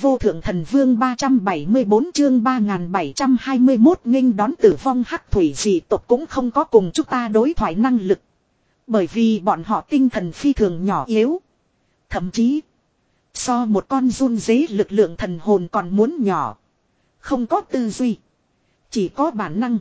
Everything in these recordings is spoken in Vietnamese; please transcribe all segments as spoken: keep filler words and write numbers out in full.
vô thượng thần vương ba trăm bảy mươi bốn chương ba nghìn bảy trăm hai mươi mốt nghênh đón tử vong hắc thủy dị tộc cũng không có cùng chúng ta đối thoại năng lực. Bởi vì bọn họ tinh thần phi thường nhỏ yếu. Thậm chí, so một con run dế lực lượng thần hồn còn muốn nhỏ. Không có tư duy. Chỉ có bản năng.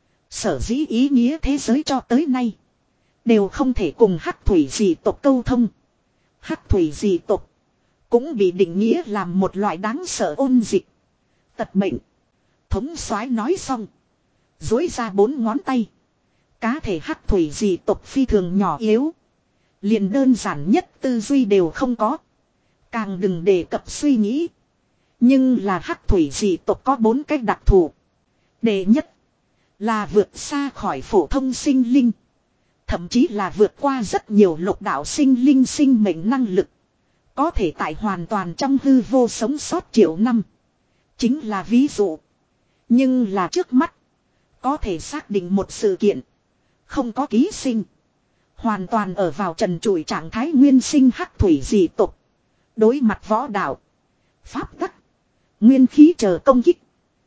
Sở dĩ ý nghĩa thế giới cho tới nay. Đều không thể cùng hắc thủy dị tộc câu thông. Hắc thủy dị tộc cũng bị định nghĩa làm một loại đáng sợ ôn dịch. Tật bệnh. Thống soái nói xong. Dối ra bốn ngón tay. Cá thể hắc thủy dị tộc phi thường nhỏ yếu. Liền đơn giản nhất tư duy đều không có. Càng đừng đề cập suy nghĩ. Nhưng là hắc thủy dị tộc có bốn cách đặc thù. Đệ nhất là vượt xa khỏi phổ thông sinh linh. Thậm chí là vượt qua rất nhiều lục đạo sinh linh sinh mệnh năng lực. Có thể tại hoàn toàn trong hư vô sống sót triệu năm. Chính là ví dụ. Nhưng là trước mắt. Có thể xác định một sự kiện. Không có ký sinh. Hoàn toàn ở vào trần trụi trạng thái nguyên sinh hắc thủy dị tộc. Đối mặt võ đạo. Pháp tắc. Nguyên khí chờ công kích.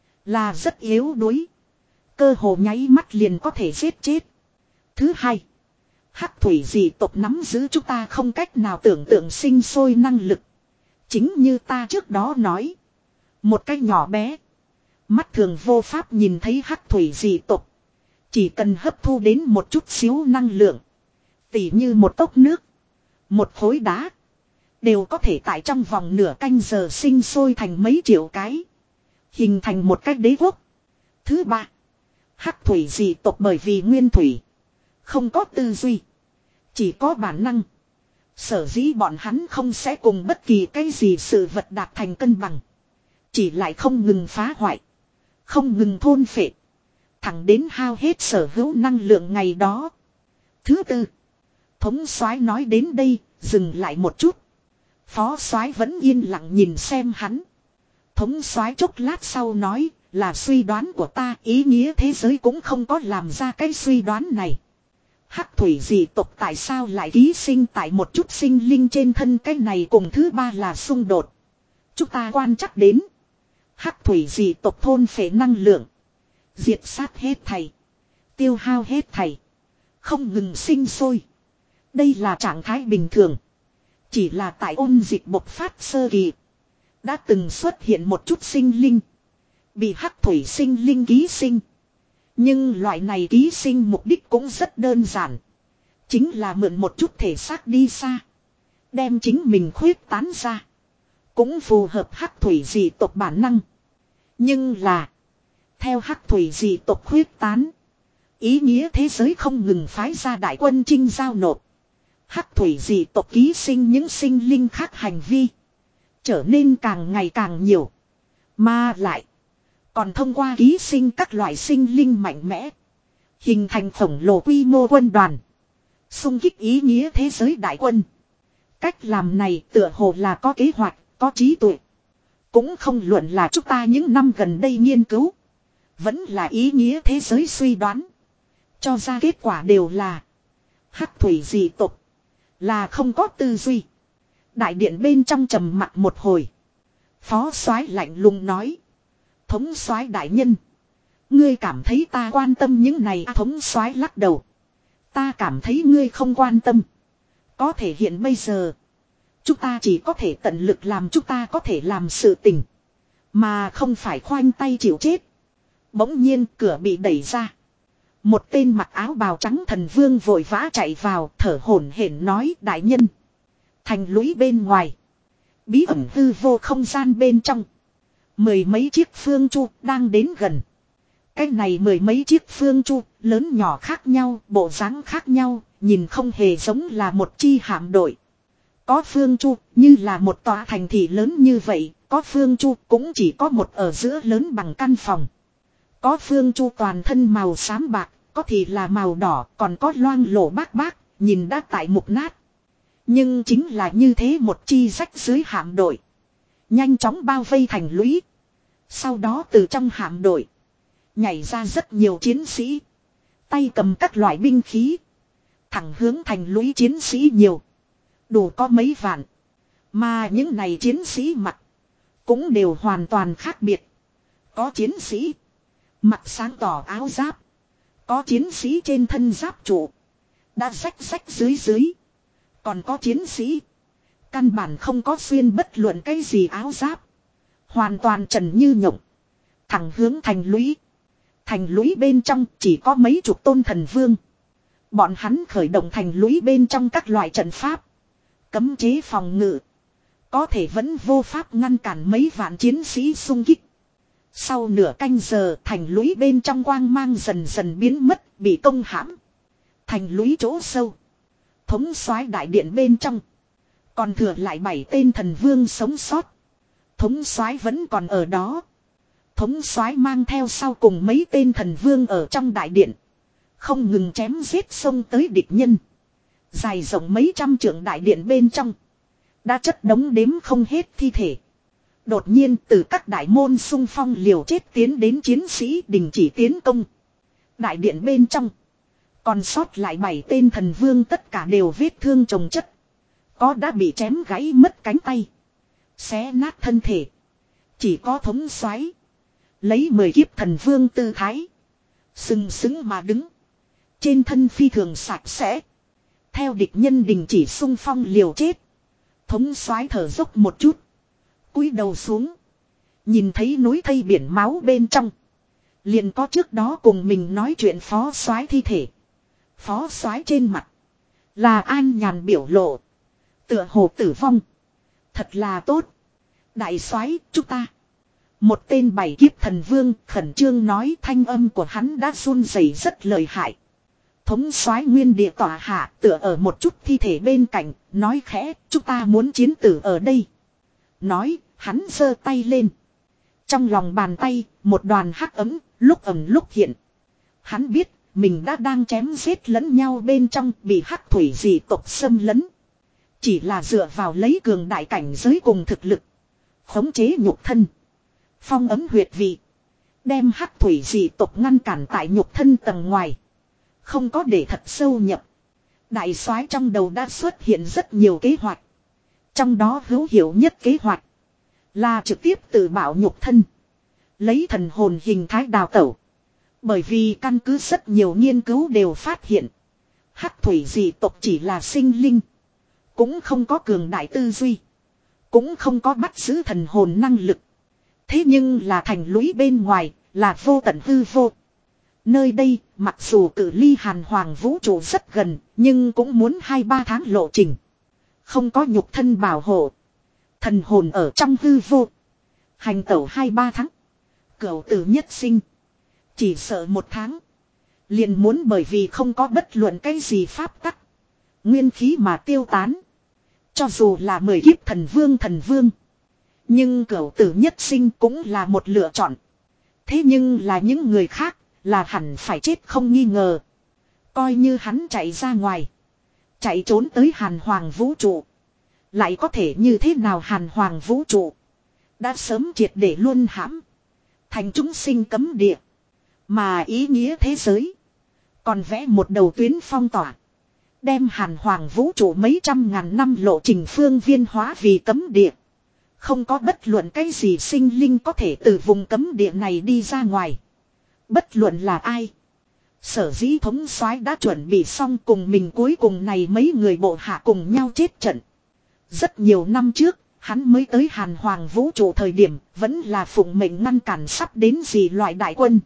Là rất yếu đuối. Cơ hồ nháy mắt liền có thể giết chết. Thứ hai. Hắc thủy dị tộc nắm giữ chúng ta không cách nào tưởng tượng sinh sôi năng lực. Chính như ta trước đó nói. Một cái nhỏ bé. Mắt thường vô pháp nhìn thấy hắc thủy dị tộc. Chỉ cần hấp thu đến một chút xíu năng lượng. Tỉ như một cốc nước. Một khối đá. Đều có thể tại trong vòng nửa canh giờ sinh sôi thành mấy triệu cái. Hình thành một cái đế quốc. Thứ ba. Hắc thủy dị tộc bởi vì nguyên thủy. Không có tư duy. Chỉ có bản năng. Sở dĩ bọn hắn không sẽ cùng bất kỳ cái gì sự vật đạt thành cân bằng. Chỉ lại không ngừng phá hoại. Không ngừng thôn phệ. Thẳng đến hao hết sở hữu năng lượng ngày đó. Thứ tư. Thống soái nói đến đây. Dừng lại một chút. Phó soái vẫn yên lặng nhìn xem hắn. Thống soái chốc lát sau nói. Là suy đoán của ta. Ý nghĩa thế giới cũng không có làm ra cái suy đoán này. Hắc thủy dị tộc tại sao lại ký sinh tại một chút sinh linh trên thân, cái này cùng thứ ba là xung đột. Chúng ta quan chắc đến. Hắc thủy dị tộc thôn phệ năng lượng. Diệt sát hết thảy. Tiêu hao hết thảy. Không ngừng sinh sôi. Đây là trạng thái bình thường. Chỉ là tại ôn dịch bộc phát sơ kỳ. Đã từng xuất hiện một chút sinh linh. Bị hắc thủy sinh linh ký sinh. Nhưng loại này ký sinh mục đích cũng rất đơn giản. Chính là mượn một chút thể xác đi xa. Đem chính mình khuyết tán ra. Cũng phù hợp hắc thủy dị tộc bản năng. Nhưng là. Theo hắc thủy dị tộc khuyết tán. Ý nghĩa thế giới không ngừng phái ra đại quân chinh giao nộp. Hắc thủy dị tộc ký sinh những sinh linh khác hành vi. Trở nên càng ngày càng nhiều. Mà lại. Còn thông qua ký sinh các loại sinh linh mạnh mẽ. Hình thành khổng lồ quy mô quân đoàn. Xung kích ý nghĩa thế giới đại quân. Cách làm này tựa hồ là có kế hoạch, có trí tuệ. Cũng không luận là chúng ta những năm gần đây nghiên cứu. Vẫn là ý nghĩa thế giới suy đoán. Cho ra kết quả đều là. Hắc thủy dị tộc. Là không có tư duy. Đại điện bên trong trầm mặc một hồi. Phó soái lạnh lùng nói. Thống soái đại nhân. Ngươi cảm thấy ta quan tâm những này à, thống soái lắc đầu. Ta cảm thấy ngươi không quan tâm. Có thể hiện bây giờ. Chúng ta chỉ có thể tận lực làm chúng ta có thể làm sự tình. Mà không phải khoanh tay chịu chết. Bỗng nhiên cửa bị đẩy ra. Một tên mặc áo bào trắng thần vương vội vã chạy vào thở hổn hển nói đại nhân. Thành lũy bên ngoài. Bí ẩn hư vô không gian bên trong. Mười mấy chiếc phương chu đang đến gần. Cái này mười mấy chiếc phương chu lớn nhỏ khác nhau, bộ dáng khác nhau, nhìn không hề giống là một chi hạm đội. Có phương chu như là một tòa thành thị lớn như vậy, có phương chu cũng chỉ có một ở giữa lớn bằng căn phòng. Có phương chu toàn thân màu xám bạc, có thì là màu đỏ, còn có loang lổ bác bác, nhìn đã tại mục nát. Nhưng chính là như thế một chi rách dưới hạm đội. Nhanh chóng bao vây thành lũy. Sau đó từ trong hạm đội. Nhảy ra rất nhiều chiến sĩ. Tay cầm các loại binh khí. Thẳng hướng thành lũy chiến sĩ nhiều. Đủ có mấy vạn. Mà những này chiến sĩ mặt. cũng đều hoàn toàn khác biệt. Có chiến sĩ mặc sáng tỏ áo giáp, có chiến sĩ trên thân giáp trụ đã rách rách dưới dưới, còn có chiến sĩ căn bản không có xuyên bất luận cái gì áo giáp, hoàn toàn trần như nhộng, thẳng hướng thành lũy. Thành lũy bên trong chỉ có mấy chục tôn thần vương. Bọn hắn khởi động thành lũy bên trong các loại trận pháp, cấm chế phòng ngự, có thể vẫn vô pháp ngăn cản mấy vạn chiến sĩ xung kích. Sau nửa canh giờ thành lũy bên trong quang mang dần dần biến mất, bị công hãm. Thành lũy chỗ sâu, thống soái đại điện bên trong còn thừa lại bảy tên thần vương sống sót. Thống soái vẫn còn ở đó. Thống soái mang theo sau cùng mấy tên thần vương ở trong đại điện, không ngừng chém giết xông tới địch nhân. Dài rộng mấy trăm trượng đại điện bên trong đã chất đống đếm không hết thi thể. Đột nhiên từ các đại môn xung phong liều chết tiến đến chiến sĩ đình chỉ tiến công. Đại điện bên trong còn sót lại bảy tên thần vương, tất cả đều vết thương chồng chất. Có đã bị chém gãy mất cánh tay, xé nát thân thể. Chỉ có thống soái lấy mười kiếp thần vương tư thái, sừng sững mà đứng, trên thân phi thường sạch sẽ. Theo địch nhân đình chỉ xung phong liều chết, thống soái thở dốc một chút, cúi đầu xuống, nhìn thấy núi thây biển máu bên trong, liền có trước đó cùng mình nói chuyện phó soái thi thể. Phó soái trên mặt là an nhàn biểu lộ, tựa hồ tử vong. Thật là tốt. Đại soái, chúng ta. Một tên bảy kiếp thần vương khẩn trương nói, thanh âm của hắn đã run rẩy rất lợi hại. Thống soái nguyên địa tỏa hạ, tựa ở một chút thi thể bên cạnh, nói khẽ, chúng ta muốn chiến tử ở đây. Nói, hắn giơ tay lên. Trong lòng bàn tay, một đoàn hắc ấm, lúc ẩm lúc hiện. Hắn biết, mình đã đang chém giết lẫn nhau bên trong, bị hắc thủy dị tộc xâm lấn. Chỉ là dựa vào lấy cường đại cảnh giới cùng thực lực, khống chế nhục thân, phong ấm huyệt vị, đem hắc thủy dị tộc ngăn cản tại nhục thân tầng ngoài, không có để thật sâu nhập. Đại soái trong đầu đã xuất hiện rất nhiều kế hoạch. Trong đó hữu hiệu nhất kế hoạch là trực tiếp tự bảo nhục thân, lấy thần hồn hình thái đào tẩu. Bởi vì căn cứ rất nhiều nghiên cứu đều phát hiện, hắc thủy dị tộc chỉ là sinh linh, cũng không có cường đại tư duy, cũng không có bắt giữ thần hồn năng lực. Thế nhưng là thành lũy bên ngoài là vô tận hư vô. Nơi đây mặc dù cự ly hàn hoàng vũ trụ rất gần, nhưng cũng muốn hai ba tháng lộ trình. Không có nhục thân bảo hộ, thần hồn ở trong hư vô, hành tẩu hai ba tháng, cửu tử nhất sinh. Chỉ sợ một tháng liền muốn bởi vì không có bất luận cái gì pháp tắc, nguyên khí mà tiêu tán. Cho dù là mười kiếp thần vương thần vương, nhưng cửu tử nhất sinh cũng là một lựa chọn. Thế nhưng là những người khác là hẳn phải chết không nghi ngờ. Coi như hắn chạy ra ngoài, chạy trốn tới hàn hoàng vũ trụ, lại có thể như thế nào? Hàn hoàng vũ trụ đã sớm triệt để luân hãm, thành chúng sinh cấm địa. Mà ý nghĩa thế giới còn vẽ một đầu tuyến phong tỏa, đem hàn hoàng vũ trụ mấy trăm ngàn năm lộ trình phương viên hóa vì cấm địa. Không có bất luận cái gì sinh linh có thể từ vùng cấm địa này đi ra ngoài. Bất luận là ai. Sở dĩ thống soái đã chuẩn bị xong cùng mình cuối cùng này mấy người bộ hạ cùng nhau chết trận. Rất nhiều năm trước, hắn mới tới hàn hoàng vũ trụ thời điểm vẫn là phụng mệnh ngăn cản sắp đến gì loại đại quân.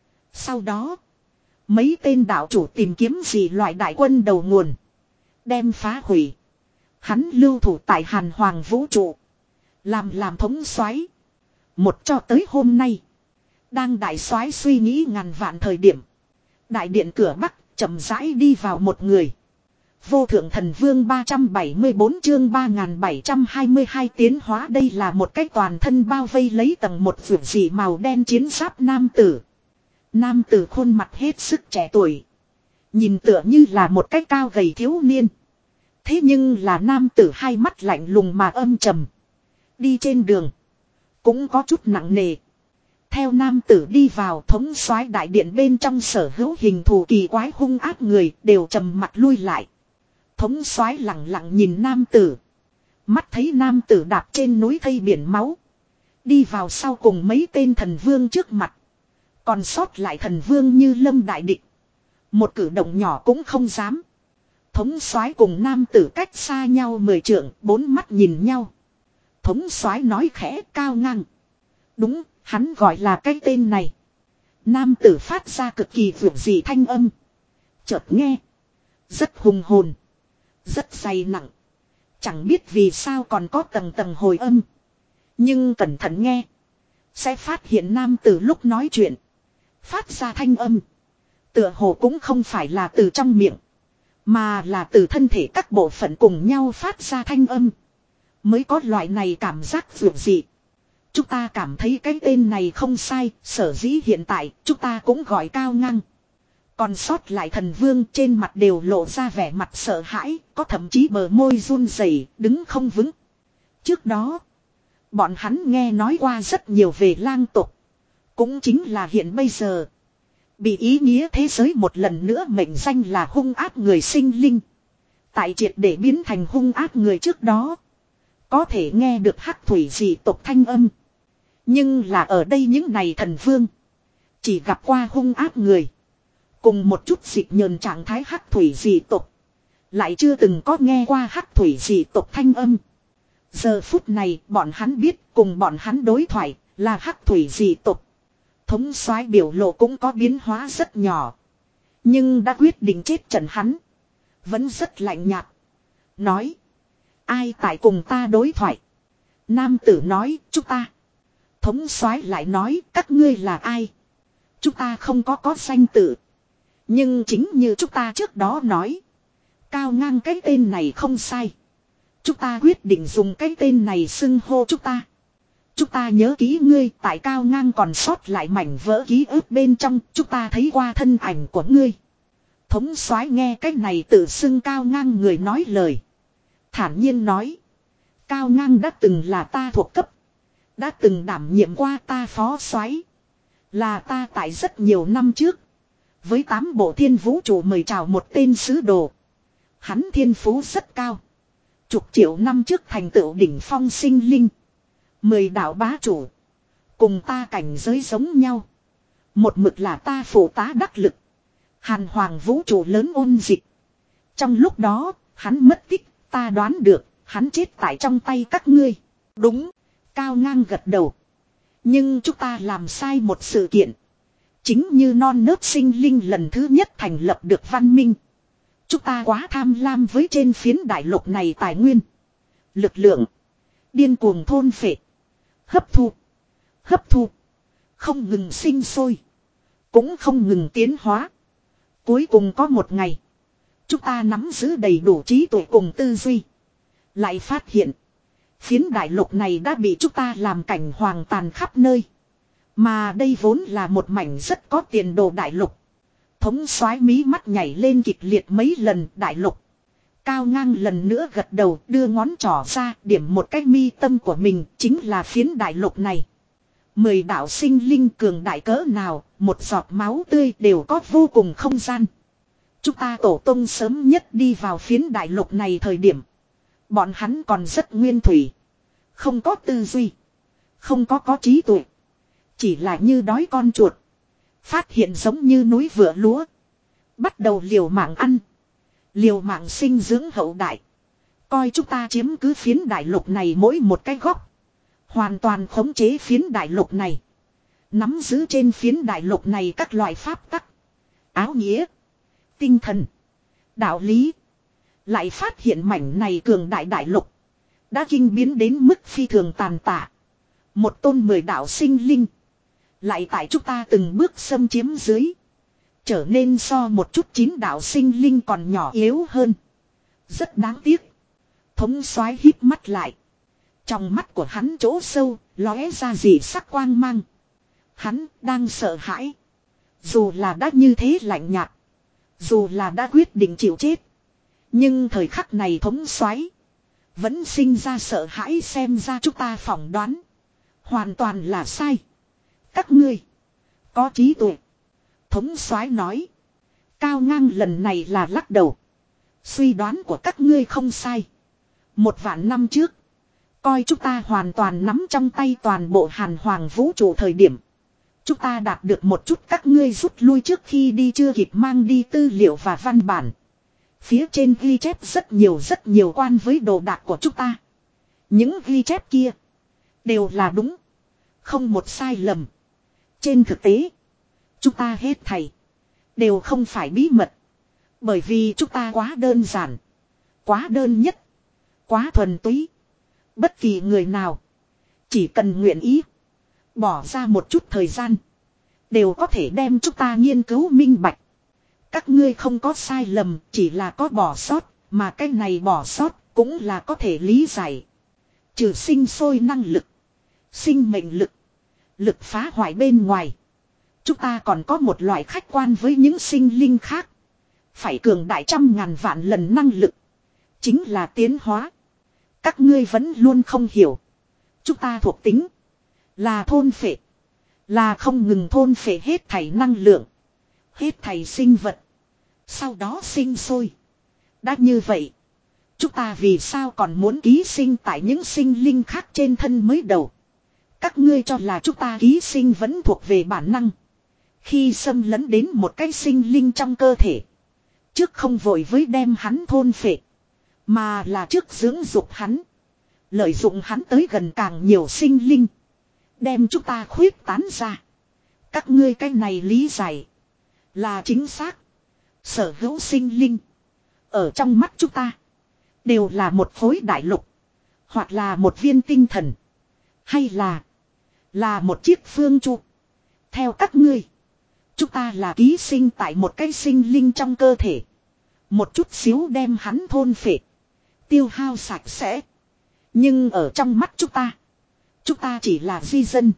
Sau đó, mấy tên đạo chủ tìm kiếm gì loại đại quân đầu nguồn, đem phá hủy. Hắn lưu thủ tại hàn hoàng vũ trụ, làm làm thống soái. Một cho tới hôm nay, đang đại soái suy nghĩ ngàn vạn thời điểm, đại điện cửa bắc chậm rãi đi vào một người. Vô thượng thần vương ba trăm bảy mươi bốn chương ba nghìn bảy trăm hai mươi hai tiến hóa. Đây là một cái toàn thân bao vây lấy tầng một vượt dị màu đen chiến giáp nam tử. Nam tử khuôn mặt hết sức trẻ tuổi, nhìn tựa như là một cái cao gầy thiếu niên. Thế nhưng là nam tử hai mắt lạnh lùng mà âm trầm, đi trên đường cũng có chút nặng nề. Theo nam tử đi vào, thống soái đại điện bên trong sở hữu hình thù kỳ quái hung ác người đều trầm mặt lui lại. Thống soái lặng lặng nhìn nam tử, mắt thấy nam tử đạp trên núi thây biển máu, Đi vào sau cùng mấy tên thần vương trước mặt. Còn sót lại thần vương như lâm đại địch. Một cử động nhỏ cũng không dám. Thống soái cùng nam tử cách xa nhau mười trượng, bốn mắt nhìn nhau. Thống soái nói khẽ Cao Ngang. Đúng, hắn gọi là cái tên này. Nam tử phát ra cực kỳ vượt dị thanh âm. Chợt nghe. Rất hùng hồn. Rất dày nặng. Chẳng biết vì sao còn có tầng tầng hồi âm. Nhưng cẩn thận nghe. Sẽ phát hiện nam tử lúc nói chuyện. Phát ra thanh âm. Tựa hồ cũng không phải là từ trong miệng. Mà là từ thân thể các bộ phận cùng nhau phát ra thanh âm. Mới có loại này cảm giác vượt dị. Chúng ta cảm thấy cái tên này không sai. Sở dĩ hiện tại chúng ta cũng gọi Cao Ngang. Còn sót lại thần vương trên mặt đều lộ ra vẻ mặt sợ hãi. Có thậm chí bờ môi run rẩy, đứng không vững. Trước đó bọn hắn nghe nói qua rất nhiều về lang tộc. Cũng chính là hiện bây giờ. Bị ý nghĩa thế giới một lần nữa mệnh danh là hung ác người sinh linh. Tại triệt để biến thành hung ác người trước đó. Có thể nghe được hắc thủy dị tộc thanh âm. Nhưng là ở đây những này thần vương. Chỉ gặp qua hung ác người. Cùng một chút dịch nhờn trạng thái hắc thủy dị tộc. Lại chưa từng có nghe qua hắc thủy dị tộc thanh âm. Giờ phút này bọn hắn biết cùng bọn hắn đối thoại là hắc thủy dị tộc. Thống soái biểu lộ cũng có biến hóa rất nhỏ. Nhưng đã quyết định chết trận hắn. Vẫn rất lạnh nhạt. Nói. Ai tại cùng ta đối thoại. Nam tử nói chúng ta. Thống soái lại nói các ngươi là ai. Chúng ta không có có danh tự. Nhưng chính như chúng ta trước đó nói. Cao Ngang cái tên này không sai. Chúng ta quyết định dùng cái tên này xưng hô chúng ta. Chúng ta nhớ kỹ ngươi tại Cao Ngang còn sót lại mảnh vỡ ký ức bên trong. Chúng ta thấy qua thân ảnh của ngươi. Thống soái nghe cái này tự xưng Cao Ngang người nói lời. Thản nhiên nói. Cao Ngang đã từng là ta thuộc cấp. Đã từng đảm nhiệm qua ta phó soái. Là ta tại rất nhiều năm trước. Với tám bộ thiên vũ trụ mời chào một tên sứ đồ. Hắn thiên phú rất cao. Chục triệu năm trước thành tựu đỉnh phong sinh linh. Mười đạo bá chủ. Cùng ta cảnh giới giống nhau. Một mực là ta phụ tá đắc lực. Hàn hoàng vũ trụ lớn ôn dịch. Trong lúc đó, hắn mất tích, ta đoán được, hắn chết tại trong tay các ngươi. Đúng, Cao Ngang gật đầu. Nhưng chúng ta làm sai một sự kiện. Chính như non nớt sinh linh lần thứ nhất thành lập được văn minh. Chúng ta quá tham lam với trên phiến đại lục này tài nguyên. Lực lượng. Điên cuồng thôn phệ. Hấp thu. Hấp thu. Không ngừng sinh sôi. Cũng không ngừng tiến hóa. Cuối cùng có một ngày. Chúng ta nắm giữ đầy đủ trí tuệ cùng tư duy. Lại phát hiện. Phiến đại lục này đã bị chúng ta làm cảnh hoàng tàn khắp nơi. Mà đây vốn là một mảnh rất có tiền đồ đại lục. Thống soái mí mắt nhảy lên kịch liệt mấy lần đại lục. Cao Ngang lần nữa gật đầu đưa ngón trỏ ra điểm một cái mi tâm của mình chính là phiến đại lục này. Mười đạo sinh linh cường đại cỡ nào, một giọt máu tươi đều có vô cùng không gian. Chúng ta tổ tông sớm nhất đi vào phiến đại lục này thời điểm. Bọn hắn còn rất nguyên thủy. Không có tư duy. Không có có trí tuệ. Chỉ là như đói con chuột. Phát hiện giống như núi vựa lúa. Bắt đầu liều mạng ăn. Liều mạng sinh dưỡng hậu đại. Coi chúng ta chiếm cứ phiến đại lục này mỗi một cái góc. Hoàn toàn khống chế phiến đại lục này. Nắm giữ trên phiến đại lục này các loại pháp tắc. Áo nghĩa. Tinh thần. Đạo lý. Lại phát hiện mảnh này cường đại đại lục. Đã kinh biến đến mức phi thường tàn tạ. Một tôn mười đạo sinh linh. Lại tại chúng ta từng bước xâm chiếm dưới. Trở nên so một chút chín đạo sinh linh còn nhỏ yếu hơn. Rất đáng tiếc. Thống soái híp mắt lại. Trong mắt của hắn chỗ sâu, lóe ra dị sắc quang mang. Hắn đang sợ hãi. Dù là đã như thế lạnh nhạt. Dù là đã quyết định chịu chết. Nhưng thời khắc này thống soái vẫn sinh ra sợ hãi, xem ra chúng ta phỏng đoán. Hoàn toàn là sai. Các ngươi có trí tuệ. Thống soái nói. Cao Ngang lần này là lắc đầu. Suy đoán của các ngươi không sai. Một vạn năm trước. Coi chúng ta hoàn toàn nắm trong tay toàn bộ hàn hoàng vũ trụ thời điểm. Chúng ta đạt được một chút các ngươi rút lui trước khi đi chưa kịp mang đi tư liệu và văn bản. Phía trên ghi chép rất nhiều rất nhiều quan với đồ đạc của chúng ta. Những ghi chép kia đều là đúng. Không một sai lầm. Trên thực tế, chúng ta hết thảy đều không phải bí mật. Bởi vì chúng ta quá đơn giản. Quá đơn nhất. Quá thuần túy. Bất kỳ người nào chỉ cần nguyện ý bỏ ra một chút thời gian đều có thể đem chúng ta nghiên cứu minh bạch. Các ngươi không có sai lầm, chỉ là có bỏ sót, mà cái này bỏ sót cũng là có thể lý giải. Trừ sinh sôi năng lực, sinh mệnh lực, lực phá hoại bên ngoài, chúng ta còn có một loại khách quan với những sinh linh khác. Phải cường đại trăm ngàn vạn lần năng lực. Chính là tiến hóa. Các ngươi vẫn luôn không hiểu. Chúng ta thuộc tính là thôn phệ. Là không ngừng thôn phệ hết thảy năng lượng. Hết thảy sinh vật. Sau đó sinh sôi. Đã như vậy, chúng ta vì sao còn muốn ký sinh tại những sinh linh khác trên thân mới đầu. Các ngươi cho là chúng ta ký sinh vẫn thuộc về bản năng. Khi xâm lấn đến một cái sinh linh trong cơ thể, trước không vội với đem hắn thôn phệ, mà là trước dưỡng dục hắn. Lợi dụng hắn tới gần càng nhiều sinh linh. Đem chúng ta khuyết tán ra. Các ngươi cái này lý giải là chính xác. Sở hữu sinh linh ở trong mắt chúng ta đều là một khối đại lục. Hoặc là một viên tinh thần. Hay là Là một chiếc phương chu. Theo các ngươi, chúng ta là ký sinh tại một cái sinh linh trong cơ thể. Một chút xíu đem hắn thôn phệ, tiêu hao sạch sẽ. Nhưng ở trong mắt chúng ta, chúng ta chỉ là di dân.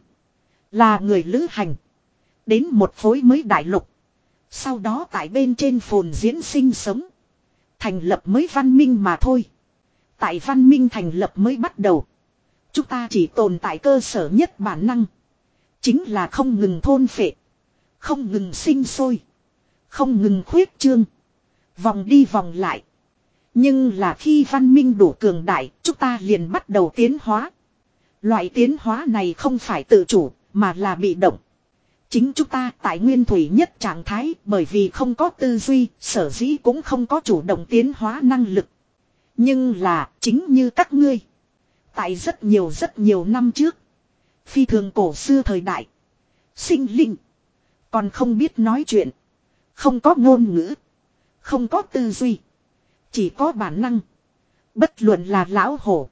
Là người lữ hành. Đến một khối mới đại lục. Sau đó tại bên trên phồn diễn sinh sống. Thành lập mới văn minh mà thôi. Tại văn minh thành lập mới bắt đầu. Chúng ta chỉ tồn tại cơ sở nhất bản năng. Chính là không ngừng thôn phệ. Không ngừng sinh sôi. Không ngừng khuyết trương. Vòng đi vòng lại. Nhưng là khi văn minh đủ cường đại, chúng ta liền bắt đầu tiến hóa. Loại tiến hóa này không phải tự chủ, mà là bị động. Chính chúng ta tại nguyên thủy nhất trạng thái, bởi vì không có tư duy, sở dĩ cũng không có chủ động tiến hóa năng lực. Nhưng là, chính như các ngươi. Tại rất nhiều rất nhiều năm trước, phi thường cổ xưa thời đại, sinh linh còn không biết nói chuyện, không có ngôn ngữ, không có tư duy, chỉ có bản năng. Bất luận là lão hổ,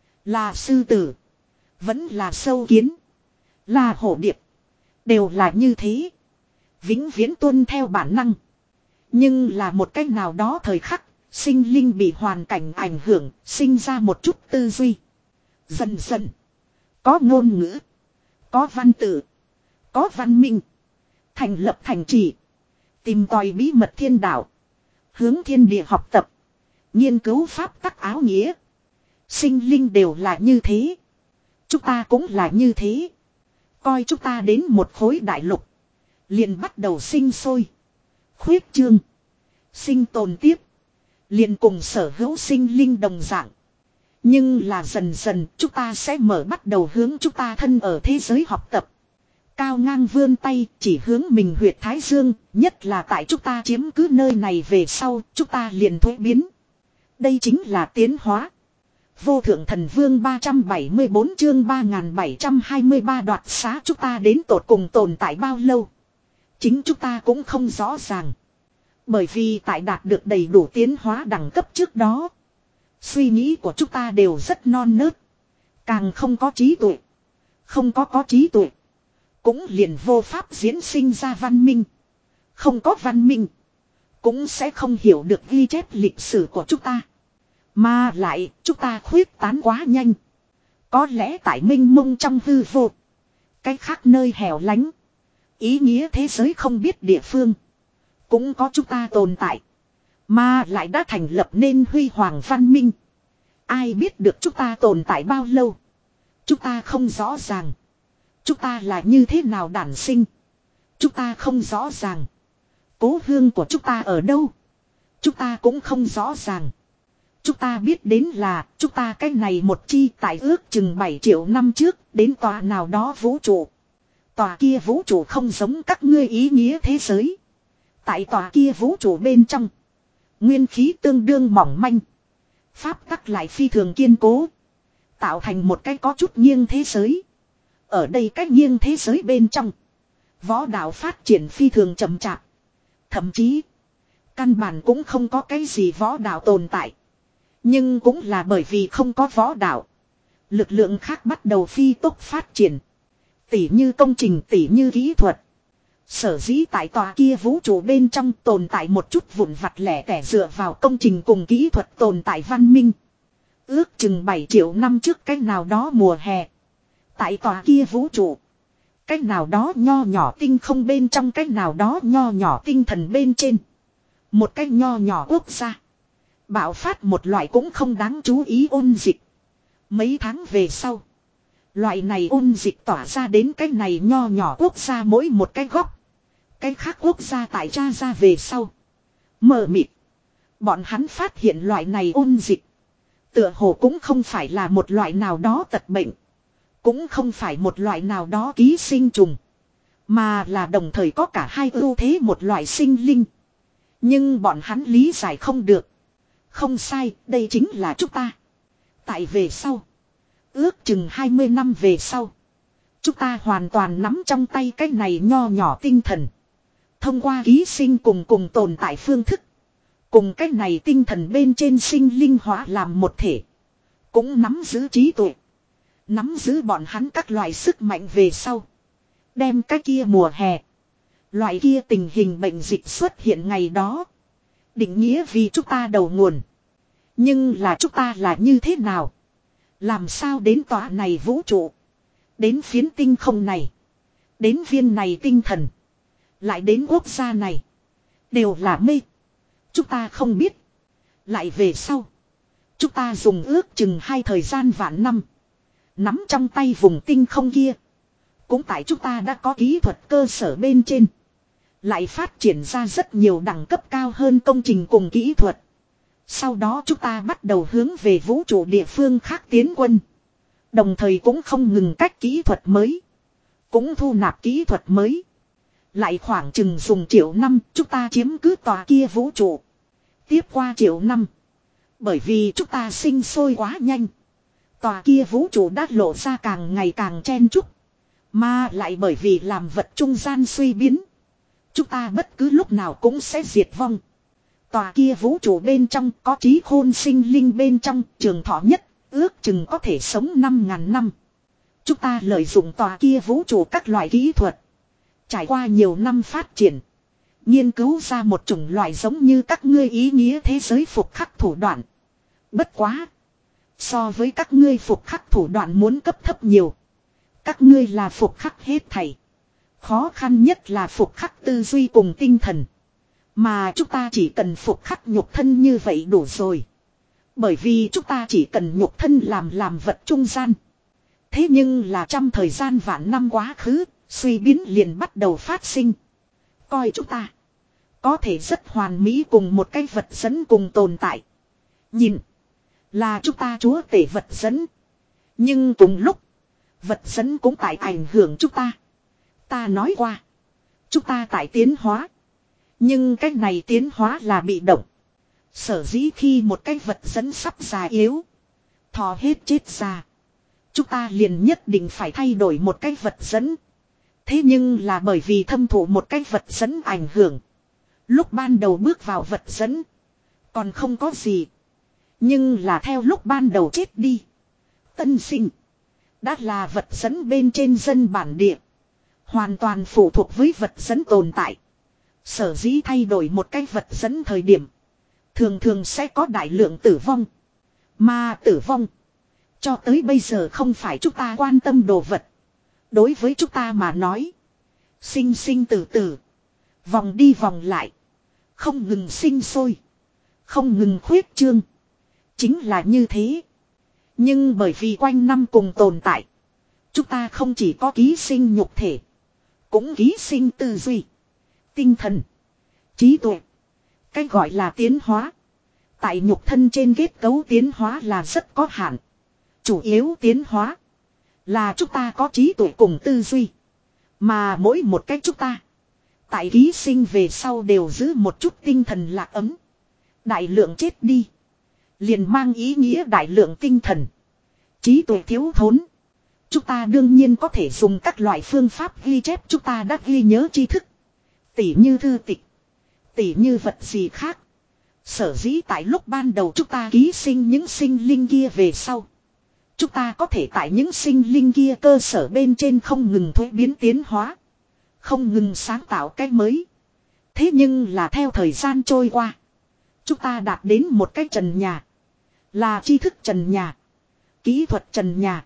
là sư tử, vẫn là sâu kiến, là hổ điệp, đều là như thế. Vĩnh viễn tuân theo bản năng. Nhưng là một cách nào đó thời khắc, sinh linh bị hoàn cảnh ảnh hưởng, sinh ra một chút tư duy. Dần dần, có ngôn ngữ, có văn tự, có văn minh, thành lập thành trì, tìm tòi bí mật thiên đạo, hướng thiên địa học tập, nghiên cứu pháp tắc áo nghĩa. Sinh linh đều là như thế. Chúng ta cũng là như thế. Coi chúng ta đến một khối đại lục, liền bắt đầu sinh sôi, khuyết trương, sinh tồn tiếp, liền cùng sở hữu sinh linh đồng dạng. Nhưng là dần dần chúng ta sẽ mở bắt đầu hướng chúng ta thân ở thế giới học tập. Cao ngang vươn tay chỉ hướng mình huyệt thái dương, nhất là tại chúng ta chiếm cứ nơi này về sau, chúng ta liền thuế biến. Đây chính là tiến hóa. Vô thượng thần vương ba trăm bảy mươi bốn chương ba nghìn bảy trăm hai mươi ba đoạt xá chúng ta đến tột cùng tồn tại bao lâu. Chính chúng ta cũng không rõ ràng. Bởi vì tại đạt được đầy đủ tiến hóa đẳng cấp trước đó, suy nghĩ của chúng ta đều rất non nớt. Càng không có trí tuệ. Không có có trí tuệ, cũng liền vô pháp diễn sinh ra văn minh. Không có văn minh, cũng sẽ không hiểu được ghi chép lịch sử của chúng ta. Mà lại, chúng ta khuyết tán quá nhanh. Có lẽ tại minh mông trong hư vô, cái khác nơi hẻo lánh, ý nghĩa thế giới không biết địa phương, cũng có chúng ta tồn tại. Mà lại đã thành lập nên huy hoàng văn minh. Ai biết được chúng ta tồn tại bao lâu? Chúng ta không rõ ràng. Chúng ta là như thế nào đản sinh? Chúng ta không rõ ràng. Cố hương của chúng ta ở đâu? Chúng ta cũng không rõ ràng. Chúng ta biết đến là chúng ta cái này một chi tại ước chừng bảy triệu năm trước đến tòa nào đó vũ trụ. Tòa kia vũ trụ không giống các ngươi ý nghĩa thế giới. Tại tòa kia vũ trụ bên trong. Nguyên khí tương đương mỏng manh. Pháp tắc lại phi thường kiên cố. Tạo thành một cái có chút nghiêng thế giới. Ở đây cách nghiêng thế giới bên trong. Võ đạo phát triển phi thường chậm chạp. Thậm chí. Căn bản cũng không có cái gì võ đạo tồn tại. Nhưng cũng là bởi vì không có võ đạo. Lực lượng khác bắt đầu phi tốc phát triển. Tỉ như công trình, tỉ như kỹ thuật. Sở dĩ tại tòa kia vũ trụ bên trong tồn tại một chút vụn vặt lẻ tẻ dựa vào công trình cùng kỹ thuật tồn tại văn minh. Ước chừng bảy triệu năm trước cách nào đó mùa hè. Tại tòa kia vũ trụ. Cách nào đó nho nhỏ tinh không bên trong cách nào đó nho nhỏ tinh thần bên trên. Một cách nho nhỏ quốc gia. Bạo phát một loại cũng không đáng chú ý ôn dịch. Mấy tháng về sau. Loại này ôn dịch tỏa ra đến cái này nho nhỏ quốc gia mỗi một cái góc. Cái khác quốc gia tại tra ra về sau. Mờ mịt. Bọn hắn phát hiện loại này ôn dịch. Tựa hồ cũng không phải là một loại nào đó tật bệnh. Cũng không phải một loại nào đó ký sinh trùng. Mà là đồng thời có cả hai ưu thế một loại sinh linh. Nhưng bọn hắn lý giải không được. Không sai, đây chính là chúng ta. Tại về sau. Ước chừng hai mươi năm về sau. Chúng ta hoàn toàn nắm trong tay cái này nho nhỏ tinh thần. Thông qua ký sinh cùng cùng tồn tại phương thức. Cùng cái này tinh thần bên trên sinh linh hóa làm một thể. Cũng nắm giữ trí tuệ. Nắm giữ bọn hắn các loại sức mạnh về sau. Đem cái kia mùa hè. Loại kia tình hình bệnh dịch xuất hiện ngày đó. Định nghĩa vì chúng ta đầu nguồn. Nhưng là chúng ta là như thế nào? Làm sao đến tòa này vũ trụ? Đến phiến tinh không này? Đến viên này tinh thần? Lại đến quốc gia này? Đều là mê. Chúng ta không biết. Lại về sau. Chúng ta dùng ước chừng hai thời gian vạn năm. Nắm trong tay vùng tinh không kia. Cũng tại chúng ta đã có kỹ thuật cơ sở bên trên. Lại phát triển ra rất nhiều đẳng cấp cao hơn công trình cùng kỹ thuật. Sau đó chúng ta bắt đầu hướng về vũ trụ địa phương khác tiến quân. Đồng thời cũng không ngừng cách kỹ thuật mới. Cũng thu nạp kỹ thuật mới. Lại khoảng chừng dùng triệu năm chúng ta chiếm cứ tòa kia vũ trụ. Tiếp qua triệu năm. Bởi vì chúng ta sinh sôi quá nhanh. Tòa kia vũ trụ đã lộ ra càng ngày càng chen chúc. Mà lại bởi vì làm vật trung gian suy biến. Chúng ta bất cứ lúc nào cũng sẽ diệt vong. Tòa kia vũ trụ bên trong có trí khôn sinh linh bên trong trường thọ nhất. Ước chừng có thể sống năm ngàn năm. Chúng ta lợi dụng tòa kia vũ trụ các loại kỹ thuật. Trải qua nhiều năm phát triển. Nghiên cứu ra một chủng loại giống như các ngươi ý nghĩa thế giới phục khắc thủ đoạn. Bất quá. So với các ngươi phục khắc thủ đoạn muốn cấp thấp nhiều. Các ngươi là phục khắc hết thảy. Khó khăn nhất là phục khắc tư duy cùng tinh thần. Mà chúng ta chỉ cần phục khắc nhục thân như vậy đủ rồi. Bởi vì chúng ta chỉ cần nhục thân làm làm vật trung gian. Thế nhưng là trăm thời gian vạn năm quá khứ, suy biến liền bắt đầu phát sinh. Coi chúng ta có thể rất hoàn mỹ cùng một cái vật dẫn cùng tồn tại. Nhìn, là chúng ta chúa tể vật dẫn. Nhưng cùng lúc, vật dẫn cũng tại ảnh hưởng chúng ta. Ta nói qua, chúng ta tại tiến hóa. Nhưng cái này tiến hóa là bị động. Sở dĩ khi một cái vật dẫn sắp già yếu, thò hết chết già, chúng ta liền nhất định phải thay đổi một cái vật dẫn. Thế nhưng là bởi vì thâm thụ một cái vật dẫn ảnh hưởng. Lúc ban đầu bước vào vật dẫn, còn không có gì. Nhưng là theo lúc ban đầu chết đi, tân sinh, đã là vật dẫn bên trên dân bản địa. Hoàn toàn phụ thuộc với vật dẫn tồn tại. Sở dĩ thay đổi một cái vật dẫn thời điểm, thường thường sẽ có đại lượng tử vong. Mà tử vong, cho tới bây giờ không phải chúng ta quan tâm đồ vật. Đối với chúng ta mà nói, sinh sinh tử tử, vòng đi vòng lại, không ngừng sinh sôi, không ngừng khuyết trương. Chính là như thế. Nhưng bởi vì quanh năm cùng tồn tại, chúng ta không chỉ có ký sinh nhục thể, cũng ký sinh tư duy, tinh thần, trí tuệ. Cái gọi là tiến hóa, Tại nhục thân trên kết cấu tiến hóa là rất có hạn. Chủ yếu tiến hóa là chúng ta có trí tuệ cùng tư duy. Mà mỗi một cách chúng ta tại ký sinh về sau đều giữ một chút tinh thần lạc ấm. Đại lượng chết đi liền mang ý nghĩa đại lượng tinh thần. Trí tuệ thiếu thốn. Chúng ta đương nhiên có thể dùng các loại phương pháp ghi chép chúng ta đã ghi nhớ tri thức. Tỉ như thư tịch. Tỉ như vật gì khác. Sở dĩ tại lúc ban đầu chúng ta ký sinh những sinh linh kia về sau. Chúng ta có thể tại những sinh linh kia cơ sở bên trên không ngừng thuế biến tiến hóa. Không ngừng sáng tạo cái mới. Thế nhưng là theo thời gian trôi qua. Chúng ta đạt đến một cái trần nhà. Là tri thức trần nhà. Kỹ thuật trần nhà.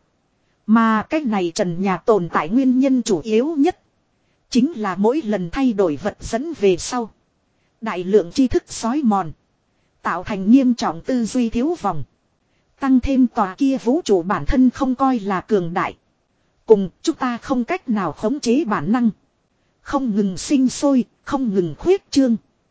Mà cái này trần nhà tồn tại nguyên nhân chủ yếu nhất. Chính là mỗi lần thay đổi vật dẫn về sau. Đại lượng tri thức xói mòn. Tạo thành nghiêm trọng tư duy thiếu vòng. Tăng thêm tòa kia vũ trụ bản thân không coi là cường đại. Cùng chúng ta không cách nào khống chế bản năng. Không ngừng sinh sôi, không ngừng khuyết trương.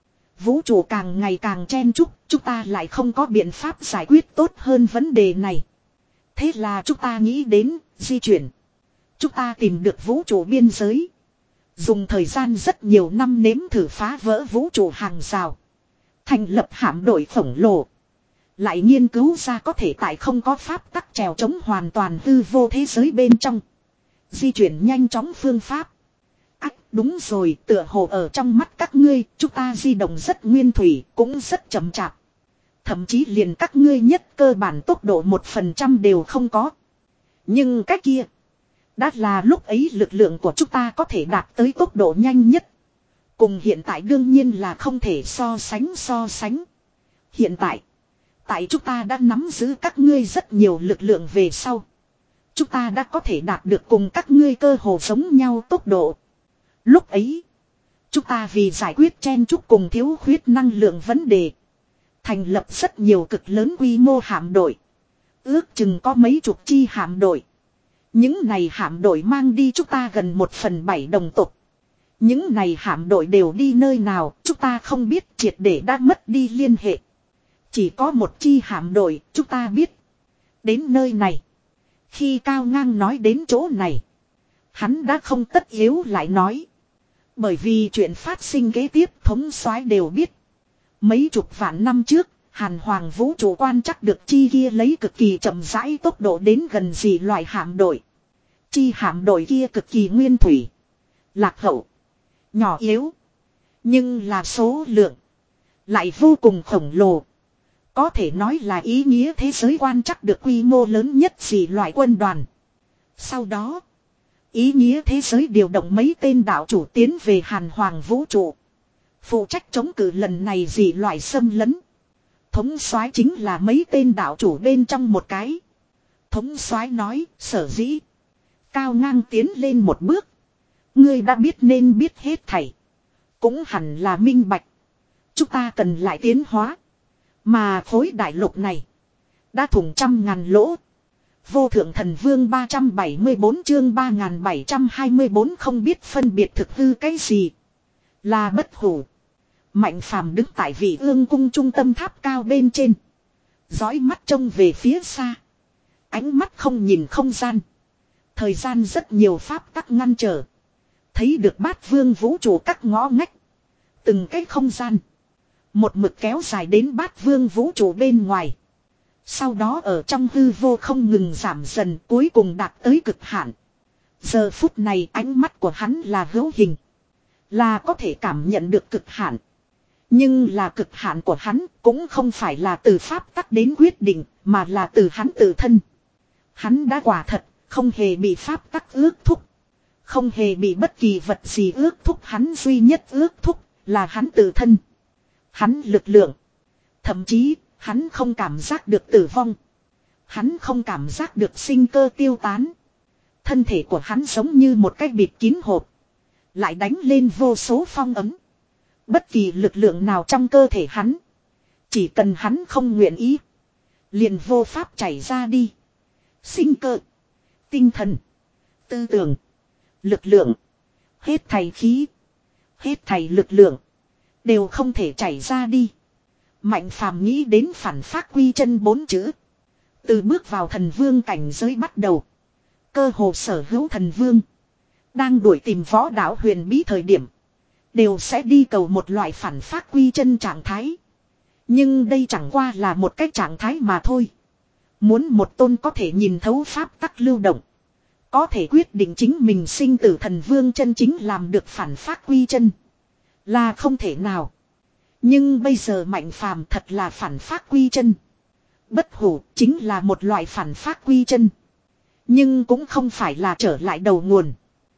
Vũ trụ càng ngày càng chen chúc, chúng ta lại không có biện pháp giải quyết tốt hơn vấn đề này. Thế là chúng ta nghĩ đến, di chuyển. Chúng ta tìm được vũ trụ biên giới. Dùng thời gian rất nhiều năm nếm thử phá vỡ vũ trụ hàng rào. Thành lập hạm đội khổng lồ. Lại nghiên cứu ra có thể tại không có pháp tắc trèo chống hoàn toàn hư vô thế giới bên trong. Di chuyển nhanh chóng phương pháp. Ách đúng rồi, tựa hồ ở trong mắt các ngươi, chúng ta di động rất nguyên thủy, cũng rất chậm chạp. Thậm chí liền các ngươi nhất cơ bản tốc độ một phần trăm đều không có. Nhưng cái kia, đã là lúc ấy lực lượng của chúng ta có thể đạt tới tốc độ nhanh nhất. Cùng hiện tại đương nhiên là không thể so sánh so sánh. Hiện tại, tại chúng ta đã nắm giữ các ngươi rất nhiều lực lượng về sau. Chúng ta đã có thể đạt được cùng các ngươi cơ hồ giống nhau tốc độ. Lúc ấy, chúng ta vì giải quyết chen chúc cùng thiếu khuyết năng lượng vấn đề. Thành lập rất nhiều cực lớn quy mô hạm đội. Ước chừng có mấy chục chi hạm đội. Những này hạm đội mang đi chúng ta gần một phần bảy đồng tộc. Những này hạm đội đều đi nơi nào chúng ta không biết, triệt để đã mất đi liên hệ. Chỉ có một chi hạm đội chúng ta biết. Đến nơi này. Khi Cao Ngang nói đến chỗ này. Hắn đã không tất yếu lại nói. Bởi vì chuyện phát sinh kế tiếp thống soái đều biết. Mấy chục vạn năm trước, Hàn Hoàng vũ trụ quan chắc được chi kia lấy cực kỳ chậm rãi tốc độ đến gần gì loại hạm đội. Chi hạm đội kia cực kỳ nguyên thủy. Lạc hậu. Nhỏ yếu. Nhưng là số lượng. Lại vô cùng khổng lồ. Có thể nói là ý nghĩa thế giới quan chắc được quy mô lớn nhất gì loại quân đoàn. Sau đó. Ý nghĩa thế giới điều động mấy tên đạo chủ tiến về Hàn Hoàng vũ trụ. Phụ trách chống cự lần này gì loại xâm lấn. Thống soái chính là mấy tên đạo chủ bên trong một cái. Thống soái nói, sở dĩ. Cao Ngang tiến lên một bước. Ngươi đã biết nên biết hết thảy. Cũng hẳn là minh bạch. Chúng ta cần lại tiến hóa. Mà khối đại lục này. Đã thủng trăm ngàn lỗ. Vô thượng thần vương ba trăm bảy mươi bốn chương ba nghìn bảy trăm hai mươi bốn không biết phân biệt thực hư cái gì. Là bất hủ. Mạnh phàm đứng tại vị ương cung trung tâm tháp cao bên trên. Dõi mắt trông về phía xa. Ánh mắt không nhìn không gian. Thời gian rất nhiều pháp tắc ngăn trở. Thấy được bát vương vũ trụ các ngõ ngách. Từng cái không gian. Một mực kéo dài đến bát vương vũ trụ bên ngoài. Sau đó ở trong hư vô không ngừng giảm dần, cuối cùng đạt tới cực hạn. Giờ phút này ánh mắt của hắn là hữu hình. Là có thể cảm nhận được cực hạn. Nhưng là cực hạn của hắn cũng không phải là từ pháp tắc đến quyết định, mà là từ hắn tự thân. Hắn đã quả thật, không hề bị pháp tắc ước thúc. Không hề bị bất kỳ vật gì ước thúc, hắn duy nhất ước thúc là hắn tự thân. Hắn lực lượng. Thậm chí, hắn không cảm giác được tử vong. Hắn không cảm giác được sinh cơ tiêu tán. Thân thể của hắn giống như một cái bịt kín hộp. Lại đánh lên vô số phong ấm. Bất kỳ lực lượng nào trong cơ thể hắn. Chỉ cần hắn không nguyện ý. Liền vô pháp chảy ra đi. Sinh cơ. Tinh thần. Tư tưởng. Lực lượng. Hết thảy khí. Hết thảy lực lượng. Đều không thể chảy ra đi. Mạnh phàm nghĩ đến phản phát quy chân bốn chữ. Từ bước vào thần vương cảnh giới bắt đầu. Cơ hồ sở hữu thần vương. Đang đuổi tìm võ đạo huyền bí thời điểm. Đều sẽ đi cầu một loại phản phát quy chân trạng thái. Nhưng đây chẳng qua là một cái trạng thái mà thôi. Muốn một tôn có thể nhìn thấu pháp tắc lưu động. Có thể quyết định chính mình sinh tử thần vương chân chính làm được phản phát quy chân. Là không thể nào. Nhưng bây giờ Mạnh phàm thật là phản phát quy chân. Bất hủ chính là một loại phản phát quy chân. Nhưng cũng không phải là trở lại đầu nguồn.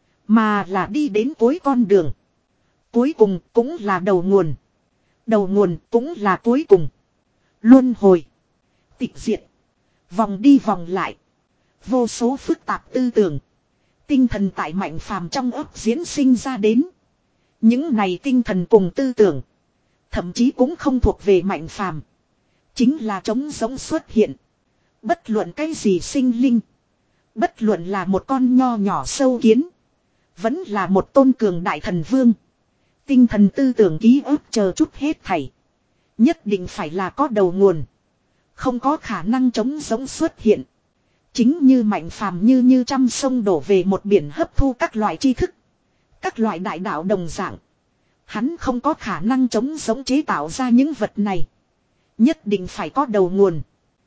Mà là đi đến cuối con đường. Cuối cùng cũng là đầu nguồn. Đầu nguồn cũng là cuối cùng. Luân hồi. Tịch diệt. Vòng đi vòng lại. Vô số phức tạp tư tưởng. Tinh thần tại Mạnh phàm trong ấp diễn sinh ra đến. Những này tinh thần cùng tư tưởng. Thậm chí cũng không thuộc về Mạnh phàm. Chính là trống giống xuất hiện. Bất luận cái gì sinh linh. Bất luận là một con nho nhỏ sâu kiến. Vẫn là một tôn cường đại thần vương. Tinh thần tư tưởng ký ức chờ chút hết thảy. Nhất định phải là có đầu nguồn. Không có khả năng trống giống xuất hiện. Chính như Mạnh phàm như như trăm sông đổ về một biển hấp thu các loại tri thức. Các loại đại đạo đồng dạng. Hắn không có khả năng trống giống chế tạo ra những vật này. Nhất định phải có đầu nguồn.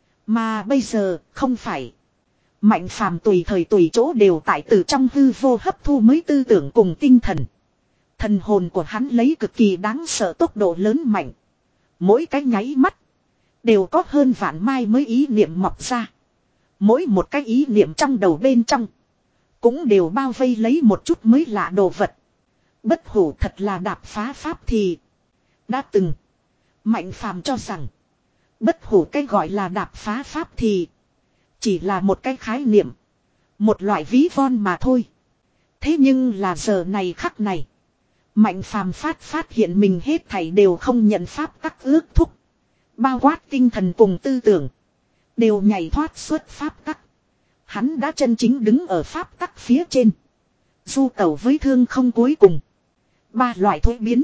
Mà bây giờ không phải. Mạnh phàm tùy thời tùy chỗ đều tại từ trong hư vô hấp thu mới tư tưởng cùng tinh thần. Thần hồn của hắn lấy cực kỳ đáng sợ tốc độ lớn mạnh. Mỗi cái nháy mắt. Đều có hơn vạn mai mới ý niệm mọc ra. Mỗi một cái ý niệm trong đầu bên trong. Cũng đều bao vây lấy một chút mới lạ đồ vật. Bất hủ thật là đạp phá pháp thì. Đã từng. Mạnh phàm cho rằng. Bất hủ cái gọi là đạp phá pháp thì. Chỉ là một cái khái niệm. Một loại ví von mà thôi. Thế nhưng là giờ này khắc này. Mạnh phàm phát phát hiện mình hết thảy đều không nhận pháp tắc ước thúc. Bao quát tinh thần cùng tư tưởng. Đều nhảy thoát xuất pháp tắc. Hắn đã chân chính đứng ở pháp tắc phía trên. Du tẩu với thương không cuối cùng. Ba loại thuế biến.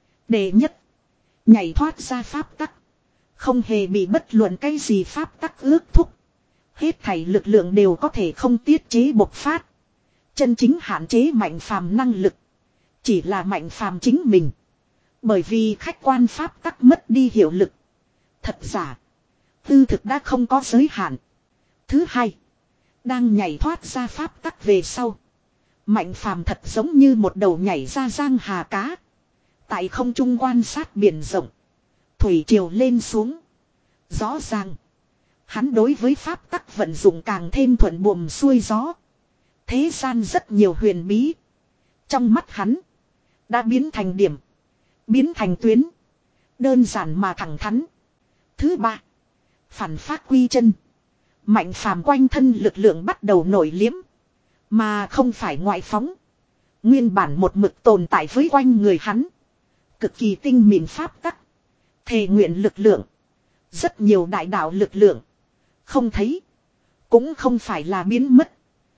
Đệ nhất. Nhảy thoát ra pháp tắc. Không hề bị bất luận cái gì pháp tắc ước thúc. Hết thảy lực lượng đều có thể không tiết chế bộc phát. Chân chính hạn chế Mạnh phàm năng lực. Chỉ là Mạnh phàm chính mình. Bởi vì khách quan pháp tắc mất đi hiệu lực. Thật giả. Tư thực đã không có giới hạn. Thứ hai. Đang nhảy thoát ra pháp tắc về sau. Mạnh phàm thật giống như một đầu nhảy ra giang hà cá. Tại không trung quan sát biển rộng. Thủy triều lên xuống. Rõ ràng. Hắn đối với pháp tắc vận dụng càng thêm thuận buồm xuôi gió. Thế gian rất nhiều huyền bí. Trong mắt hắn. Đã biến thành điểm. Biến thành tuyến. Đơn giản mà thẳng thắn. Thứ ba. Phản phát quy chân. Mạnh phàm quanh thân lực lượng bắt đầu nổi liếm. Mà không phải ngoại phóng. Nguyên bản một mực tồn tại với quanh người hắn. Cực kỳ tinh mịn pháp tắc. Thề nguyện lực lượng. Rất nhiều đại đạo lực lượng. Không thấy. Cũng không phải là biến mất.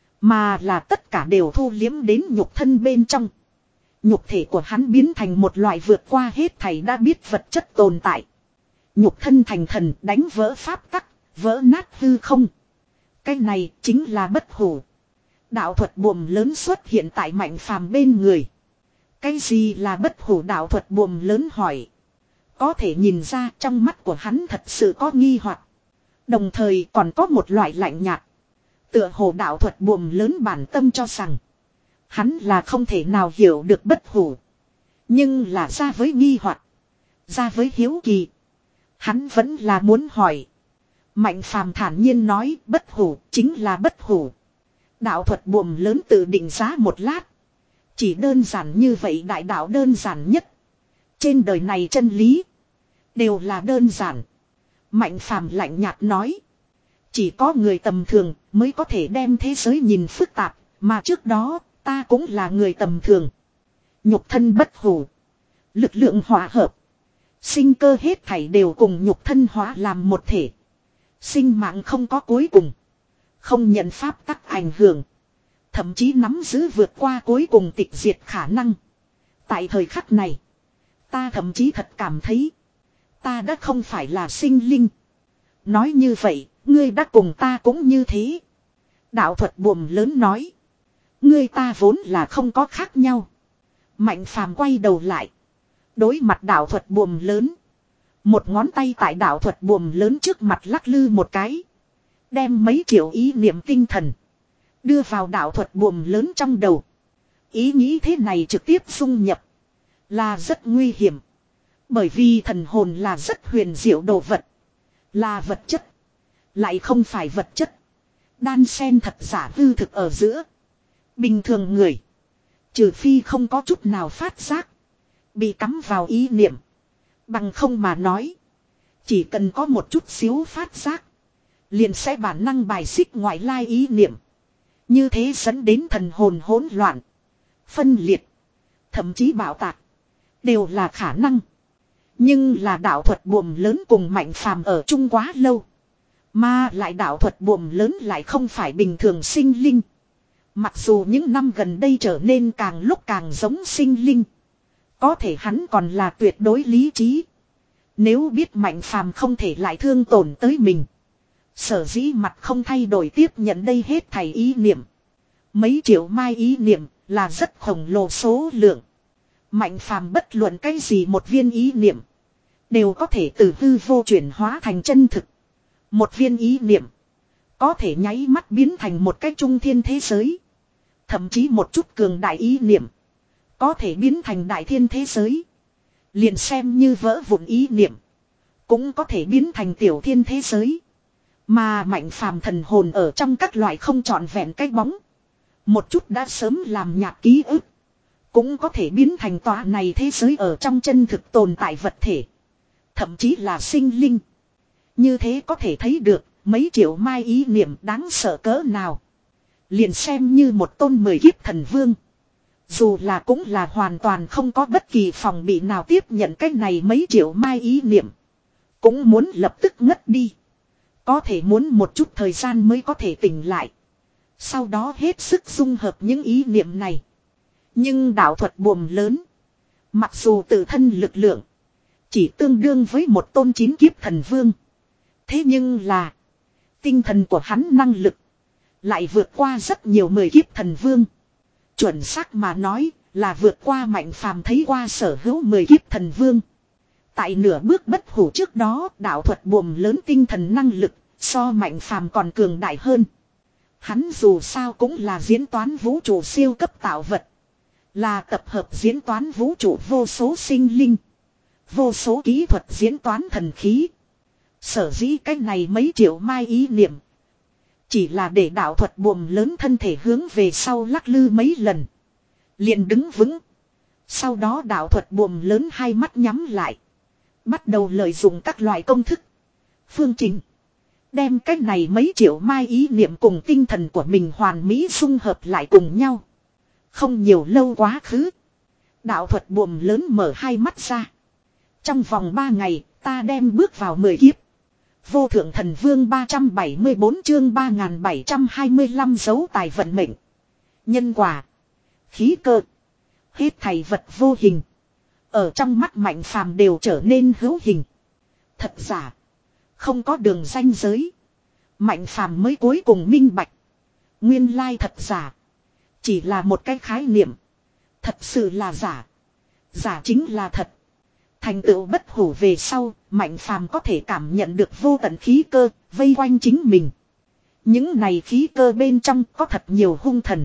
Mà là tất cả đều thu liếm đến nhục thân bên trong. Nhục thể của hắn biến thành một loại vượt qua hết thảy đã biết vật chất tồn tại. Nhục thân thành thần đánh vỡ pháp tắc. Vỡ nát hư không. Cái này chính là bất hủ. Đạo thuật buồm lớn xuất hiện tại Mạnh phàm bên người. Cái gì là bất hủ đạo thuật buồm lớn hỏi. Có thể nhìn ra trong mắt của hắn thật sự có nghi hoặc. Đồng thời còn có một loại lạnh nhạt. Tựa hồ đạo thuật buồm lớn bản tâm cho rằng. Hắn là không thể nào hiểu được bất hủ. Nhưng là ra với nghi hoặc. Ra với hiếu kỳ. Hắn vẫn là muốn hỏi. Mạnh phàm thản nhiên nói bất hủ chính là bất hủ. Đạo thuật buồm lớn tự định giá một lát. Chỉ đơn giản như vậy đại đạo đơn giản nhất. Trên đời này chân lý. Đều là đơn giản. Mạnh phàm lạnh nhạt nói. Chỉ có người tầm thường mới có thể đem thế giới nhìn phức tạp. Mà trước đó ta cũng là người tầm thường. Nhục thân bất hủ. Lực lượng hòa hợp. Sinh cơ hết thảy đều cùng nhục thân hóa làm một thể. Sinh mạng không có cuối cùng. Không nhận pháp tắc ảnh hưởng. Thậm chí nắm giữ vượt qua cuối cùng tịch diệt khả năng. Tại thời khắc này. Ta thậm chí thật cảm thấy. Ta đã không phải là sinh linh. Nói như vậy, ngươi đã cùng ta cũng như thế. Đạo thuật buồm lớn nói. Ngươi ta vốn là không có khác nhau. Mạnh phàm quay đầu lại. Đối mặt đạo thuật buồm lớn. Một ngón tay tại đạo thuật buồm lớn trước mặt lắc lư một cái. Đem mấy triệu ý niệm tinh thần. Đưa vào đạo thuật buồm lớn trong đầu. Ý nghĩ thế này trực tiếp dung nhập. Là rất nguy hiểm. Bởi vì thần hồn là rất huyền diệu đồ vật. Là vật chất. Lại không phải vật chất. Đan xen thật giả hư thực ở giữa. Bình thường người. Trừ phi không có chút nào phát giác. Bị cắm vào ý niệm. Bằng không mà nói. Chỉ cần có một chút xíu phát giác. Liền sẽ bản năng bài xích ngoại lai ý niệm. Như thế dẫn đến thần hồn hỗn loạn. Phân liệt. Thậm chí bạo tạc. Đều là khả năng. Nhưng là đạo thuật buồm lớn cùng Mạnh Phàm ở chung quá lâu. Mà lại đạo thuật buồm lớn lại không phải bình thường sinh linh. Mặc dù những năm gần đây trở nên càng lúc càng giống sinh linh. Có thể hắn còn là tuyệt đối lý trí. Nếu biết Mạnh Phàm không thể lại thương tổn tới mình. Sở dĩ mặt không thay đổi tiếp nhận đây hết thảy ý niệm. Mấy triệu mai ý niệm là rất khổng lồ số lượng. Mạnh Phàm bất luận cái gì một viên ý niệm. Đều có thể từ hư vô chuyển hóa thành chân thực. Một viên ý niệm. Có thể nháy mắt biến thành một cái trung thiên thế giới. Thậm chí một chút cường đại ý niệm. Có thể biến thành đại thiên thế giới. Liền xem như vỡ vụn ý niệm. Cũng có thể biến thành tiểu thiên thế giới. Mà Mạnh Phàm thần hồn ở trong các loại không trọn vẹn cái bóng. Một chút đã sớm làm nhạt ký ức. Cũng có thể biến thành tòa này thế giới ở trong chân thực tồn tại vật thể. Thậm chí là sinh linh. Như thế có thể thấy được mấy triệu mai ý niệm đáng sợ cỡ nào. Liền xem như một tôn mười kiếp thần vương. Dù là cũng là hoàn toàn không có bất kỳ phòng bị nào tiếp nhận cái này mấy triệu mai ý niệm. Cũng muốn lập tức ngất đi. Có thể muốn một chút thời gian mới có thể tỉnh lại. Sau đó hết sức dung hợp những ý niệm này. Nhưng đạo thuật buồm lớn. Mặc dù tự thân lực lượng. Chỉ tương đương với một tôn chín kiếp thần vương. Thế nhưng là. Tinh thần của hắn năng lực. Lại vượt qua rất nhiều mười kiếp thần vương. Chuẩn xác mà nói là vượt qua Mạnh Phàm thấy qua sở hữu mười kiếp thần vương. Tại nửa bước bất hủ trước đó đạo thuật buồm lớn tinh thần năng lực. So Mạnh Phàm còn cường đại hơn. Hắn dù sao cũng là diễn toán vũ trụ siêu cấp tạo vật. Là tập hợp diễn toán vũ trụ vô số sinh linh. Vô số kỹ thuật diễn toán thần khí. Sở dĩ cái này mấy triệu mai ý niệm. Chỉ là để đạo thuật buồm lớn thân thể hướng về sau lắc lư mấy lần. Liền đứng vững. Sau đó đạo thuật buồm lớn hai mắt nhắm lại. Bắt đầu lợi dụng các loại công thức. Phương trình. Đem cái này mấy triệu mai ý niệm cùng tinh thần của mình hoàn mỹ dung hợp lại cùng nhau. Không nhiều lâu quá khứ. Đạo thuật buồm lớn mở hai mắt ra. Trong vòng ba ngày ta đem bước vào mười kiếp. Vô thượng thần vương ba trăm bảy mươi bốn chương ba nghìn bảy trăm hai mươi lăm dấu tài vận mệnh. Nhân quả. Khí cơ. Hết thảy vật vô hình. Ở trong mắt Mạnh Phàm đều trở nên hữu hình. Thật giả. Không có đường ranh giới. Mạnh Phàm mới cuối cùng minh bạch. Nguyên lai thật giả. Chỉ là một cái khái niệm. Thật sự là giả. Giả chính là thật. Thành tựu bất hủ về sau, Mạnh Phàm có thể cảm nhận được vô tận khí cơ, vây quanh chính mình. Những này khí cơ bên trong có thật nhiều hung thần.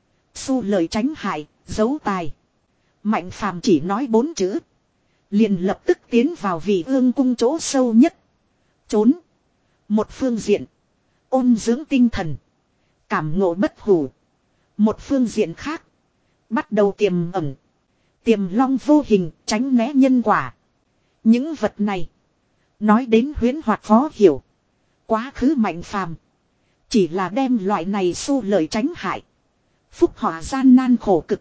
Xu lời tránh hại, giấu tài. Mạnh Phàm chỉ nói bốn chữ. Liền lập tức tiến vào vị ương cung chỗ sâu nhất. Trốn. Một phương diện. Ôn dưỡng tinh thần. Cảm ngộ bất hủ. Một phương diện khác. Bắt đầu tiềm ẩn. Tiềm long vô hình tránh né nhân quả. Những vật này. Nói đến huyễn hoặc khó hiểu. Quá khứ Mạnh Phàm chỉ là đem loại này xu lợi tránh hại. Phúc họa gian nan khổ cực.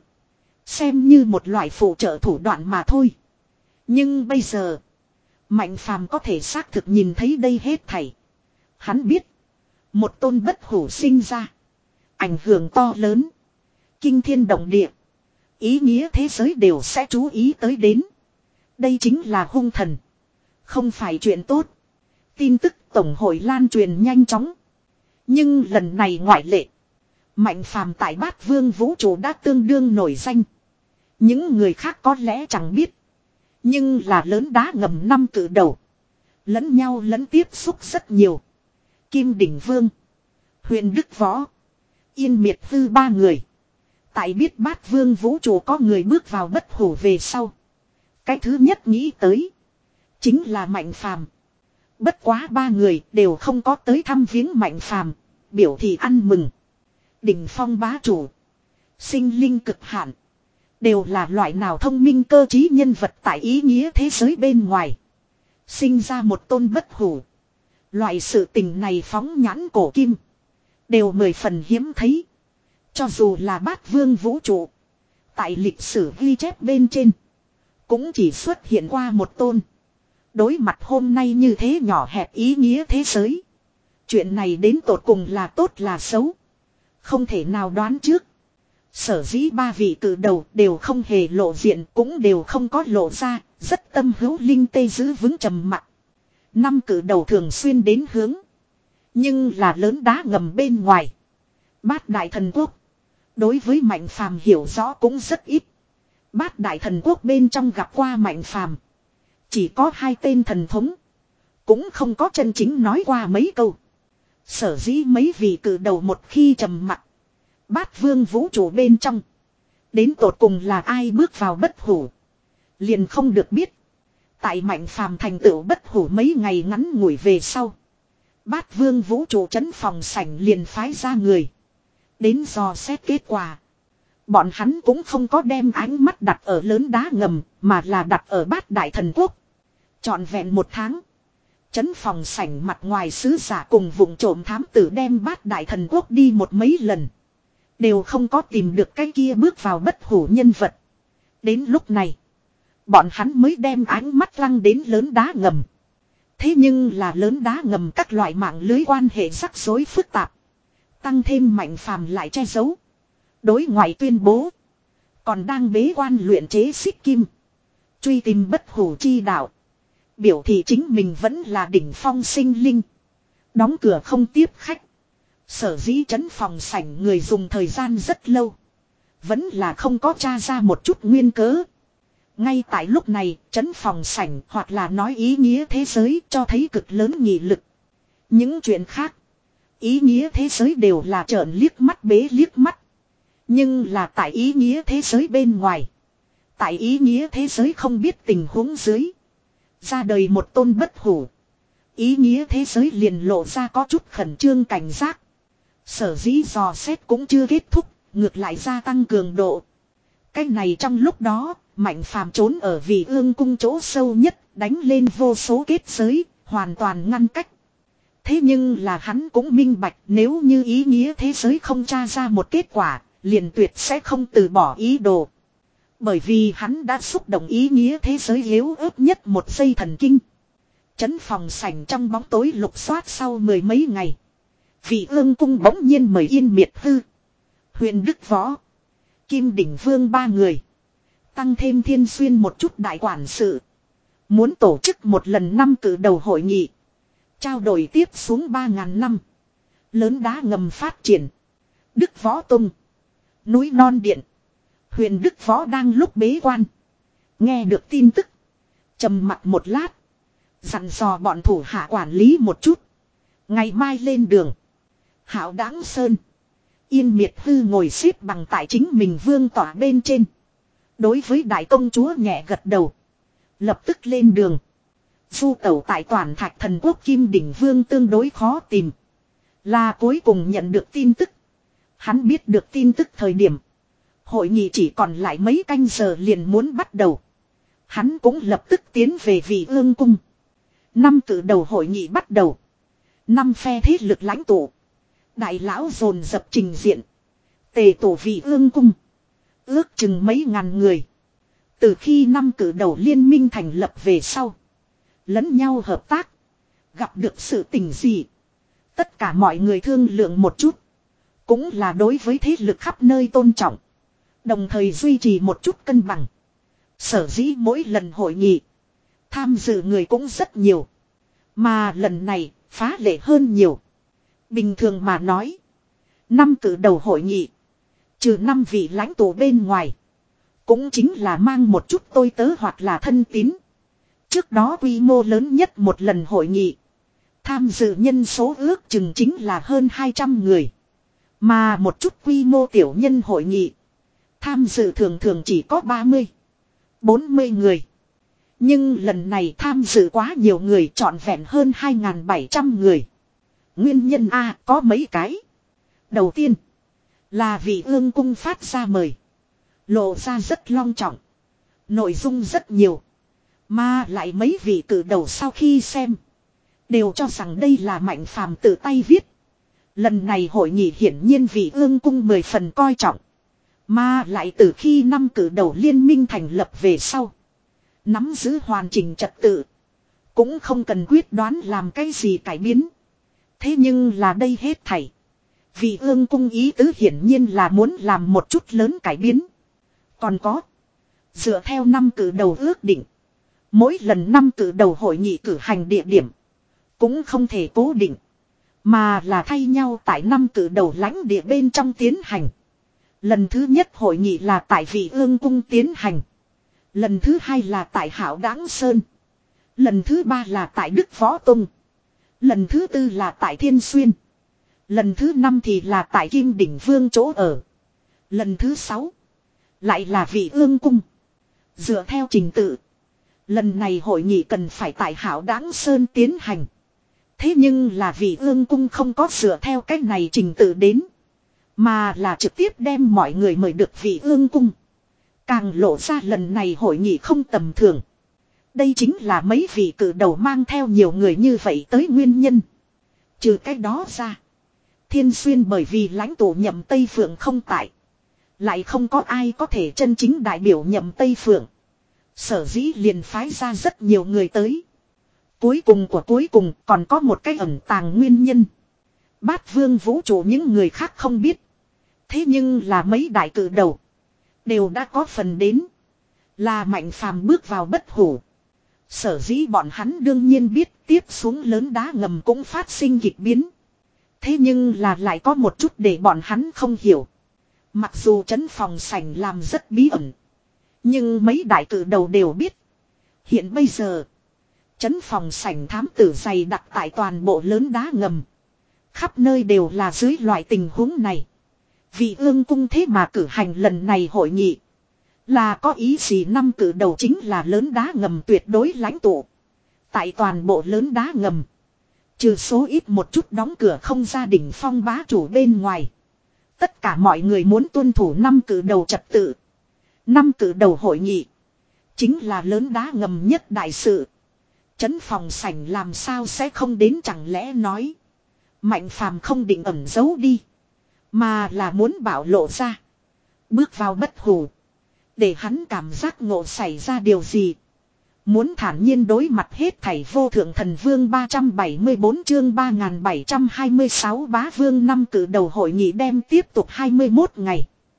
Xem như một loại phụ trợ thủ đoạn mà thôi. Nhưng bây giờ. Mạnh Phàm có thể xác thực nhìn thấy đây hết thảy. Hắn biết. Một tôn bất hủ sinh ra. Ảnh hưởng to lớn. Kinh thiên động địa. Ý nghĩa thế giới đều sẽ chú ý tới đến. Đây chính là hung thần. Không phải chuyện tốt. Tin tức tổng hội lan truyền nhanh chóng. Nhưng lần này ngoại lệ. Mạnh Phàm tại Bát Vương vũ trụ đã tương đương nổi danh. Những người khác có lẽ chẳng biết. Nhưng là lớn đá ngầm năm cử đầu. Lẫn nhau lẫn tiếp xúc rất nhiều. Kim Đỉnh Vương, Huyền Đức Võ, Yên Miệt Hư ba người. Tại biết Bát Vương vũ trụ có người bước vào bất hủ về sau. Cái thứ nhất nghĩ tới. Chính là Mạnh Phàm. Bất quá ba người đều không có tới thăm viếng Mạnh Phàm, biểu thị ăn mừng. Đỉnh phong bá chủ, sinh linh cực hạn, đều là loại nào thông minh cơ trí nhân vật tại ý nghĩa thế giới bên ngoài. Sinh ra một tôn bất hủ. Loại sự tình này phóng nhãn cổ kim, đều mười phần hiếm thấy. Cho dù là Bát Vương vũ trụ, tại lịch sử ghi chép bên trên, cũng chỉ xuất hiện qua một tôn. Đối mặt hôm nay như thế nhỏ hẹp ý nghĩa thế giới. Chuyện này đến tột cùng là tốt là xấu. Không thể nào đoán trước. Sở dĩ ba vị cử đầu đều không hề lộ diện, cũng đều không có lộ ra, rất tâm hữu linh tê giữ vững trầm mặc. Năm cử đầu thường xuyên đến hướng. Nhưng là lớn đá ngầm bên ngoài. Bát Đại Thần Quốc. Đối với Mạnh Phàm hiểu rõ cũng rất ít. Bát Đại Thần Quốc bên trong gặp qua Mạnh Phàm chỉ có hai tên thần thống. Cũng không có chân chính nói qua mấy câu. Sở dĩ mấy vị cử đầu một khi trầm mặc. Bát Vương vũ trụ bên trong. Đến tột cùng là ai bước vào bất hủ. Liền không được biết. Tại Mạnh Phàm thành tựu bất hủ mấy ngày ngắn ngủi về sau. Bát Vương vũ trụ trấn phòng sảnh liền phái ra người. Đến dò xét kết quả. Bọn hắn cũng không có đem ánh mắt đặt ở lớn đá ngầm, mà là đặt ở Bát Đại Thần Quốc. Trọn vẹn một tháng. Trấn phòng sảnh mặt ngoài sứ giả cùng vùng trộm thám tử đem Bát Đại Thần Quốc đi một mấy lần. Đều không có tìm được cái kia bước vào bất hủ nhân vật. Đến lúc này, bọn hắn mới đem ánh mắt lăng đến lớn đá ngầm. Thế nhưng là lớn đá ngầm các loại mạng lưới quan hệ rắc rối phức tạp. Tăng thêm Mạnh Phàm lại che giấu. Đối ngoại tuyên bố. Còn đang bế quan luyện chế xích kim. Truy tìm bất hủ chi đạo. Biểu thị chính mình vẫn là đỉnh phong sinh linh. Đóng cửa không tiếp khách. Sở dĩ trấn phòng sảnh người dùng thời gian rất lâu. Vẫn là không có tra ra một chút nguyên cớ. Ngay tại lúc này, trấn phòng sảnh hoặc là nói ý nghĩa thế giới cho thấy cực lớn nghị lực. Những chuyện khác, ý nghĩa thế giới đều là trợn liếc mắt bế liếc mắt. Nhưng là tại ý nghĩa thế giới bên ngoài. Tại ý nghĩa thế giới không biết tình huống dưới. Ra đời một tôn bất hủ. Ý nghĩa thế giới liền lộ ra có chút khẩn trương cảnh giác. Sở dĩ dò xét cũng chưa kết thúc, ngược lại gia tăng cường độ. Cái này trong lúc đó, Mạnh Phàm trốn ở Vị Ương cung chỗ sâu nhất, đánh lên vô số kết giới, hoàn toàn ngăn cách. Thế nhưng là hắn cũng minh bạch, nếu như ý nghĩa thế giới không tra ra một kết quả, liền tuyệt sẽ không từ bỏ ý đồ. Bởi vì hắn đã xúc động ý nghĩa thế giới yếu ớt nhất một giây thần kinh. Trấn phòng sảnh trong bóng tối lục soát sau mười mấy ngày. Vị Ương cung bỗng nhiên mời Yên Miệt Hư, Huyền Đức Võ, Kim Đỉnh Vương ba người. Tăng thêm Thiên Xuyên một chút đại quản sự. Muốn tổ chức một lần năm cử đầu hội nghị. Trao đổi tiếp xuống ba ngàn năm. Lớn đá ngầm phát triển. Đức Võ Tông, núi non điện. Huyền Đức Võ đang lúc bế quan. Nghe được tin tức. Trầm mặt một lát. Dặn dò bọn thủ hạ quản lý một chút. Ngày mai lên đường. Hảo Đáng Sơn. Yên Miệt Hư ngồi xếp bằng tại chính mình vương tỏa bên trên. Đối với đại công chúa nhẹ gật đầu. Lập tức lên đường. Du tẩu tại toàn Thạch Thần Quốc Kim Đỉnh Vương tương đối khó tìm. Là cuối cùng nhận được tin tức. Hắn biết được tin tức thời điểm. Hội nghị chỉ còn lại mấy canh giờ liền muốn bắt đầu. Hắn cũng lập tức tiến về Vị Ương cung. Năm cử đầu hội nghị bắt đầu. Năm phe thế lực lãnh tụ. Đại lão dồn dập trình diện. Tề tổ Vị Ương cung. Ước chừng mấy ngàn người. Từ khi năm cử đầu liên minh thành lập về sau. Lẫn nhau hợp tác. Gặp được sự tình gì. Tất cả mọi người thương lượng một chút. Cũng là đối với thế lực khắp nơi tôn trọng. Đồng thời duy trì một chút cân bằng. Sở dĩ mỗi lần hội nghị. Tham dự người cũng rất nhiều. Mà lần này phá lệ hơn nhiều. Bình thường mà nói. Năm cử đầu hội nghị. Trừ năm vị lãnh tụ bên ngoài. Cũng chính là mang một chút tôi tớ hoặc là thân tín. Trước đó quy mô lớn nhất một lần hội nghị. Tham dự nhân số ước chừng chính là hơn hai trăm người. Mà một chút quy mô tiểu nhân hội nghị. Tham dự thường thường chỉ có ba mươi, bốn mươi người. Nhưng lần này tham dự quá nhiều người, trọn vẹn hơn hai nghìn bảy trăm người. Nguyên nhân A có mấy cái. Đầu tiên là vị ương cung phát ra mời. Lộ ra rất long trọng. Nội dung rất nhiều. Mà lại mấy vị cử đầu sau khi xem. Đều cho rằng đây là Mạnh Phàm tự tay viết. Lần này hội nghị hiển nhiên vị ương cung mười phần coi trọng. Mà lại từ khi năm cử đầu liên minh thành lập về sau. Nắm giữ hoàn chỉnh trật tự. Cũng không cần quyết đoán làm cái gì cải biến. Thế nhưng là đây hết thảy. Vị ương cung ý tứ hiển nhiên là muốn làm một chút lớn cải biến. Còn có. Dựa theo năm cử đầu ước định. Mỗi lần năm cử đầu hội nghị cử hành địa điểm. Cũng không thể cố định. Mà là thay nhau tại năm cử đầu lãnh địa bên trong tiến hành. Lần thứ nhất hội nghị là tại Vị Ương cung tiến hành. Lần thứ hai là tại Hảo Đáng Sơn. Lần thứ ba là tại Đức Võ Tông. Lần thứ tư là tại Thiên Xuyên. Lần thứ năm thì là tại Kim Đỉnh Vương chỗ ở. Lần thứ sáu lại là Vị Ương cung. Dựa theo trình tự. Lần này hội nghị cần phải tại Hảo Đáng Sơn tiến hành. Thế nhưng là Vị Ương cung không có dựa theo cách này trình tự đến. Mà là trực tiếp đem mọi người mời được Vị Ương cung. Càng lộ ra lần này hội nghị không tầm thường. Đây chính là mấy vị cử đầu mang theo nhiều người như vậy tới nguyên nhân. Trừ cái đó ra. Thiên Xuyên bởi vì lãnh tụ Nhậm Tây Phượng không tại. Lại không có ai có thể chân chính đại biểu Nhậm Tây Phượng. Sở dĩ liền phái ra rất nhiều người tới. Cuối cùng của cuối cùng còn có một cái ẩn tàng nguyên nhân. Bát Vương vũ trụ những người khác không biết. Thế nhưng là mấy đại cử đầu. Đều đã có phần đến. Là Mạnh Phàm bước vào bất hủ. Sở dĩ bọn hắn đương nhiên biết tiếp xuống lớn đá ngầm cũng phát sinh kịch biến. Thế nhưng là lại có một chút để bọn hắn không hiểu. Mặc dù trấn phòng sảnh làm rất bí ẩn. Nhưng mấy đại cử đầu đều biết. Hiện bây giờ. Trấn phòng sảnh thám tử dày đặc tại toàn bộ lớn đá ngầm. Khắp nơi đều là dưới loại tình huống này. Vị Ương cung thế mà cử hành lần này hội nghị. Là có ý gì năm cử đầu chính là lớn đá ngầm tuyệt đối lãnh tụ. Tại toàn bộ lớn đá ngầm. Trừ số ít một chút đóng cửa không gia đình phong bá chủ bên ngoài. Tất cả mọi người muốn tuân thủ năm cử đầu trật tự. Năm cử đầu hội nghị. Chính là lớn đá ngầm nhất đại sự. Trấn phòng sảnh làm sao sẽ không đến chẳng lẽ nói. Mạnh Phàm không định ẩn giấu đi. Mà là muốn bảo lộ ra. Bước vào bất hủ. Để hắn cảm giác ngộ xảy ra điều gì. Muốn thản nhiên đối mặt hết thảy vô thượng thần vương ba trăm bảy mươi bốn chương ba nghìn bảy trăm hai mươi sáu bá vương năm cử đầu hội nghị đem tiếp tục hai mươi mốt ngày.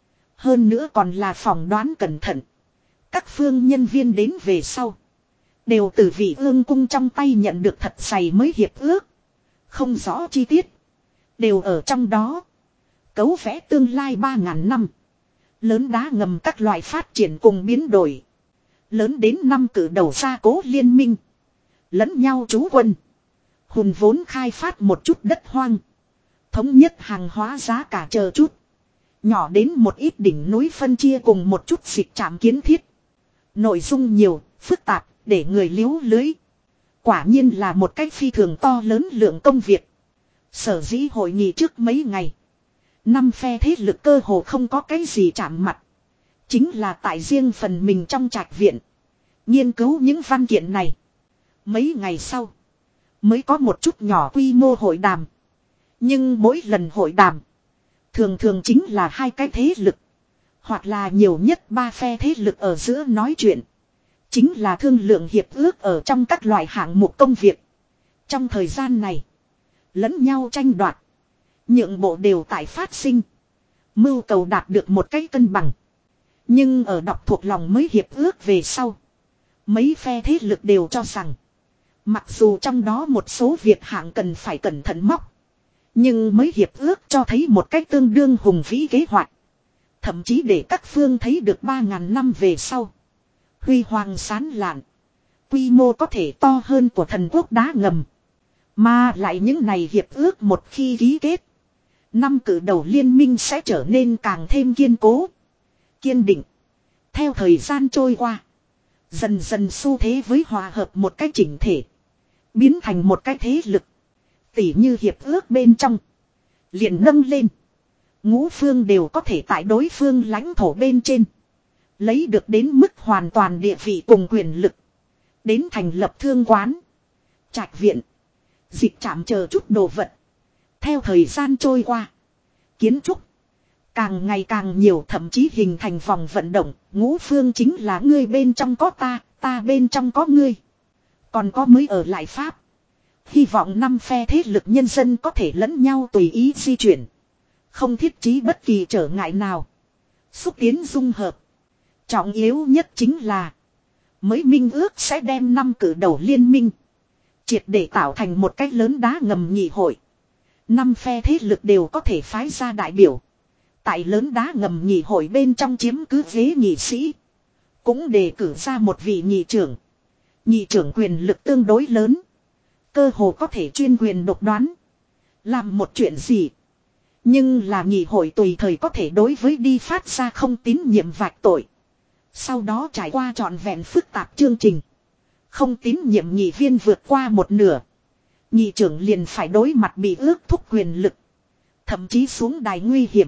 Hơn nữa còn là phỏng đoán cẩn thận. Các phương nhân viên đến về sau. Đều từ Vị Ương cung trong tay nhận được thật dày mới hiệp ước. Không rõ chi tiết. Đều ở trong đó. Cấu vẽ tương lai ba ngàn năm. Lớn đá ngầm các loại phát triển cùng biến đổi. Lớn đến năm cử đầu gia cố liên minh. Lẫn nhau trú quân. Hùn vốn khai phát một chút đất hoang. Thống nhất hàng hóa giá cả chờ chút. Nhỏ đến một ít đỉnh núi phân chia cùng một chút dịch trạm kiến thiết. Nội dung nhiều, phức tạp, để người liếu lưới. Quả nhiên là một cách phi thường to lớn lượng công việc. Sở dĩ hội nghị trước mấy ngày. Năm phe thế lực cơ hồ không có cái gì chạm mặt. Chính là tại riêng phần mình trong trạch viện. Nghiên cứu những văn kiện này. Mấy ngày sau. Mới có một chút nhỏ quy mô hội đàm. Nhưng mỗi lần hội đàm. Thường thường chính là hai cái thế lực. Hoặc là nhiều nhất ba phe thế lực ở giữa nói chuyện. Chính là thương lượng hiệp ước ở trong các loại hạng mục công việc. Trong thời gian này. Lẫn nhau tranh đoạt. Nhượng bộ đều tại phát sinh. Mưu cầu đạt được một cái cân bằng. Nhưng ở đọc thuộc lòng mới hiệp ước về sau. Mấy phe thế lực đều cho rằng. Mặc dù trong đó một số việc hạng cần phải cẩn thận móc. Nhưng mới hiệp ước cho thấy một cách tương đương hùng vĩ kế hoạch. Thậm chí để các phương thấy được ba ngàn năm về sau. Huy hoàng sán lạn. Quy mô có thể to hơn của thần quốc đá ngầm. Mà lại những này hiệp ước một khi ký kết. Năm cử đầu liên minh sẽ trở nên càng thêm kiên cố. Kiên định. Theo thời gian trôi qua. Dần dần xu thế với hòa hợp một cách chỉnh thể. Biến thành một cái thế lực. Tỉ như hiệp ước bên trong. Liền nâng lên. Ngũ phương đều có thể tại đối phương lãnh thổ bên trên. Lấy được đến mức hoàn toàn địa vị cùng quyền lực. Đến thành lập thương quán. Trạch viện. Dịch trạm chờ chút đồ vật. Theo thời gian trôi qua. Kiến trúc. Càng ngày càng nhiều thậm chí hình thành vòng vận động. Ngũ phương chính là ngươi bên trong có ta. Ta bên trong có ngươi. Còn có mới ở lại Pháp. Hy vọng năm phe thế lực nhân dân có thể lẫn nhau tùy ý di chuyển. Không thiết trí bất kỳ trở ngại nào. Xúc tiến dung hợp. Trọng yếu nhất chính là. Mới minh ước sẽ đem năm cử đầu liên minh. Triệt để tạo thành một cách lớn đá ngầm nghị hội. Năm phe thế lực đều có thể phái ra đại biểu. Tại lớn đá ngầm nghị hội bên trong chiếm cứ ghế nghị sĩ. Cũng đề cử ra một vị nghị trưởng. Nghị trưởng quyền lực tương đối lớn. Cơ hồ có thể chuyên quyền độc đoán. Làm một chuyện gì. Nhưng là nghị hội tùy thời có thể đối với đi phát ra không tín nhiệm vạch tội. Sau đó trải qua trọn vẹn phức tạp chương trình. Không tín nhiệm nghị viên vượt qua một nửa. Nghị trưởng liền phải đối mặt bị ước thúc quyền lực. Thậm chí xuống đài nguy hiểm.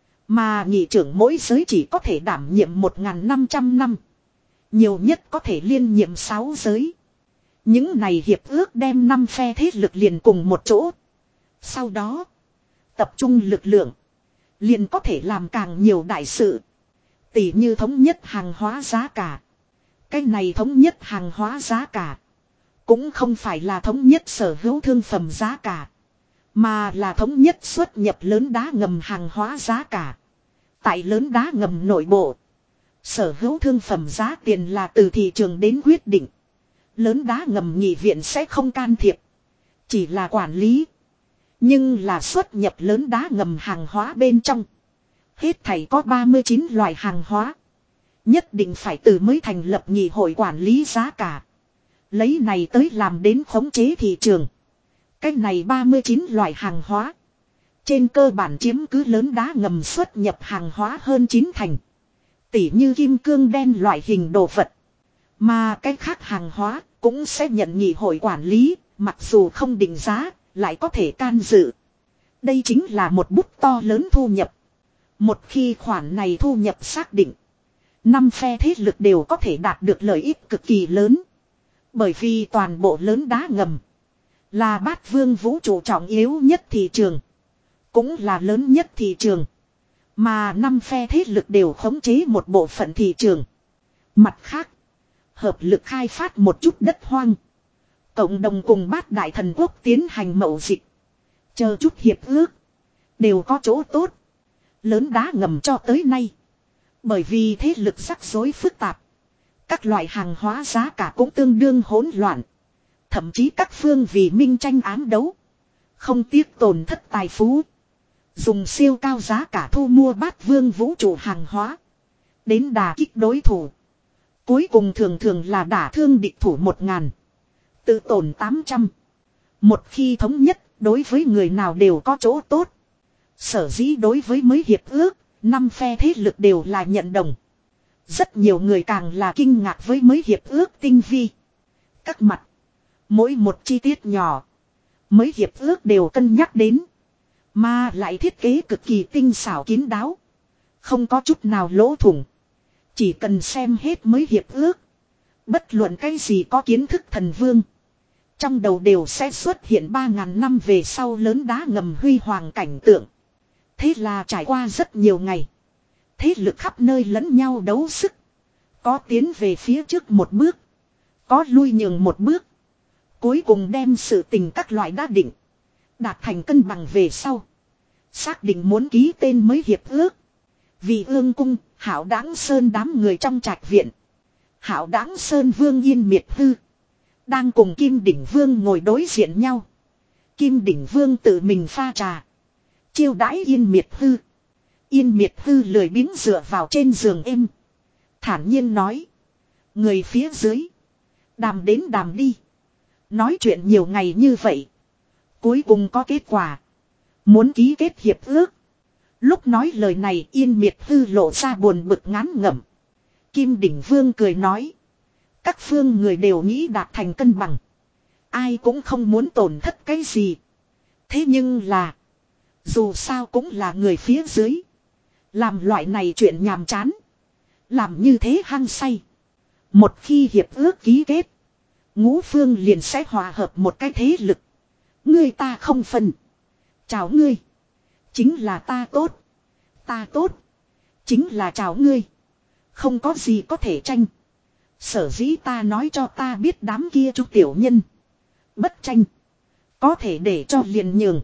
Mà nghị trưởng mỗi giới chỉ có thể đảm nhiệm một nghìn năm trăm năm. Nhiều nhất có thể liên nhiệm sáu giới. Những này hiệp ước đem năm phe thế lực liền cùng một chỗ. Sau đó. Tập trung lực lượng. Liền có thể làm càng nhiều đại sự. Tỷ như thống nhất hàng hóa giá cả. Cái này thống nhất hàng hóa giá cả. Cũng không phải là thống nhất sở hữu thương phẩm giá cả. Mà là thống nhất xuất nhập lớn đá ngầm hàng hóa giá cả. Tại lớn đá ngầm nội bộ. Sở hữu thương phẩm giá tiền là từ thị trường đến quyết định. Lớn đá ngầm nghị viện sẽ không can thiệp. Chỉ là quản lý. Nhưng là xuất nhập lớn đá ngầm hàng hóa bên trong. Hết thảy có ba mươi chín loại hàng hóa. Nhất định phải từ mới thành lập nghị hội quản lý giá cả. Lấy này tới làm đến khống chế thị trường. Cách này ba mươi chín loại hàng hóa. Trên cơ bản chiếm cứ lớn đá ngầm xuất nhập hàng hóa hơn chín thành. Tỷ như kim cương đen loại hình đồ vật. Mà cách khác hàng hóa cũng sẽ nhận nghị hội quản lý. Mặc dù không định giá, lại có thể can dự. Đây chính là một bút to lớn thu nhập. Một khi khoản này thu nhập xác định. Năm phe thế lực đều có thể đạt được lợi ích cực kỳ lớn. Bởi vì toàn bộ lớn đá ngầm. Là bát vương vũ trụ trọng yếu nhất thị trường. Cũng là lớn nhất thị trường. Mà năm phe thế lực đều khống chế một bộ phận thị trường. Mặt khác. Hợp lực khai phát một chút đất hoang. Cộng đồng cùng bát đại thần quốc tiến hành mậu dịch. Chờ chút hiệp ước. Đều có chỗ tốt. Lớn đá ngầm cho tới nay. Bởi vì thế lực rắc rối phức tạp. Các loại hàng hóa giá cả cũng tương đương hỗn loạn. Thậm chí các phương vì minh tranh ám đấu. Không tiếc tổn thất tài phú. Dùng siêu cao giá cả thu mua bát vương vũ trụ hàng hóa. Đến đà kích đối thủ. Cuối cùng thường thường là đả thương địch thủ một ngàn. Tự tổn tám trăm. Một khi thống nhất đối với người nào đều có chỗ tốt. Sở dĩ đối với mới hiệp ước. Năm phe thế lực đều là nhận đồng. Rất nhiều người càng là kinh ngạc với mới hiệp ước tinh vi. Các mặt. Mỗi một chi tiết nhỏ. Mới hiệp ước đều cân nhắc đến. Mà lại thiết kế cực kỳ tinh xảo kín đáo. Không có chút nào lỗ thủng. Chỉ cần xem hết mới hiệp ước. Bất luận cái gì có kiến thức thần vương. Trong đầu đều sẽ xuất hiện ba ngàn năm về sau lớn đá ngầm huy hoàng cảnh tượng. Thế là trải qua rất nhiều ngày. Thế lực khắp nơi lẫn nhau đấu sức. Có tiến về phía trước một bước. Có lui nhường một bước. Cuối cùng đem sự tình các loại đã định. Đạt thành cân bằng về sau. Xác định muốn ký tên mới hiệp ước. Vì ương cung, hảo đáng sơn đám người trong trạch viện. Hạo Đãng Sơn Vương Yên Miệt Hư đang cùng Kim Đỉnh Vương ngồi đối diện nhau. Kim Đỉnh Vương tự mình pha trà, chiêu đãi Yên Miệt Hư. Yên Miệt Hư lười biếng dựa vào trên giường êm, thản nhiên nói: người phía dưới, đàm đến đàm đi. Nói chuyện nhiều ngày như vậy, cuối cùng có kết quả. Muốn ký kết hiệp ước. Lúc nói lời này, Yên Miệt Hư lộ ra buồn bực ngán ngẩm. Kim Đỉnh Vương cười nói: các phương người đều nghĩ đạt thành cân bằng, ai cũng không muốn tổn thất cái gì. Thế nhưng là, dù sao cũng là người phía dưới, làm loại này chuyện nhàm chán, làm như thế hăng say. Một khi hiệp ước ký kết, ngũ phương liền sẽ hòa hợp một cái thế lực. Ngươi ta không phân. Chào ngươi, chính là ta tốt. Ta tốt, chính là chào ngươi. Không có gì có thể tranh. Sở dĩ ta nói cho ta biết đám kia chú tiểu nhân, bất tranh, có thể để cho liền nhường.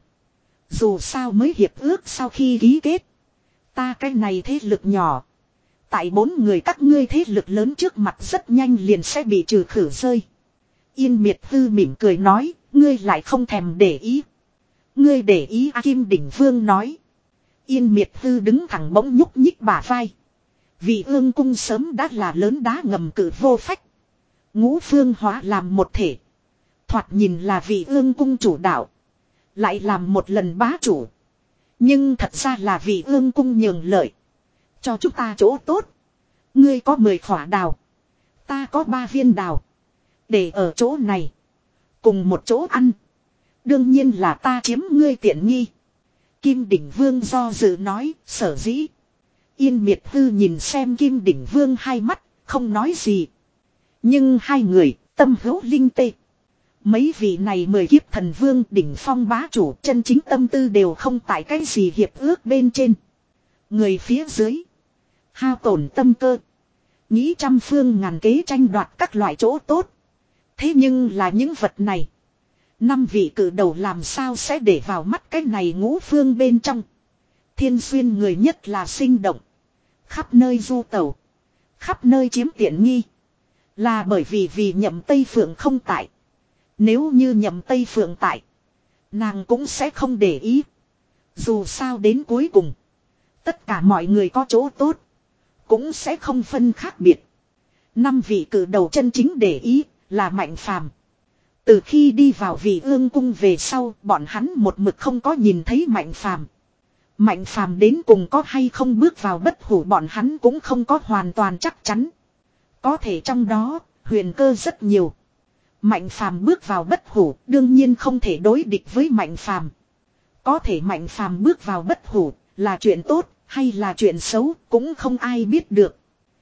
Dù sao mới hiệp ước sau khi ký kết, ta cái này thế lực nhỏ, tại bốn người các ngươi thế lực lớn trước mặt rất nhanh liền sẽ bị trừ khử rơi. Yên Miệt Hư mỉm cười nói: ngươi lại không thèm để ý. Ngươi để ý à? Kim Đỉnh Vương nói. Yên Miệt Hư đứng thẳng bỗng nhúc nhích bả vai. Vì Ương cung sớm đã là lớn đá ngầm cử vô phách, ngũ phương hóa làm một thể. Thoạt nhìn là vì Ương cung chủ đạo, lại làm một lần bá chủ. Nhưng thật ra là vì Ương cung nhường lợi, cho chúng ta chỗ tốt. Ngươi có mười khỏa đào, ta có ba viên đào, để ở chỗ này cùng một chỗ ăn, đương nhiên là ta chiếm ngươi tiện nghi. Kim Đỉnh Vương do dự nói: sở dĩ. Yên Miệt Hư nhìn xem Kim Đỉnh Vương hai mắt, không nói gì. Nhưng hai người tâm hữu linh tê. Mấy vị này mười kiếp thần vương đỉnh phong bá chủ, chân chính tâm tư đều không tại cái gì hiệp ước bên trên. Người phía dưới hao tổn tâm cơ, nghĩ trăm phương ngàn kế tranh đoạt các loại chỗ tốt. Thế nhưng là những vật này, năm vị cử đầu làm sao sẽ để vào mắt cái này ngũ phương bên trong. Thiên Xuyên người nhất là sinh động, khắp nơi du tẩu, khắp nơi chiếm tiện nghi, là bởi vì vì Nhậm Tây Phượng không tại. Nếu như Nhậm Tây Phượng tại, nàng cũng sẽ không để ý. Dù sao đến cuối cùng, tất cả mọi người có chỗ tốt, cũng sẽ không phân khác biệt. Năm vị cử đầu chân chính để ý là Mạnh Phàm. Từ khi đi vào Vị Ương cung về sau, bọn hắn một mực không có nhìn thấy Mạnh Phàm. Mạnh Phàm đến cùng có hay không bước vào bất hủ, bọn hắn cũng không có hoàn toàn chắc chắn. Có thể trong đó huyền cơ rất nhiều. Mạnh Phàm bước vào bất hủ, đương nhiên không thể đối địch với Mạnh Phàm. Có thể Mạnh Phàm bước vào bất hủ là chuyện tốt hay là chuyện xấu cũng không ai biết được.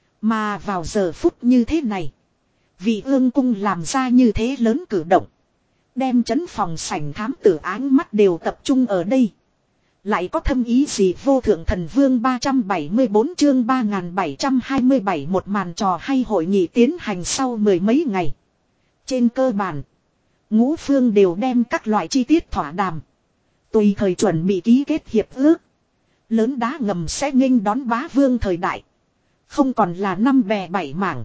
Mà vào giờ phút như thế này, Vị Ương cung làm ra như thế lớn cử động, đem trấn phòng sảnh thám tử áng mắt đều tập trung ở đây. Lại có thâm ý gì? Vô Thượng Thần Vương ba trăm bảy mươi bốn chương ba nghìn bảy trăm hai mươi bảy. Một màn trò hay hội nghị tiến hành sau mười mấy ngày. Trên cơ bản, ngũ phương đều đem các loại chi tiết thỏa đàm, tùy thời chuẩn bị ký kết hiệp ước. Lớn đá ngầm sẽ nghênh đón bá vương thời đại, không còn là năm bè bảy mảng.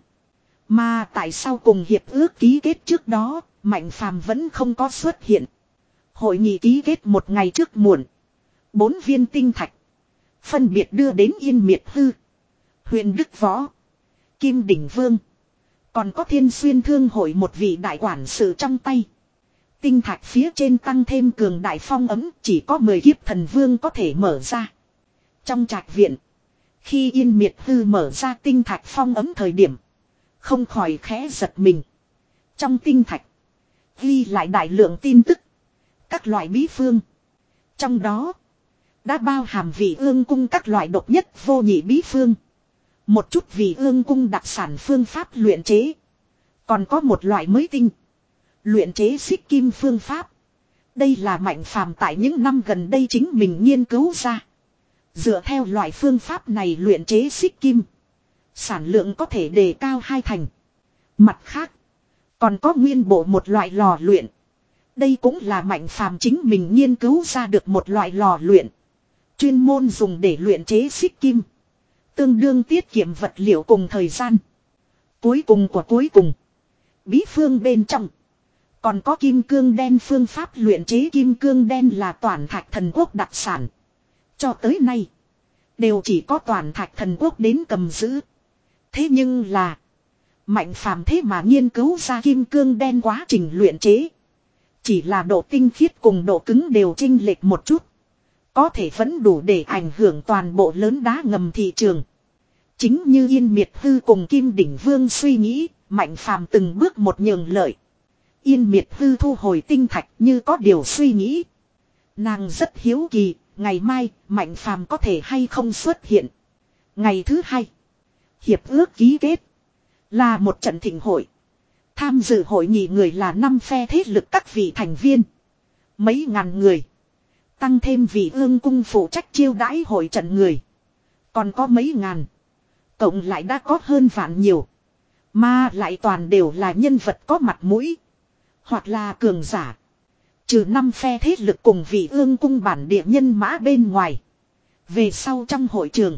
Mà tại sao cùng hiệp ước ký kết trước đó, Mạnh Phàm vẫn không có xuất hiện. Hội nghị ký kết một ngày trước muộn, bốn viên tinh thạch phân biệt đưa đến Yên Miệt Hư, Huyền Đức Võ, Kim Đỉnh Vương, còn có Thiên Xuyên Thương hội một vị đại quản sự trong tay. Tinh thạch phía trên tăng thêm cường đại phong ấm, chỉ có mười kiếp thần vương có thể mở ra. Trong trạch viện, khi Yên Miệt Hư mở ra tinh thạch phong ấm thời điểm, không khỏi khẽ giật mình. Trong tinh thạch ghi lại đại lượng tin tức, các loại bí phương. Trong đó đã bao hàm Vị Ương cung các loại độc nhất vô nhị bí phương, một chút Vị Ương cung đặc sản phương pháp luyện chế, còn có một loại mới tinh luyện chế xích kim phương pháp. Đây là Mạnh Phàm tại những năm gần đây chính mình nghiên cứu ra. Dựa theo loại phương pháp này luyện chế xích kim, sản lượng có thể đề cao hai thành. Mặt khác, còn có nguyên bộ một loại lò luyện. Đây cũng là Mạnh Phàm chính mình nghiên cứu ra được một loại lò luyện, chuyên môn dùng để luyện chế xích kim, tương đương tiết kiệm vật liệu cùng thời gian. Cuối cùng của cuối cùng. Bí phương bên trong. Còn có kim cương đen, phương pháp luyện chế kim cương đen là Toàn Thạch Thần Quốc đặc sản. Cho tới nay. Đều chỉ có Toàn Thạch Thần Quốc đến cầm giữ. Thế nhưng là. Mạnh Phàm thế mà nghiên cứu ra kim cương đen quá trình luyện chế. Chỉ là độ tinh khiết cùng độ cứng đều chênh lệch một chút. Có thể vẫn đủ để ảnh hưởng toàn bộ lớn đá ngầm thị trường. Chính như Yên Miệt Hư cùng Kim Đỉnh Vương suy nghĩ, Mạnh Phàm từng bước một nhường lợi. Yên Miệt Hư thu hồi tinh thạch như có điều suy nghĩ. Nàng rất hiếu kỳ, ngày mai Mạnh Phàm có thể hay không xuất hiện. Ngày thứ hai, hiệp ước ký kết. Là một trận thịnh hội. Tham dự hội nghị người là năm phe thế lực các vị thành viên. Mấy ngàn người. Tăng thêm vị ương cung phụ trách chiêu đãi hội trận người. Còn có mấy ngàn. Cộng lại đã có hơn vạn nhiều. Mà lại toàn đều là nhân vật có mặt mũi. Hoặc là cường giả. Trừ năm phe thế lực cùng vị ương cung bản địa nhân mã bên ngoài. Về sau trong hội trường.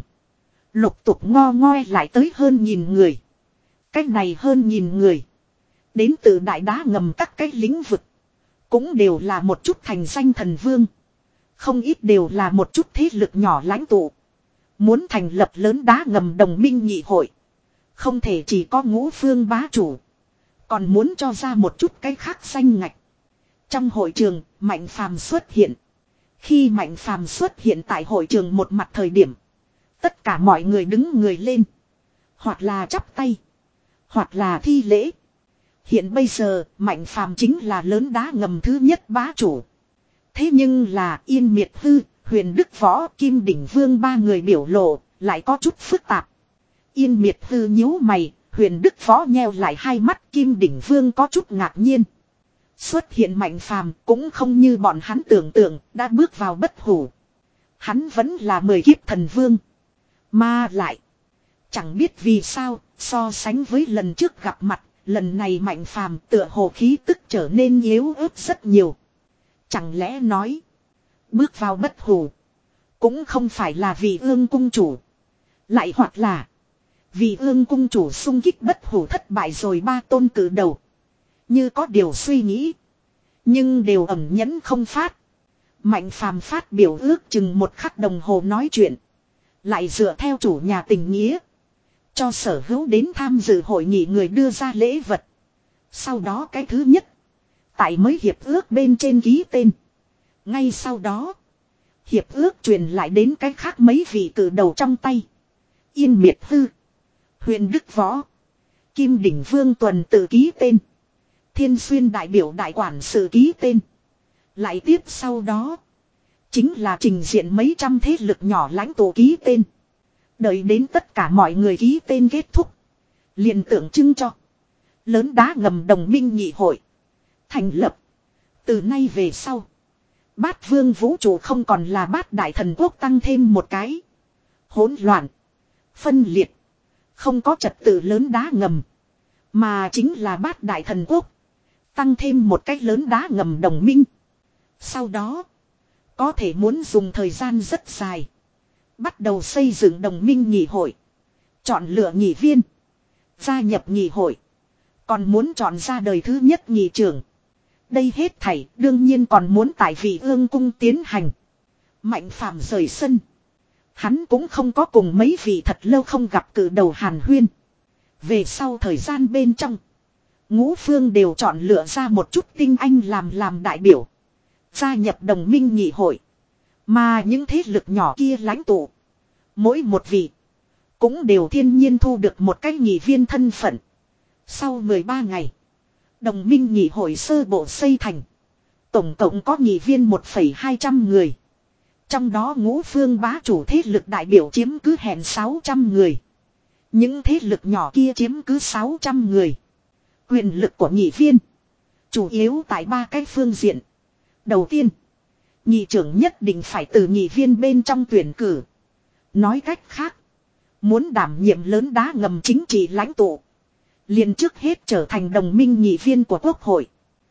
Lục tục ngo ngoe lại tới hơn nghìn người. Cách này hơn nghìn người. Đến từ đại đá ngầm các cái lĩnh vực. Cũng đều là một chút thành danh thần vương. Không ít đều là một chút thế lực nhỏ lãnh tụ. Muốn thành lập lớn đá ngầm đồng minh nghị hội. Không thể chỉ có ngũ phương bá chủ. Còn muốn cho ra một chút cái khác danh ngạch. Trong hội trường, Mạnh Phàm xuất hiện. Khi Mạnh Phàm xuất hiện tại hội trường một mặt thời điểm. Tất cả mọi người đứng người lên. Hoặc là chắp tay. Hoặc là thi lễ. Hiện bây giờ, Mạnh Phàm chính là lớn đá ngầm thứ nhất bá chủ. Thế nhưng là Yên Miệt Hư, Huyền Đức Võ, Kim Đỉnh Vương ba người biểu lộ, lại có chút phức tạp. Yên Miệt Hư nhíu mày, Huyền Đức Võ nheo lại hai mắt, Kim Đỉnh Vương có chút ngạc nhiên. Xuất hiện Mạnh Phàm cũng không như bọn hắn tưởng tượng, đã bước vào bất hủ. Hắn vẫn là mười kiếp thần vương. Mà lại, chẳng biết vì sao, so sánh với lần trước gặp mặt, lần này Mạnh Phàm tựa hồ khí tức trở nên yếu ớt rất nhiều. Chẳng lẽ nói, bước vào bất hủ, cũng không phải là vì ương cung chủ. Lại hoặc là, vì ương cung chủ xung kích bất hủ thất bại rồi ba tôn cử đầu. Như có điều suy nghĩ, nhưng đều ẩn nhẫn không phát. Mạnh Phàm phát biểu ước chừng một khắc đồng hồ nói chuyện. Lại dựa theo chủ nhà tình nghĩa. Cho sở hữu đến tham dự hội nghị người đưa ra lễ vật. Sau đó cái thứ nhất. Tại mới hiệp ước bên trên ký tên. Ngay sau đó. Hiệp ước truyền lại đến cái khác mấy vị cử đầu trong tay. Yên Miệt Hư. Huyền Đức Võ. Kim Đỉnh Vương tuần tự ký tên. Thiên Xuyên đại biểu đại quản sự ký tên. Lại tiếp sau đó. Chính là trình diện mấy trăm thế lực nhỏ lãnh tụ ký tên. Đợi đến tất cả mọi người ký tên kết thúc. Liền tượng trưng cho. Lớn đá ngầm đồng minh nghị hội. Thành lập. Từ nay về sau. Bát vương vũ trụ không còn là bát đại thần quốc tăng thêm một cái. Hỗn loạn. Phân liệt. Không có trật tự lớn đá ngầm. Mà chính là bát đại thần quốc. Tăng thêm một cách lớn đá ngầm đồng minh. Sau đó. Có thể muốn dùng thời gian rất dài. Bắt đầu xây dựng đồng minh nghị hội. Chọn lựa nghị viên. Gia nhập nghị hội. Còn muốn chọn ra đời thứ nhất nghị trưởng. Đây hết thảy đương nhiên còn muốn tại vị ương cung tiến hành. Mạnh Phàm rời sân. Hắn cũng không có cùng mấy vị thật lâu không gặp cử đầu hàn huyên. Về sau thời gian bên trong. Ngũ phương đều chọn lựa ra một chút tinh anh làm làm đại biểu. Gia nhập đồng minh nghị hội. Mà những thế lực nhỏ kia lãnh tụ. Mỗi một vị. Cũng đều thiên nhiên thu được một cái nghị viên thân phận. Sau mười ba ngày. Đồng minh nghị hội sơ bộ xây thành. Tổng cộng có nghị viên một phẩy hai trăm người. Trong đó ngũ phương bá chủ thế lực đại biểu chiếm cứ hẹn sáu trăm người. Những thế lực nhỏ kia chiếm cứ sáu trăm người. Quyền lực của nghị viên. Chủ yếu tại ba cái phương diện. Đầu tiên. Nghị trưởng nhất định phải từ nghị viên bên trong tuyển cử. Nói cách khác. Muốn đảm nhiệm lớn đá ngầm chính trị lãnh tụ. Liền trước hết trở thành đồng minh nghị viên của quốc hội.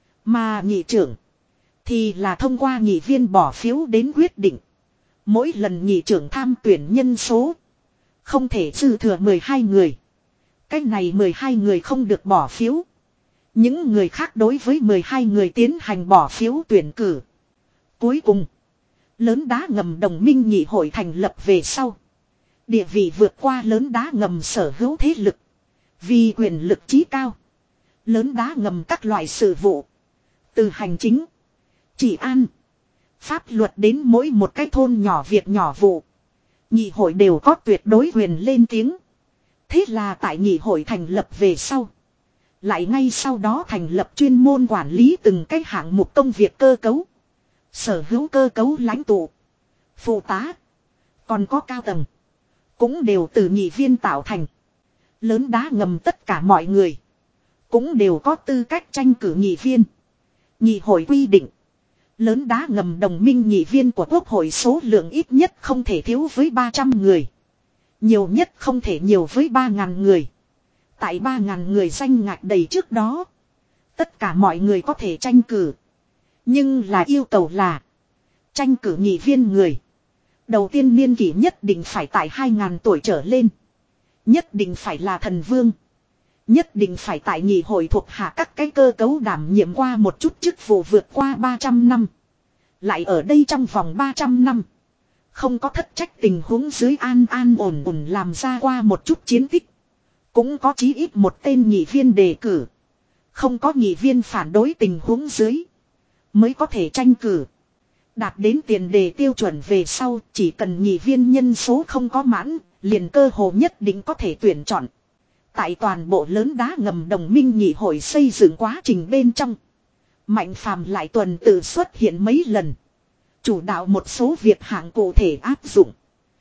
Mà nghị trưởng. Thì là thông qua nghị viên bỏ phiếu đến quyết định. Mỗi lần nghị trưởng tham tuyển nhân số. Không thể dư thừa mười hai người. Cái này mười hai người không được bỏ phiếu. Những người khác đối với mười hai người tiến hành bỏ phiếu tuyển cử. Cuối cùng, lớn đá ngầm đồng minh nhị hội thành lập về sau. Địa vị vượt qua lớn đá ngầm sở hữu thế lực. Vì quyền lực chí cao. Lớn đá ngầm các loại sự vụ. Từ hành chính, trị an, pháp luật đến mỗi một cái thôn nhỏ việc nhỏ vụ. Nhị hội đều có tuyệt đối quyền lên tiếng. Thế là tại nhị hội thành lập về sau. Lại ngay sau đó thành lập chuyên môn quản lý từng cái hạng mục công việc cơ cấu. Sở hữu cơ cấu lãnh tụ, phụ tá, còn có cao tầng. Cũng đều từ nhị viên tạo thành. Lớn đá ngầm tất cả mọi người. Cũng đều có tư cách tranh cử nhị viên. Nhị hội quy định. Lớn đá ngầm đồng minh nhị viên của quốc hội số lượng ít nhất không thể thiếu với ba trăm người. Nhiều nhất không thể nhiều với ba nghìn người. Tại ba nghìn người danh ngạch đầy trước đó. Tất cả mọi người có thể tranh cử. Nhưng là yêu cầu là. Tranh cử nhị viên người. Đầu tiên niên kỷ nhất định phải tại hai nghìn tuổi trở lên. Nhất định phải là thần vương. Nhất định phải tại nhị hội thuộc hạ các cái cơ cấu đảm nhiệm qua một chút chức vụ vượt qua ba trăm năm. Lại ở đây trong vòng ba trăm năm. Không có thất trách tình huống dưới an an ổn ổn làm ra qua một chút chiến tích. Cũng có chí ít một tên nhị viên đề cử. Không có nhị viên phản đối tình huống dưới. Mới có thể tranh cử. Đạt đến tiền đề tiêu chuẩn về sau chỉ cần nhị viên nhân số không có mãn. Liền cơ hồ nhất định có thể tuyển chọn. Tại toàn bộ lớn đá ngầm đồng minh nhị hội xây dựng quá trình bên trong. Mạnh phàm lại tuần tự xuất hiện mấy lần. Chủ đạo một số việc hạng cụ thể áp dụng.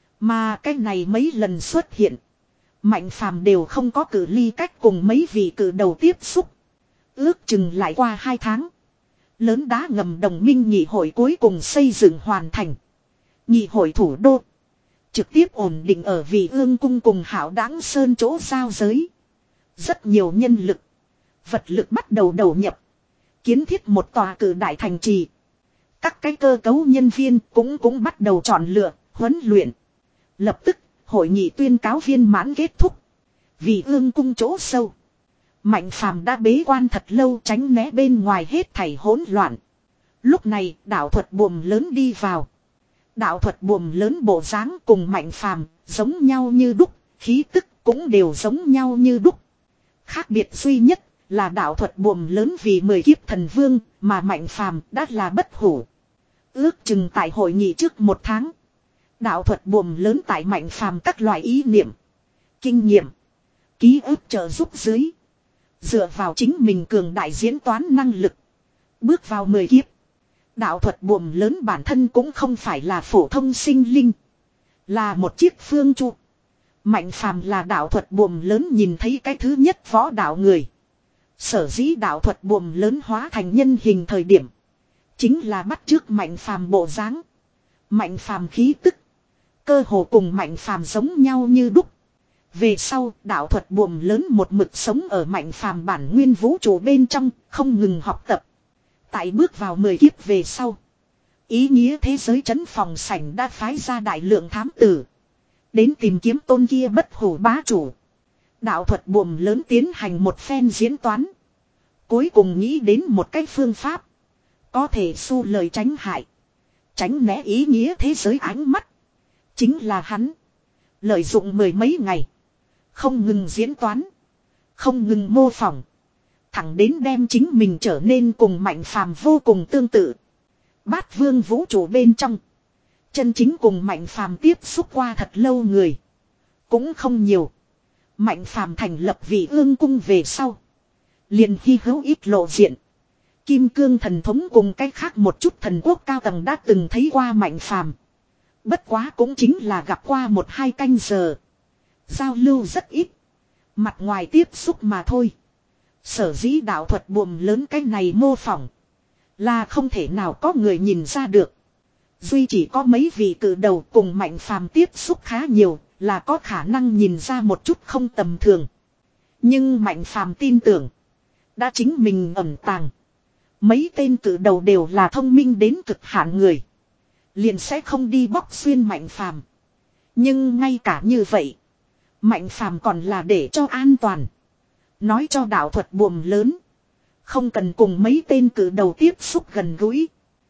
Mà cái này mấy lần xuất hiện. Mạnh phàm đều không có cử ly cách cùng mấy vị cử đầu tiếp xúc. Ước chừng lại qua hai tháng. Lớn đá ngầm đồng minh nhị hội cuối cùng xây dựng hoàn thành. Nhị hội thủ đô. Trực tiếp ổn định ở vì ương cung cùng hảo đáng sơn chỗ giao giới. Rất nhiều nhân lực. Vật lực bắt đầu đầu nhập. Kiến thiết một tòa cử đại thành trì. Các cái cơ cấu nhân viên cũng cũng bắt đầu chọn lựa, huấn luyện. Lập tức, hội nghị tuyên cáo viên mãn kết thúc. Vì ương cung chỗ sâu. Mạnh phàm đã bế quan thật lâu tránh né bên ngoài hết thảy hỗn loạn. Lúc này, đạo thuật buồm lớn đi vào. Đạo thuật buồm lớn bộ dáng cùng mạnh phàm, giống nhau như đúc, khí tức cũng đều giống nhau như đúc. Khác biệt duy nhất là đạo thuật buồm lớn vì mười kiếp thần vương, mà mạnh phàm đã là bất hủ. Ước chừng tại hội nghị trước một tháng. Đạo thuật buồm lớn tại mạnh phàm các loại ý niệm, kinh nghiệm, ký ức trợ giúp dưới. Dựa vào chính mình cường đại diễn toán năng lực. Bước vào mười kiếp. Đạo thuật buồm lớn bản thân cũng không phải là phổ thông sinh linh. Là một chiếc phương trụ. Mạnh phàm là đạo thuật buồm lớn nhìn thấy cái thứ nhất võ đạo người. Sở dĩ đạo thuật buồm lớn hóa thành nhân hình thời điểm. Chính là bắt chước mạnh phàm bộ dáng. Mạnh phàm khí tức. Cơ hồ cùng mạnh phàm giống nhau như đúc. Về sau đạo thuật buồm lớn một mực sống ở mạnh phàm bản nguyên vũ trụ bên trong. Không ngừng học tập. Tại bước vào mười kiếp về sau. Ý nghĩa thế giới trấn phòng sảnh đã phái ra đại lượng thám tử. Đến tìm kiếm tôn kia bất hủ bá chủ. Đạo thuật buồm lớn tiến hành một phen diễn toán. Cuối cùng nghĩ đến một cái phương pháp. Có thể xu lời tránh hại. Tránh né ý nghĩa thế giới ánh mắt. Chính là hắn. Lợi dụng mười mấy ngày. Không ngừng diễn toán. Không ngừng mô phỏng. Thẳng đến đem chính mình trở nên cùng mạnh phàm vô cùng tương tự. Bát vương vũ trụ bên trong. Chân chính cùng mạnh phàm tiếp xúc qua thật lâu người. Cũng không nhiều. Mạnh phàm thành lập vị ương cung về sau. Liền hy hữu ít lộ diện. Kim cương thần thống cùng cách khác một chút thần quốc cao tầng đã từng thấy qua mạnh phàm. Bất quá cũng chính là gặp qua một hai canh giờ. Giao lưu rất ít. Mặt ngoài tiếp xúc mà thôi. Sở dĩ đạo thuật buồm lớn cái này mô phỏng. Là không thể nào có người nhìn ra được. Duy chỉ có mấy vị cử đầu cùng mạnh phàm tiếp xúc khá nhiều. Là có khả năng nhìn ra một chút không tầm thường. Nhưng mạnh phàm tin tưởng. Đã chính mình ẩn tàng. Mấy tên cử đầu đều là thông minh đến cực hạn người. Liền sẽ không đi bóc xuyên mạnh phàm. Nhưng ngay cả như vậy. Mạnh phàm còn là để cho an toàn. Nói cho đạo thuật buồm lớn. Không cần cùng mấy tên cử đầu tiếp xúc gần gũi.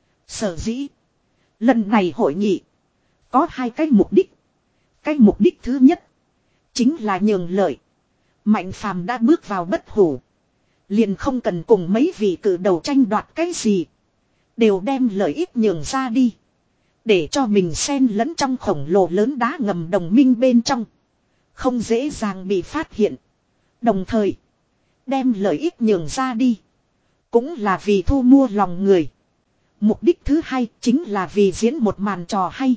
Sở dĩ. Lần này hội nghị. Có hai cái mục đích. Cái mục đích thứ nhất. Chính là nhường lợi. Mạnh phàm đã bước vào bất hủ. Liền không cần cùng mấy vị cử đầu tranh đoạt cái gì. Đều đem lợi ích nhường ra đi. Để cho mình xen lẫn trong khổng lồ lớn đá ngầm đồng minh bên trong. Không dễ dàng bị phát hiện. Đồng thời. Đem lợi ích nhường ra đi. Cũng là vì thu mua lòng người. Mục đích thứ hai chính là vì diễn một màn trò hay.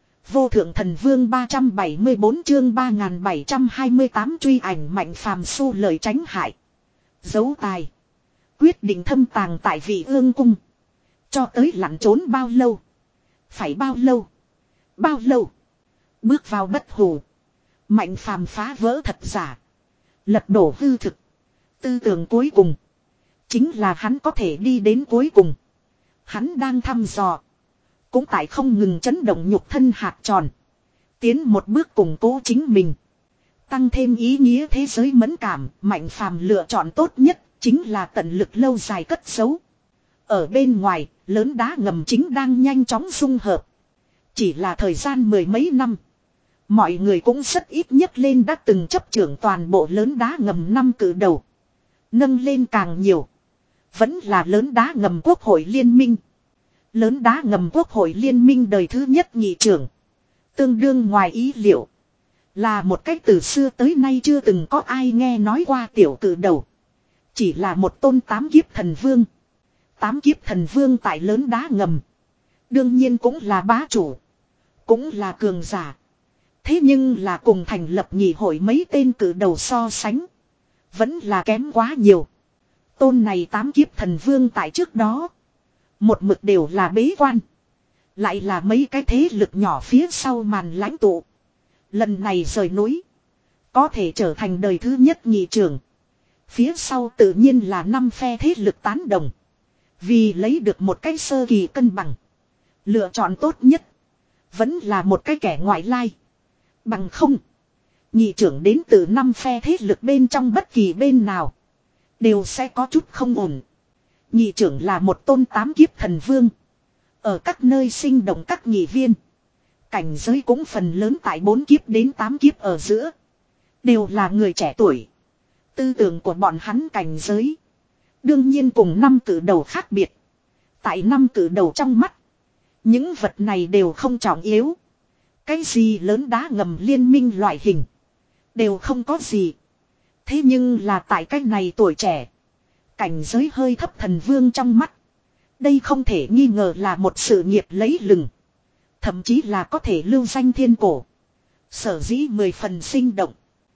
Vô thượng thần vương ba trăm bảy mươi bốn chương ba nghìn bảy trăm hai mươi tám truy ảnh Mạnh phàm xu lời tránh hại. Giấu tài. Quyết định thâm tàng tại vị ương cung. Cho tới lặn trốn bao lâu. Phải bao lâu. Bao lâu. Bước vào bất hủ. Mạnh phàm phá vỡ thật giả. Lật đổ hư thực. Tư tưởng cuối cùng. Chính là hắn có thể đi đến cuối cùng. Hắn đang thăm dò. Cũng tại không ngừng chấn động nhục thân hạt tròn. Tiến một bước củng cố chính mình. Tăng thêm ý nghĩa thế giới mẫn cảm. Mạnh phàm lựa chọn tốt nhất. Chính là tận lực lâu dài cất giấu. Ở bên ngoài. Lớn đá ngầm chính đang nhanh chóng dung hợp. Chỉ là thời gian mười mấy năm. Mọi người cũng rất ít nhấc lên đã từng chấp trưởng toàn bộ lớn đá ngầm năm cử đầu. Nâng lên càng nhiều. Vẫn là lớn đá ngầm quốc hội liên minh. Lớn đá ngầm quốc hội liên minh đời thứ nhất nghị trưởng. Tương đương ngoài ý liệu. Là một cách từ xưa tới nay chưa từng có ai nghe nói qua tiểu cử đầu. Chỉ là một tôn tám kiếp thần vương. Tám kiếp thần vương tại lớn đá ngầm. Đương nhiên cũng là bá chủ. Cũng là cường giả. Thế nhưng là cùng thành lập nghị hội mấy tên cử đầu so sánh. Vẫn là kém quá nhiều. Tôn này tám kiếp thần vương tại trước đó. Một mực đều là bế quan. Lại là mấy cái thế lực nhỏ phía sau màn lãnh tụ. Lần này rời núi. Có thể trở thành đời thứ nhất nghị trưởng. Phía sau tự nhiên là năm phe thế lực tán đồng. Vì lấy được một cái sơ kỳ cân bằng. Lựa chọn tốt nhất. Vẫn là một cái kẻ ngoại lai. Bằng không. Nghị trưởng đến từ năm phe thế lực bên trong bất kỳ bên nào. Đều sẽ có chút không ổn. Nghị trưởng là một tôn tám kiếp thần vương. Ở các nơi sinh động các nghị viên. Cảnh giới cũng phần lớn tại bốn kiếp đến tám kiếp ở giữa. Đều là người trẻ tuổi. Tư tưởng của bọn hắn cảnh giới. Đương nhiên cùng năm cử đầu khác biệt. Tại năm cử đầu trong mắt. Những vật này đều không trọng yếu. Cái gì lớn đá ngầm liên minh loại hình. Đều không có gì. Thế nhưng là tại cái này tuổi trẻ. Cảnh giới hơi thấp thần vương trong mắt. Đây không thể nghi ngờ là một sự nghiệp lấy lừng. Thậm chí là có thể lưu danh thiên cổ. Sở dĩ mười phần sinh động.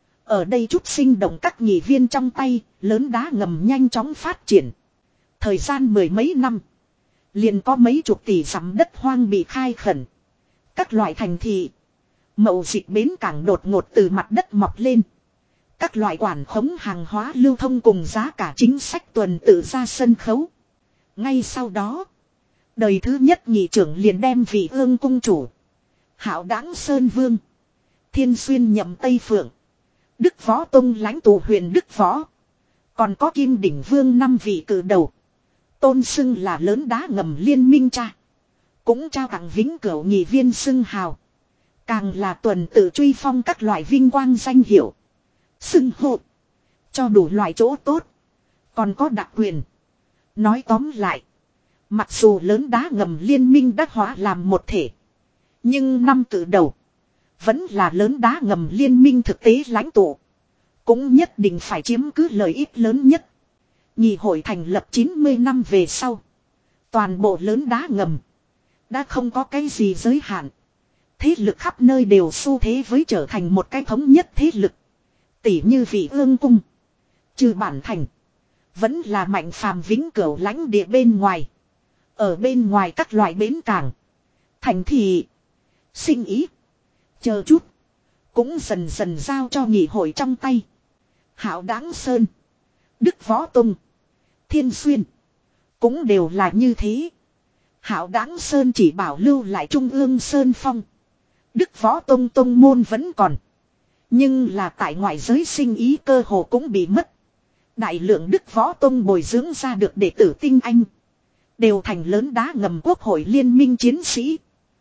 Ở đây chút sinh động các nghị viên trong tay. Lớn đá ngầm nhanh chóng phát triển. Thời gian mười mấy năm. Liền có mấy chục tỷ dặm đất hoang bị khai khẩn. Các loại thành thị. Mậu dịch bến cảng đột ngột từ mặt đất mọc lên. Các loại quản khống hàng hóa lưu thông cùng giá cả chính sách tuần tự ra sân khấu. Ngay sau đó. Đời thứ nhất nghị trưởng liền đem vị ương cung chủ. Hạo Đãng Sơn Vương. Thiên Xuyên Nhậm Tây Phượng. Đức Võ Tông lãnh tụ huyền Đức Võ. Còn có Kim Đỉnh Vương năm vị cử đầu. Tôn xưng là lớn đá ngầm liên minh cha. Cũng trao tặng vĩnh cửu nghị viên xưng hào. Càng là tuần tự truy phong các loại vinh quang danh hiệu. Xưng hộ. Cho đủ loại chỗ tốt. Còn có đặc quyền. Nói tóm lại. Mặc dù lớn đá ngầm liên minh đã hóa làm một thể. Nhưng năm cử đầu. Vẫn là lớn đá ngầm liên minh thực tế lãnh tụ. Cũng nhất định phải chiếm cứ lợi ích lớn nhất. Nghị hội thành lập chín mươi năm về sau. Toàn bộ lớn đá ngầm. Đã không có cái gì giới hạn. Thế lực khắp nơi đều xu thế với trở thành một cái thống nhất thế lực. Tỷ như vị ương cung. Trừ bản thành. Vẫn là Mạnh phàm vĩnh cửu lãnh địa bên ngoài. Ở bên ngoài các loại bến cảng. Thành thị. Sinh ý. Chờ chút. Cũng dần dần giao cho nghị hội trong tay. Hạo Đãng Sơn. Đức Võ Tông. Thiên Xuyên. Cũng đều là như thế. Hạo Đãng Sơn chỉ bảo lưu lại Trung ương Sơn Phong. Đức Võ Tông Tông môn vẫn còn. Nhưng là tại ngoại giới sinh ý cơ hồ cũng bị mất. Đại lượng Đức Võ Tông bồi dưỡng ra được đệ tử tinh anh. Đều thành lớn đá ngầm quốc hội liên minh chiến sĩ.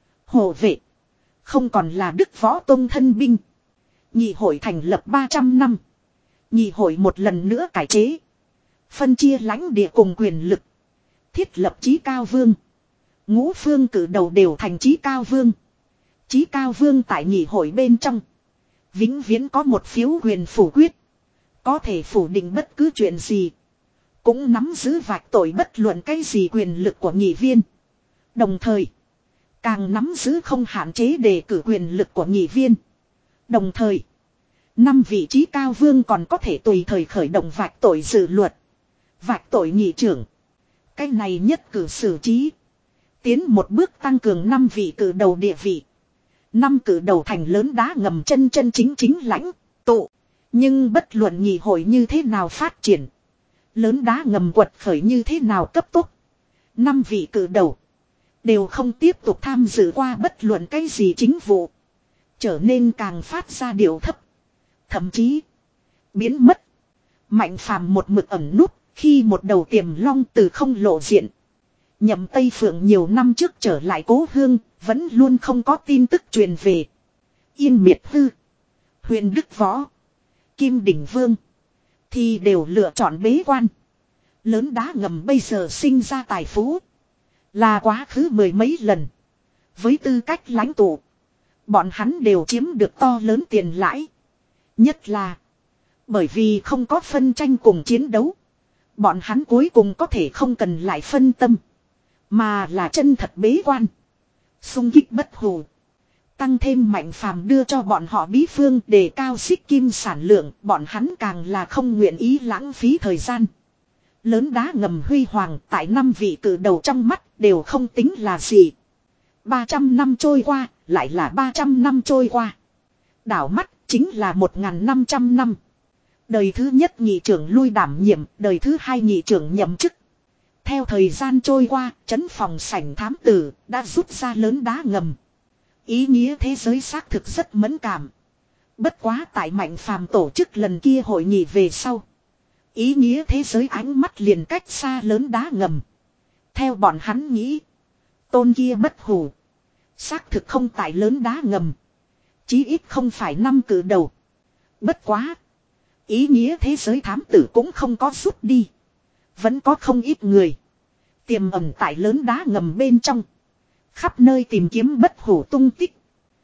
Hộ vệ. Không còn là Đức Võ Tông thân binh. Nhị hội thành lập ba trăm năm. Nhị hội một lần nữa cải chế. Phân chia lãnh địa cùng quyền lực. Thiết lập chí cao vương. Ngũ phương cử đầu đều thành chí cao vương. Chí cao vương tại nhị hội bên trong. Vĩnh viễn có một phiếu quyền phủ quyết. Có thể phủ định bất cứ chuyện gì. Cũng nắm giữ vạch tội bất luận cái gì quyền lực của nghị viên. Đồng thời. Càng nắm giữ không hạn chế đề cử quyền lực của nghị viên. Đồng thời. Năm vị trí cao vương còn có thể tùy thời khởi động vạch tội dự luật. Vạch tội nghị trưởng. Cái này nhất cử xử trí. Tiến một bước tăng cường năm vị cử đầu địa vị. Năm cử đầu thành lớn đá ngầm chân chân chính chính lãnh tụ. Nhưng bất luận nghị hội như thế nào phát triển. Lớn đá ngầm quật khởi như thế nào cấp tốc. Năm vị cử đầu. Đều không tiếp tục tham dự qua bất luận cái gì chính vụ. Trở nên càng phát ra điều thấp. Thậm chí. Biến mất. Mạnh phàm một mực ẩn núp. Khi một đầu tiềm long từ không lộ diện. Nhậm Tây Phượng nhiều năm trước trở lại cố hương. Vẫn luôn không có tin tức truyền về. Yên Miệt Hư. Huyền Đức Võ. Kim Đỉnh Vương. Thì đều lựa chọn bế quan. Lớn đá ngầm bây giờ sinh ra tài phú. Là quá khứ mười mấy lần. Với tư cách lãnh tụ. Bọn hắn đều chiếm được to lớn tiền lãi. Nhất là. Bởi vì không có phân tranh cùng chiến đấu. Bọn hắn cuối cùng có thể không cần lại phân tâm. Mà là chân thật bế quan. Xung kích bất hủ. Tăng thêm Mạnh Phàm đưa cho bọn họ bí phương để cao xích kim sản lượng. Bọn hắn càng là không nguyện ý lãng phí thời gian. Lớn đá ngầm huy hoàng tại năm vị cử đầu trong mắt đều không tính là gì. ba trăm năm trôi qua, lại là ba trăm năm trôi qua. Đảo mắt chính là một nghìn năm trăm năm. Đời thứ nhất nhị trưởng lui đảm nhiệm, đời thứ hai nhị trưởng nhậm chức. Theo thời gian trôi qua, trấn phòng sảnh thám tử đã rút ra lớn đá ngầm. Ý nghĩa thế giới xác thực rất mẫn cảm. Bất quá tại Mạnh Phàm tổ chức lần kia hội nghị về sau. Ý nghĩa thế giới ánh mắt liền cách xa lớn đá ngầm. Theo bọn hắn nghĩ. Tôn kia bất hủ. Xác thực không tại lớn đá ngầm. Chí ít không phải năm cử đầu. Bất quá. Ý nghĩa thế giới thám tử cũng không có rút đi. Vẫn có không ít người. Tiềm ẩn tại lớn đá ngầm bên trong. Khắp nơi tìm kiếm bất hủ tung tích.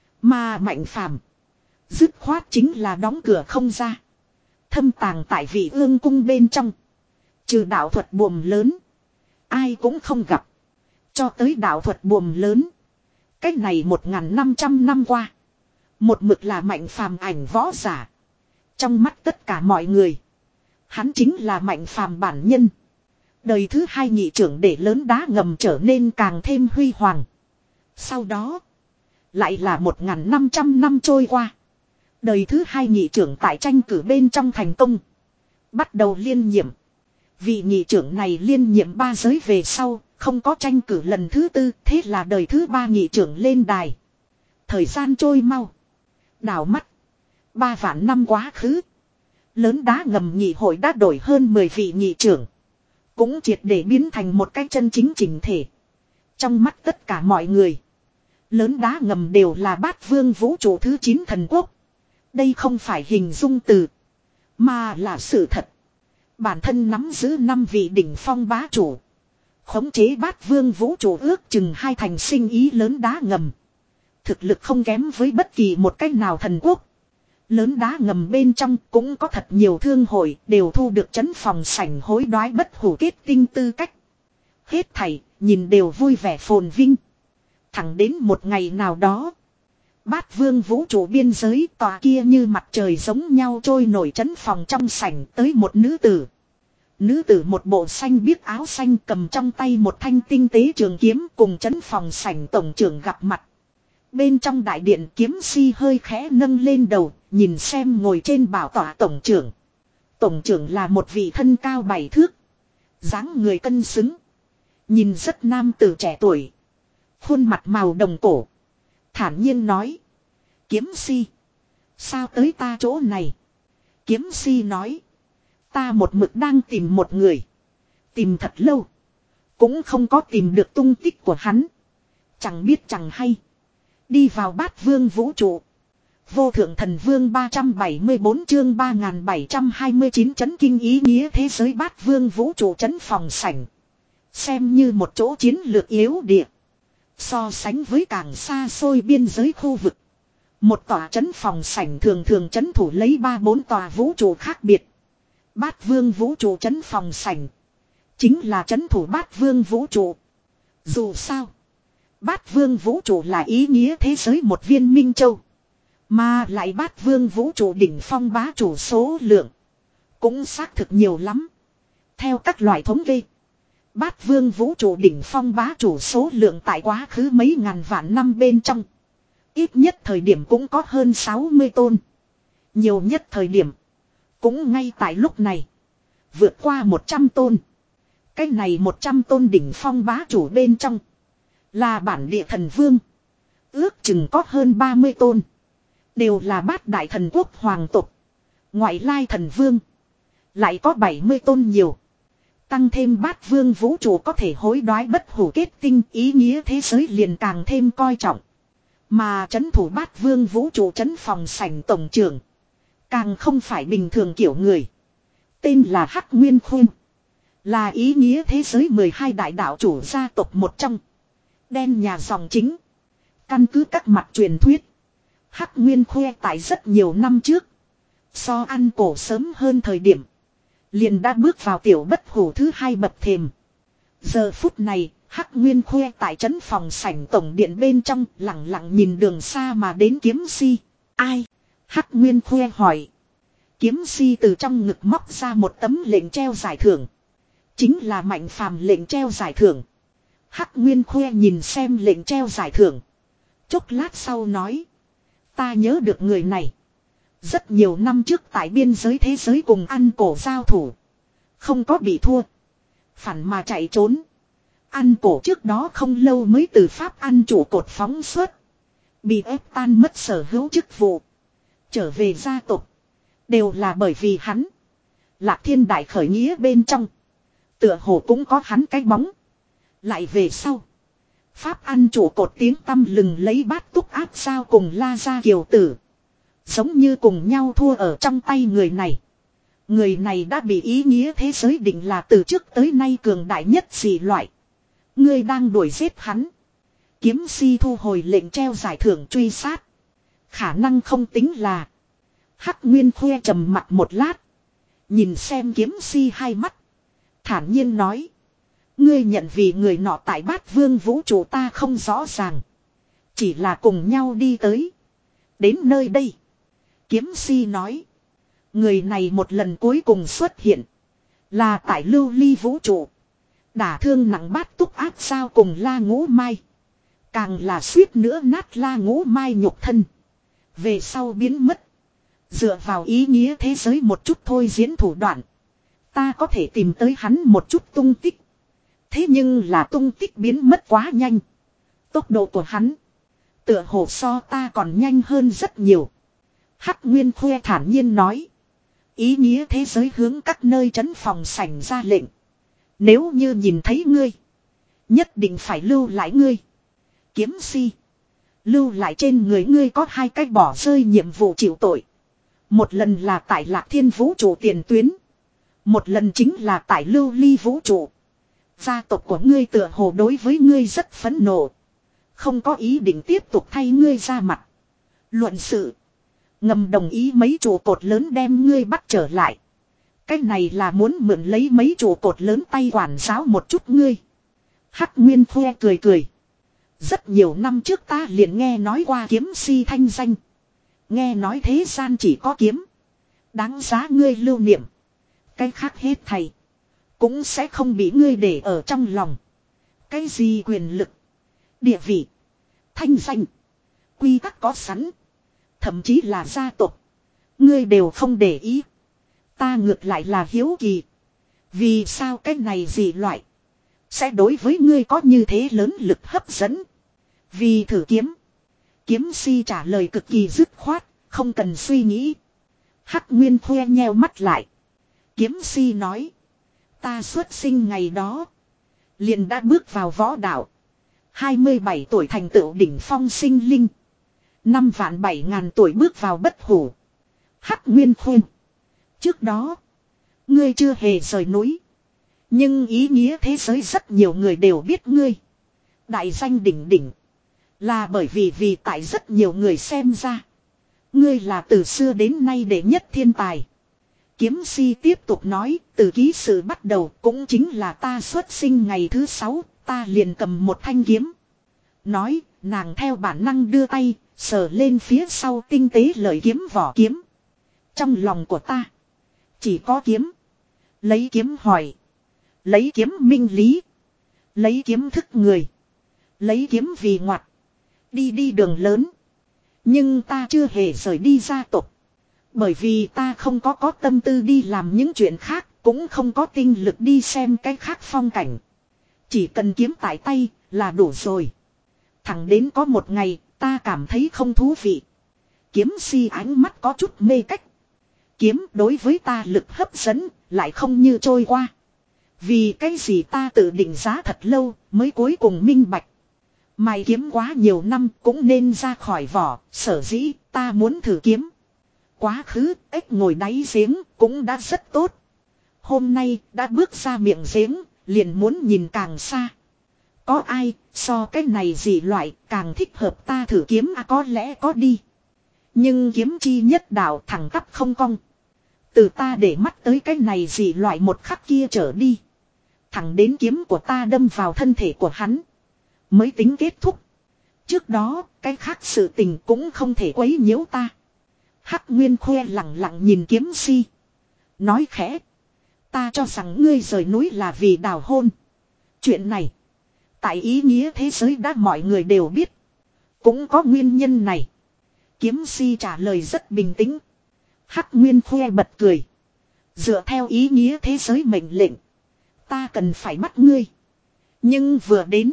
Mà Mạnh Phàm dứt khoát chính là đóng cửa không ra. Thâm tàng tại vị ương cung bên trong. Trừ đạo thuật buồm lớn. Ai cũng không gặp. Cho tới đạo thuật buồm lớn. Cách này một nghìn năm trăm năm qua. Một mực là Mạnh Phàm ảnh võ giả. Trong mắt tất cả mọi người. Hắn chính là Mạnh Phàm bản nhân. Đời thứ hai nhị trưởng để lớn đá ngầm trở nên càng thêm huy hoàng. Sau đó. Lại là một nghìn năm trăm năm trôi qua. Đời thứ hai nhị trưởng tại tranh cử bên trong thành công. Bắt đầu liên nhiệm. Vị nhị trưởng này liên nhiệm ba giới về sau. Không có tranh cử lần thứ tư. Thế là đời thứ ba nhị trưởng lên đài. Thời gian trôi mau. Đảo mắt. Ba vạn năm quá khứ. Lớn đá ngầm nhị hội đã đổi hơn mười vị nhị trưởng. Cũng triệt để biến thành một cái chân chính chỉnh thể. Trong mắt tất cả mọi người. Lớn đá ngầm đều là bát vương vũ trụ thứ chín thần quốc. Đây không phải hình dung từ. Mà là sự thật. Bản thân nắm giữ năm vị đỉnh phong bá chủ. Khống chế bát vương vũ trụ ước chừng hai thành sinh ý lớn đá ngầm. Thực lực không kém với bất kỳ một cách nào thần quốc. Lớn đá ngầm bên trong cũng có thật nhiều thương hội đều thu được trấn phòng sảnh hối đoái bất hủ kết tinh tư cách. Hết thảy nhìn đều vui vẻ phồn vinh. Thẳng đến một ngày nào đó. Bát vương vũ trụ biên giới tòa kia như mặt trời giống nhau trôi nổi trấn phòng trong sảnh tới một nữ tử. Nữ tử một bộ xanh biếc áo xanh cầm trong tay một thanh tinh tế trường kiếm cùng trấn phòng sảnh tổng trưởng gặp mặt. Bên trong đại điện kiếm si hơi khẽ nâng lên đầu, nhìn xem ngồi trên bảo tọa tổng trưởng. Tổng trưởng là một vị thân cao bảy thước. Dáng người cân xứng. Nhìn rất nam tử trẻ tuổi. Khuôn mặt màu đồng cổ. Thản nhiên nói. Kiếm si. Sao tới ta chỗ này? Kiếm si nói. Ta một mực đang tìm một người. Tìm thật lâu. Cũng không có tìm được tung tích của hắn. Chẳng biết chẳng hay. Đi vào bát vương vũ trụ. Vô thượng thần vương ba trăm bảy mươi bốn chương ba nghìn bảy trăm hai mươi chín chấn kinh ý nghĩa thế giới bát vương vũ trụ chấn phòng sảnh. Xem như một chỗ chiến lược yếu địa. So sánh với càng xa xôi biên giới khu vực. Một tòa chấn phòng sảnh thường thường chấn thủ lấy ba bốn tòa vũ trụ khác biệt. Bát vương vũ trụ chấn phòng sảnh. Chính là chấn thủ bát vương vũ trụ. Dù sao. Bát vương vũ trụ là ý nghĩa thế giới một viên minh châu. Mà lại bát vương vũ trụ đỉnh phong bá chủ số lượng. Cũng xác thực nhiều lắm. Theo các loại thống kê. Bát vương vũ trụ đỉnh phong bá chủ số lượng tại quá khứ mấy ngàn vạn năm bên trong. Ít nhất thời điểm cũng có hơn sáu mươi tôn. Nhiều nhất thời điểm. Cũng ngay tại lúc này. Vượt qua một trăm tôn. Cái này một trăm tôn đỉnh phong bá chủ bên trong. Là bản địa thần vương. Ước chừng có hơn ba mươi tôn. Đều là bát đại thần quốc hoàng tộc. Ngoại lai thần vương. Lại có bảy mươi tôn nhiều. Tăng thêm bát vương vũ trụ có thể hối đoái bất hủ kết tinh, ý nghĩa thế giới liền càng thêm coi trọng. Mà chấn thủ bát vương vũ trụ chấn phòng sảnh tổng trưởng. Càng không phải bình thường kiểu người. Tên là Hắc Nguyên Khuyên. Là ý nghĩa thế giới mười hai đại đạo chủ gia tộc một trong. Đen nhà dòng chính. Căn cứ các mặt truyền thuyết. Hắc Nguyên Khoe tại rất nhiều năm trước. So ăn cổ sớm hơn thời điểm. Liền đã bước vào tiểu bất hủ thứ hai bậc thềm. Giờ phút này, Hắc Nguyên Khoe tại trấn phòng sảnh tổng điện bên trong lặng lặng nhìn đường xa mà đến kiếm si. Ai? Hắc Nguyên Khoe hỏi. Kiếm si từ trong ngực móc ra một tấm lệnh treo giải thưởng. Chính là Mạnh Phàm lệnh treo giải thưởng. Hắc Nguyên Khoe nhìn xem lệnh treo giải thưởng. Chốc lát sau nói. Ta nhớ được người này. Rất nhiều năm trước tại biên giới thế giới cùng ăn cổ giao thủ. Không có bị thua. Phản mà chạy trốn. Ăn cổ trước đó không lâu mới từ Pháp ăn chủ cột phóng xuất. Bị ép tan mất sở hữu chức vụ. Trở về gia tộc. Đều là bởi vì hắn. Lạc Thiên Đại khởi nghĩa bên trong. Tựa hồ cũng có hắn cái bóng. Lại về sau. Pháp ăn chủ cột tiếng tăm lừng lấy bát túc áp sao cùng La Gia Kiều Tử. Giống như cùng nhau thua ở trong tay người này. Người này đã bị ý nghĩa thế giới định là từ trước tới nay cường đại nhất dị loại. Ngươi đang đuổi giết hắn. Kiếm si thu hồi lệnh treo giải thưởng truy sát. Khả năng không tính là. Hắc Nguyên Khoe trầm mặt một lát. Nhìn xem kiếm si hai mắt. Thản nhiên nói. Ngươi nhận vì người nọ tại bát vương vũ trụ ta không rõ ràng. Chỉ là cùng nhau đi tới. Đến nơi đây. Kiếm si nói. Người này một lần cuối cùng xuất hiện. Là tại lưu ly vũ trụ. Đả thương nặng bát túc áp sao cùng La Ngũ Mai. Càng là suýt nữa nát La Ngũ Mai nhục thân. Về sau biến mất. Dựa vào ý nghĩa thế giới một chút thôi diễn thủ đoạn. Ta có thể tìm tới hắn một chút tung tích. Thế nhưng là tung tích biến mất quá nhanh. Tốc độ của hắn. Tựa hồ so ta còn nhanh hơn rất nhiều. Hắc Nguyên Khoe thản nhiên nói. Ý nghĩa thế giới hướng các nơi trấn phòng sảnh ra lệnh. Nếu như nhìn thấy ngươi. Nhất định phải lưu lại ngươi. Kiếm si. Lưu lại trên người ngươi có hai cách bỏ rơi nhiệm vụ chịu tội. Một lần là tại Lạc Thiên vũ trụ tiền tuyến. Một lần chính là tại lưu ly vũ trụ. Gia tộc của ngươi tựa hồ đối với ngươi rất phẫn nộ. Không có ý định tiếp tục thay ngươi ra mặt. Luận sự. Ngầm đồng ý mấy trụ cột lớn đem ngươi bắt trở lại. Cái này là muốn mượn lấy mấy trụ cột lớn tay quản giáo một chút ngươi. Hắc Nguyên Khoe cười cười. Rất nhiều năm trước ta liền nghe nói qua kiếm si thanh danh. Nghe nói thế gian chỉ có kiếm. Đáng giá ngươi lưu niệm. Cái khác hết thầy. Cũng sẽ không bị ngươi để ở trong lòng. Cái gì quyền lực. Địa vị. Thanh danh. Quy tắc có sẵn. Thậm chí là gia tộc. Ngươi đều không để ý. Ta ngược lại là hiếu kỳ. Vì sao cái này gì loại. Sẽ đối với ngươi có như thế lớn lực hấp dẫn. Vì thử kiếm. Kiếm si trả lời cực kỳ dứt khoát. không cần suy nghĩ. Hắc Nguyên khoe nheo mắt lại. Kiếm si nói. Ta xuất sinh ngày đó. Liền đã bước vào võ đạo. hai mươi bảy tuổi thành tựu đỉnh phong sinh linh. Năm vạn bảy ngàn tuổi bước vào bất hủ. Hắc Nguyên khoe. Trước đó. Ngươi chưa hề rời núi. Nhưng ý nghĩa thế giới rất nhiều người đều biết ngươi. Đại danh đỉnh đỉnh. Là bởi vì vì tại rất nhiều người xem ra. Ngươi là từ xưa đến nay đệ nhất thiên tài. Kiếm si tiếp tục nói. Từ ký sự bắt đầu cũng chính là ta xuất sinh ngày thứ sáu. Ta liền cầm một thanh kiếm. Nói nàng theo bản năng đưa tay. Sờ lên phía sau tinh tế lợi kiếm vỏ kiếm. Trong lòng của ta. Chỉ có kiếm. Lấy kiếm hỏi. Lấy kiếm minh lý. Lấy kiếm thức người. Lấy kiếm vì ngoặt. Đi đi đường lớn. Nhưng ta chưa hề rời đi gia tộc. Bởi vì ta không có có tâm tư đi làm những chuyện khác. Cũng không có tinh lực đi xem cái khác phong cảnh. Chỉ cần kiếm tại tay là đủ rồi. Thẳng đến có một ngày ta cảm thấy không thú vị. Kiếm si ánh mắt có chút mê cách. Kiếm đối với ta lực hấp dẫn lại không như trôi qua. Vì cái gì ta tự định giá thật lâu mới cuối cùng minh bạch. Mài kiếm quá nhiều năm cũng nên ra khỏi vỏ, sở dĩ ta muốn thử kiếm. Quá khứ, ếch ngồi đáy giếng cũng đã rất tốt. Hôm nay đã bước ra miệng giếng, liền muốn nhìn càng xa. Có ai, so cái này gì loại, càng thích hợp ta thử kiếm à có lẽ có đi. Nhưng kiếm chi nhất đạo thẳng tắp không cong. Từ ta để mắt tới cái này gì loại một khắc kia trở đi. Thẳng đến kiếm của ta đâm vào thân thể của hắn. Mới tính kết thúc. Trước đó, cái khác sự tình cũng không thể quấy nhiễu ta. Hắc Nguyên khoe lặng lặng nhìn kiếm si. Nói khẽ. Ta cho rằng ngươi rời núi là vì đào hôn. Chuyện này. Tại ý nghĩa thế giới đã mọi người đều biết. Cũng có nguyên nhân này. Kiếm si trả lời rất bình tĩnh. Hắc Nguyên khoe bật cười. Dựa theo ý nghĩa thế giới mệnh lệnh. Ta cần phải bắt ngươi. Nhưng vừa đến.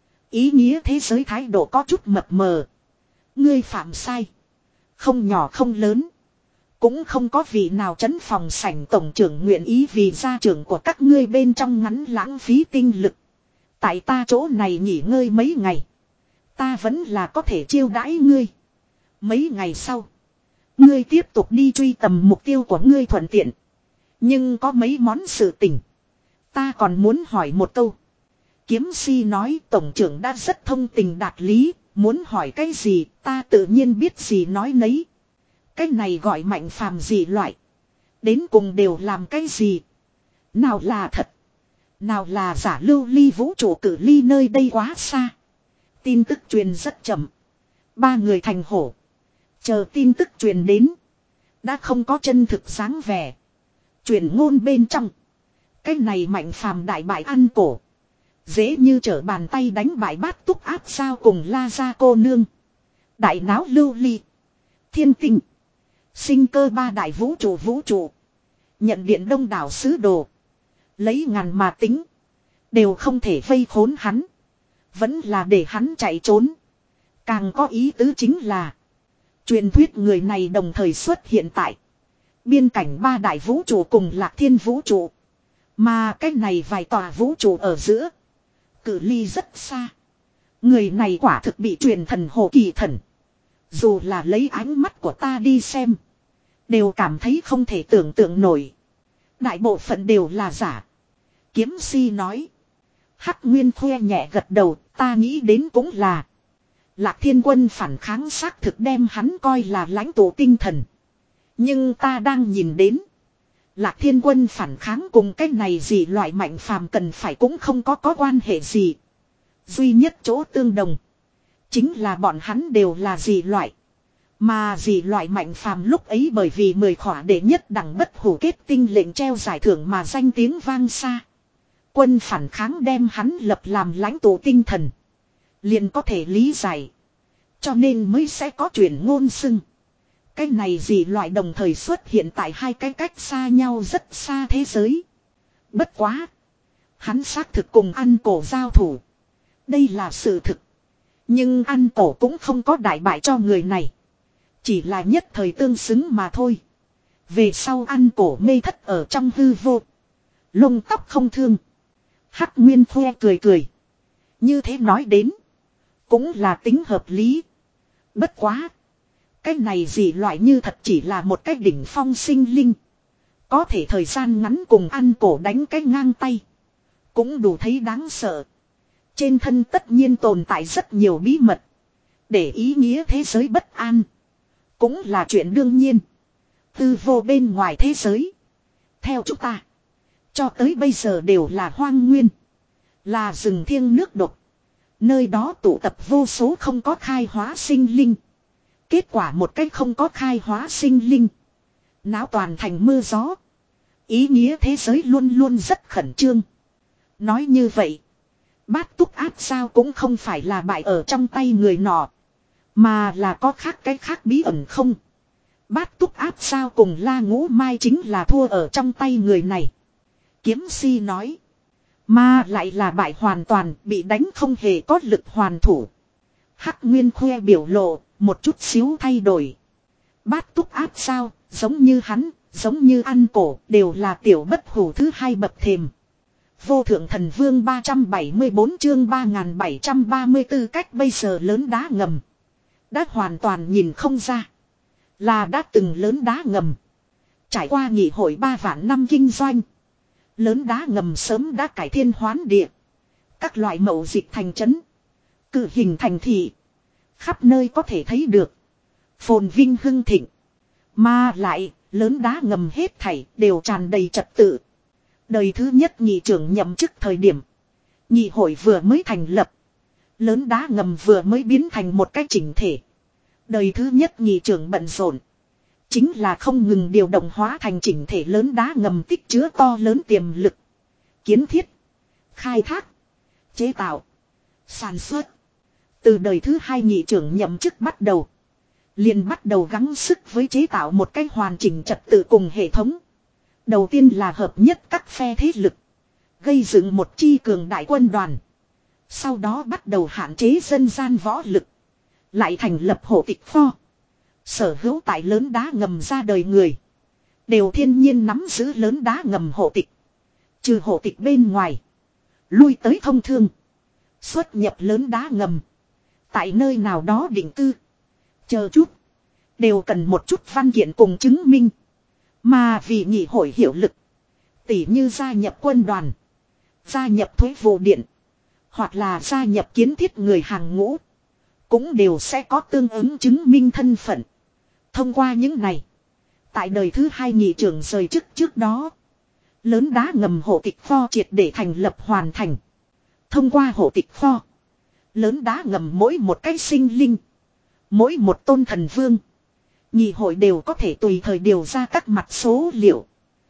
Ý nghĩa thế giới thái độ có chút mập mờ. Ngươi phạm sai. Không nhỏ không lớn. Cũng không có vị nào trấn phòng sảnh tổng trưởng nguyện ý vì gia trưởng của các ngươi bên trong ngắn lãng phí tinh lực. Tại ta chỗ này nghỉ ngơi mấy ngày. Ta vẫn là có thể chiêu đãi ngươi. Mấy ngày sau. Ngươi tiếp tục đi truy tầm mục tiêu của ngươi thuận tiện. Nhưng có mấy món sự tình. Ta còn muốn hỏi một câu. Kiếm si nói tổng trưởng đã rất thông tình đạt lý. Muốn hỏi cái gì ta tự nhiên biết gì nói nấy. Cái này gọi mạnh phàm gì loại. Đến cùng đều làm cái gì. Nào là thật. Nào là giả lưu ly vũ trụ cử ly nơi đây quá xa. Tin tức truyền rất chậm. Ba người thành hổ. Chờ tin tức truyền đến. Đã không có chân thực sáng vẻ. Truyền ngôn bên trong. Cái này mạnh phàm đại bại ăn cổ. Dễ như trở bàn tay đánh bại bát túc áp sao cùng la ra cô nương. Đại náo lưu ly. Thiên tinh. Sinh cơ ba đại vũ trụ vũ trụ. Nhận điện đông đảo sứ đồ. Lấy ngàn mà tính. Đều không thể vây khốn hắn. Vẫn là để hắn chạy trốn. Càng có ý tứ chính là. Truyền thuyết người này đồng thời xuất hiện tại. Biên cảnh ba đại vũ trụ cùng lạc thiên vũ trụ. Mà cái này vài tòa vũ trụ ở giữa. Cự ly rất xa. Người này quả thực bị truyền thần hồ kỳ thần. Dù là lấy ánh mắt của ta đi xem. Đều cảm thấy không thể tưởng tượng nổi. Đại bộ phận đều là giả. Kiếm si nói. Hắc Nguyên khoe nhẹ gật đầu. Ta nghĩ đến cũng là. Lạc Thiên Quân phản kháng xác thực đem hắn coi là lãnh tụ tinh thần. Nhưng ta đang nhìn đến. Lạc Thiên Quân phản kháng cùng cái này gì loại mạnh phàm cần phải cũng không có có quan hệ gì. Duy nhất chỗ tương đồng. Chính là bọn hắn đều là gì loại. Mà gì loại mạnh phàm lúc ấy bởi vì mười khỏa đệ nhất đẳng bất hủ kết tinh lệnh treo giải thưởng mà danh tiếng vang xa. Quân phản kháng đem hắn lập làm lãnh tụ tinh thần. Liền có thể lý giải. Cho nên mới sẽ có truyền ngôn xưng. Cái này gì loại đồng thời xuất hiện tại hai cái cách xa nhau rất xa thế giới. Bất quá. Hắn xác thực cùng ăn cổ giao thủ. Đây là sự thực. Nhưng ăn cổ cũng không có đại bại cho người này. Chỉ là nhất thời tương xứng mà thôi. Về sau ăn cổ mê thất ở trong hư vô. Lông tóc không thương. Hắc Nguyên khoe cười cười. Như thế nói đến. Cũng là tính hợp lý. Bất quá. Cái này gì loại như thật chỉ là một cái đỉnh phong sinh linh. Có thể thời gian ngắn cùng ăn cổ đánh cái ngang tay. Cũng đủ thấy đáng sợ. Trên thân tất nhiên tồn tại rất nhiều bí mật. Để ý nghĩa thế giới bất an. Cũng là chuyện đương nhiên. Tư vô bên ngoài thế giới. Theo chúng ta. Cho tới bây giờ đều là hoang nguyên. Là rừng thiêng nước độc. Nơi đó tụ tập vô số không có khai hóa sinh linh. Kết quả một cách không có khai hóa sinh linh. Náo toàn thành mưa gió. Ý nghĩa thế giới luôn luôn rất khẩn trương. Nói như vậy. Bát túc áp sao cũng không phải là bại ở trong tay người nọ. Mà là có khác cái khác bí ẩn không. Bát túc áp sao cùng La Ngũ Mai chính là thua ở trong tay người này. Kiếm si nói. Mà lại là bại hoàn toàn bị đánh không hề có lực hoàn thủ. Hắc Nguyên khoe biểu lộ một chút xíu thay đổi. Bát túc áp sao giống như hắn giống như ăn cổ đều là tiểu bất hủ thứ hai bậc thềm. Vô thượng thần vương ba trăm bảy mươi bốn chương ba nghìn bảy trăm ba mươi tư cách bây giờ lớn đá ngầm. Đã hoàn toàn nhìn không ra. Là đã từng lớn đá ngầm. Trải qua nghị hội ba vạn năm kinh doanh. Lớn đá ngầm sớm đã cải thiên hoán địa. Các loại mậu dịch thành trấn. Cử hình thành thị. Khắp nơi có thể thấy được. Phồn vinh hưng thịnh. Mà lại, lớn đá ngầm hết thảy đều tràn đầy trật tự. Đời thứ nhất nhị trưởng nhậm chức thời điểm. Nhị hội vừa mới thành lập. Lớn đá ngầm vừa mới biến thành một cái chỉnh thể. Đời thứ nhất nhị trưởng bận rộn. Chính là không ngừng điều động hóa thành chỉnh thể lớn đá ngầm tích chứa to lớn tiềm lực. Kiến thiết. Khai thác. Chế tạo. Sản xuất. Từ đời thứ hai nhị trưởng nhậm chức bắt đầu. Liền bắt đầu gắng sức với chế tạo một cái hoàn chỉnh trật tự cùng hệ thống. Đầu tiên là hợp nhất các phe thế lực. Gây dựng một chi cường đại quân đoàn. Sau đó bắt đầu hạn chế dân gian võ lực. Lại thành lập hộ tịch kho. Sở hữu tại lớn đá ngầm ra đời người. Đều thiên nhiên nắm giữ lớn đá ngầm hộ tịch. Trừ hộ tịch bên ngoài. Lui tới thông thương. Xuất nhập lớn đá ngầm. Tại nơi nào đó định cư. Chờ chút. Đều cần một chút văn kiện cùng chứng minh. Mà vì nghị hội hiệu lực. Tỉ như gia nhập quân đoàn. Gia nhập thuế vụ điện. Hoặc là gia nhập kiến thiết người hàng ngũ. Cũng đều sẽ có tương ứng chứng minh thân phận. Thông qua những này. Tại đời thứ hai nhị trưởng rời chức trước đó. Lớn đá ngầm hộ tịch kho triệt để thành lập hoàn thành. Thông qua hộ tịch kho. Lớn đá ngầm mỗi một cái sinh linh. Mỗi một tôn thần vương. Nhị hội đều có thể tùy thời điều ra các mặt số liệu.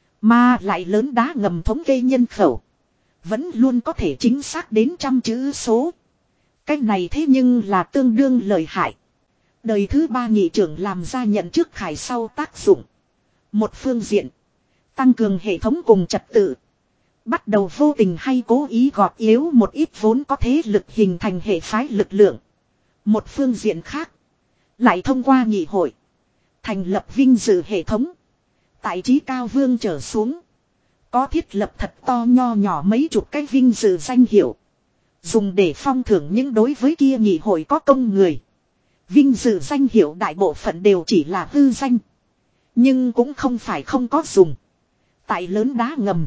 Mà lại lớn đá ngầm thống kê nhân khẩu. Vẫn luôn có thể chính xác đến trăm chữ số. Cái này thế nhưng là tương đương lợi hại. Đời thứ ba nhị trưởng làm ra nhận trước khải sau tác dụng. Một phương diện. Tăng cường hệ thống cùng trật tự. Bắt đầu vô tình hay cố ý gọt yếu một ít vốn có thế lực hình thành hệ phái lực lượng. Một phương diện khác. Lại thông qua nghị hội. Thành lập vinh dự hệ thống. Tại trí cao vương trở xuống. Có thiết lập thật to nho nhỏ mấy chục cái vinh dự danh hiệu. Dùng để phong thưởng những đối với kia nghị hội có công người. Vinh dự danh hiệu đại bộ phận đều chỉ là hư danh. Nhưng cũng không phải không có dùng. Tại lớn đá ngầm.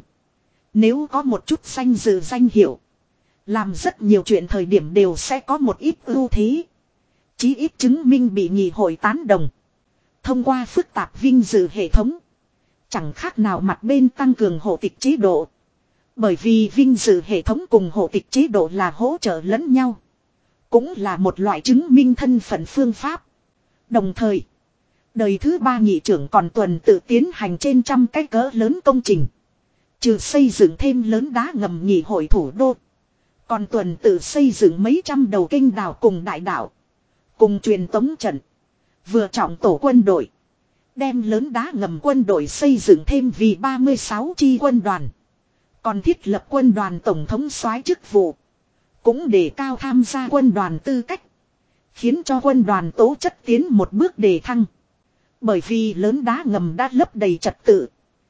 Nếu có một chút danh dự danh hiệu. Làm rất nhiều chuyện thời điểm đều sẽ có một ít ưu thế. Chí ít chứng minh bị nghị hội tán đồng. Thông qua phức tạp vinh dự hệ thống. Chẳng khác nào mặt bên tăng cường hộ tịch chế độ. Bởi vì vinh dự hệ thống cùng hộ tịch chế độ là hỗ trợ lẫn nhau. Cũng là một loại chứng minh thân phận phương pháp. Đồng thời, đời thứ ba nghị trưởng còn tuần tự tiến hành trên trăm cái cỡ lớn công trình. Trừ xây dựng thêm lớn đá ngầm nghị hội thủ đô. Còn tuần tự xây dựng mấy trăm đầu kênh đảo cùng đại đảo. Cùng truyền tống trận. Vừa trọng tổ quân đội. Đem lớn đá ngầm quân đội xây dựng thêm vì ba mươi sáu chi quân đoàn. Còn thiết lập quân đoàn tổng thống soái chức vụ. Cũng để cao tham gia quân đoàn tư cách. Khiến cho quân đoàn tố chất tiến một bước đề thăng. Bởi vì lớn đá ngầm đã lấp đầy trật tự.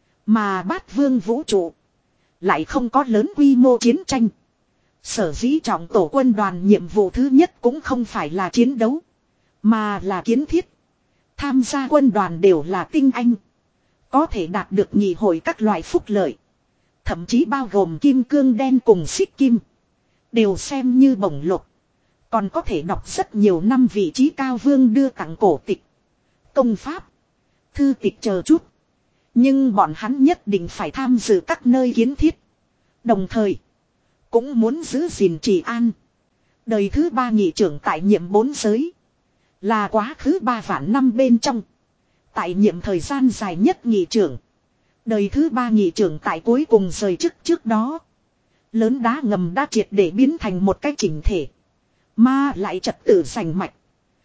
Mà bát vương vũ trụ lại không có lớn quy mô chiến tranh. Sở dĩ trọng tổ quân đoàn nhiệm vụ thứ nhất cũng không phải là chiến đấu. Mà là kiến thiết. Tham gia quân đoàn đều là tinh anh. Có thể đạt được nghị hội các loại phúc lợi. Thậm chí bao gồm kim cương đen cùng xích kim. Đều xem như bổng lộc. Còn có thể đọc rất nhiều năm vị trí cao vương đưa tặng cổ tịch. Công pháp. Thư tịch chờ chút. Nhưng bọn hắn nhất định phải tham dự các nơi kiến thiết. Đồng thời. Cũng muốn giữ gìn trị an. Đời thứ ba nghị trưởng tại nhiệm bốn giới. Là quá khứ ba vạn năm bên trong. Tại nhiệm thời gian dài nhất nghị trưởng. Đời thứ ba nghị trưởng tại cuối cùng rời chức trước đó. Lớn đá ngầm đã triệt để biến thành một cái chỉnh thể. Mà lại trật tự rành mạch.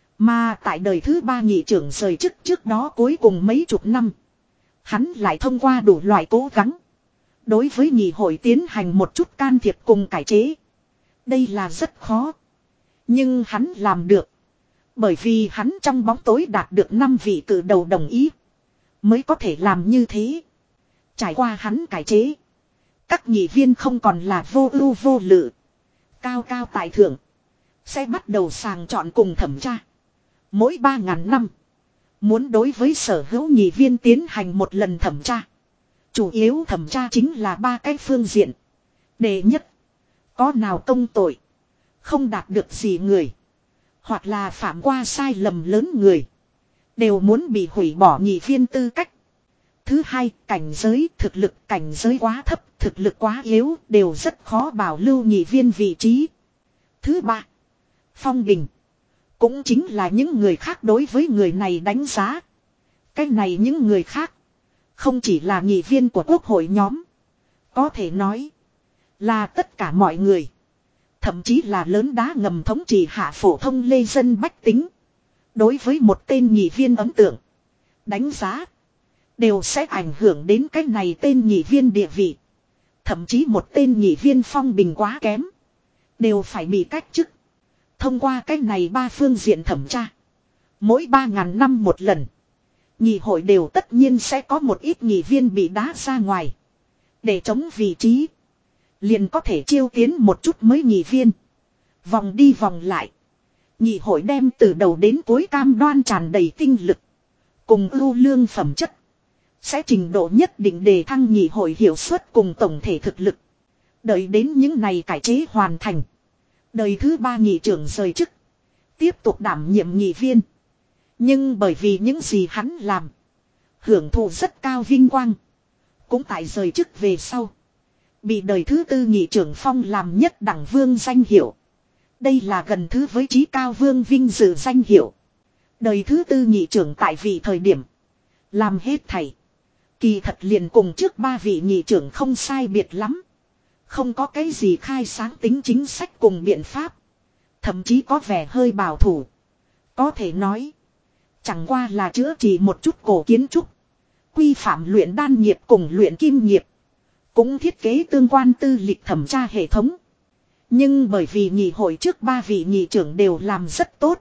Mà tại đời thứ ba nghị trưởng rời chức trước đó cuối cùng mấy chục năm. Hắn lại thông qua đủ loại cố gắng. Đối với nghị hội tiến hành một chút can thiệp cùng cải chế. Đây là rất khó. Nhưng hắn làm được. Bởi vì hắn trong bóng tối đạt được năm vị cử đầu đồng ý. Mới có thể làm như thế. Trải qua hắn cải chế. Các nghị viên không còn là vô ưu vô lự. Cao cao tại thượng. Sẽ bắt đầu sàng chọn cùng thẩm tra. Mỗi ba ngàn năm. Muốn đối với sở hữu nghị viên tiến hành một lần thẩm tra. Chủ yếu thẩm tra chính là ba cái phương diện. Đệ nhất. Có nào công tội. Không đạt được gì người. Hoặc là phạm qua sai lầm lớn người. Đều muốn bị hủy bỏ nghị viên tư cách. Thứ hai, cảnh giới, thực lực cảnh giới quá thấp, thực lực quá yếu, đều rất khó bảo lưu nghị viên vị trí. Thứ ba, phong bình. Cũng chính là những người khác đối với người này đánh giá. Cái này những người khác. Không chỉ là nghị viên của quốc hội nhóm. Có thể nói là tất cả mọi người. Thậm chí là lớn đá ngầm thống trị hạ phổ thông lê dân bách tính. Đối với một tên nghị viên ấn tượng. Đánh giá. Đều sẽ ảnh hưởng đến cái này tên nghị viên địa vị. Thậm chí một tên nghị viên phong bình quá kém. Đều phải bị cách chức. Thông qua cái này ba phương diện thẩm tra. Mỗi ba ngàn năm một lần. Nghị hội đều tất nhiên sẽ có một ít nghị viên bị đá ra ngoài. Để chống vị trí. Liền có thể chiêu tiến một chút mới nghị viên. Vòng đi vòng lại. Nghị hội đem từ đầu đến cuối cam đoan tràn đầy tinh lực. Cùng ưu lương phẩm chất. Sẽ trình độ nhất định đề thăng nghị hội hiệu suất cùng tổng thể thực lực. Đợi đến những này cải chế hoàn thành. Đời thứ ba nghị trưởng rời chức. Tiếp tục đảm nhiệm nghị viên. Nhưng bởi vì những gì hắn làm. Hưởng thụ rất cao vinh quang. Cũng tại rời chức về sau. Bị đời thứ tư nghị trưởng phong làm nhất đẳng vương danh hiệu. Đây là gần thứ với trí cao vương vinh dự danh hiệu. Đời thứ tư nghị trưởng tại vị thời điểm. Làm hết thảy. Kỳ thật liền cùng trước ba vị nghị trưởng không sai biệt lắm. Không có cái gì khai sáng tính chính sách cùng biện pháp. Thậm chí có vẻ hơi bảo thủ. Có thể nói. Chẳng qua là chữa trị một chút cổ kiến trúc. Quy phạm luyện đan nghiệp cùng luyện kim nghiệp. Cũng thiết kế tương quan tư lịch thẩm tra hệ thống. Nhưng bởi vì nghị hội trước ba vị nghị trưởng đều làm rất tốt.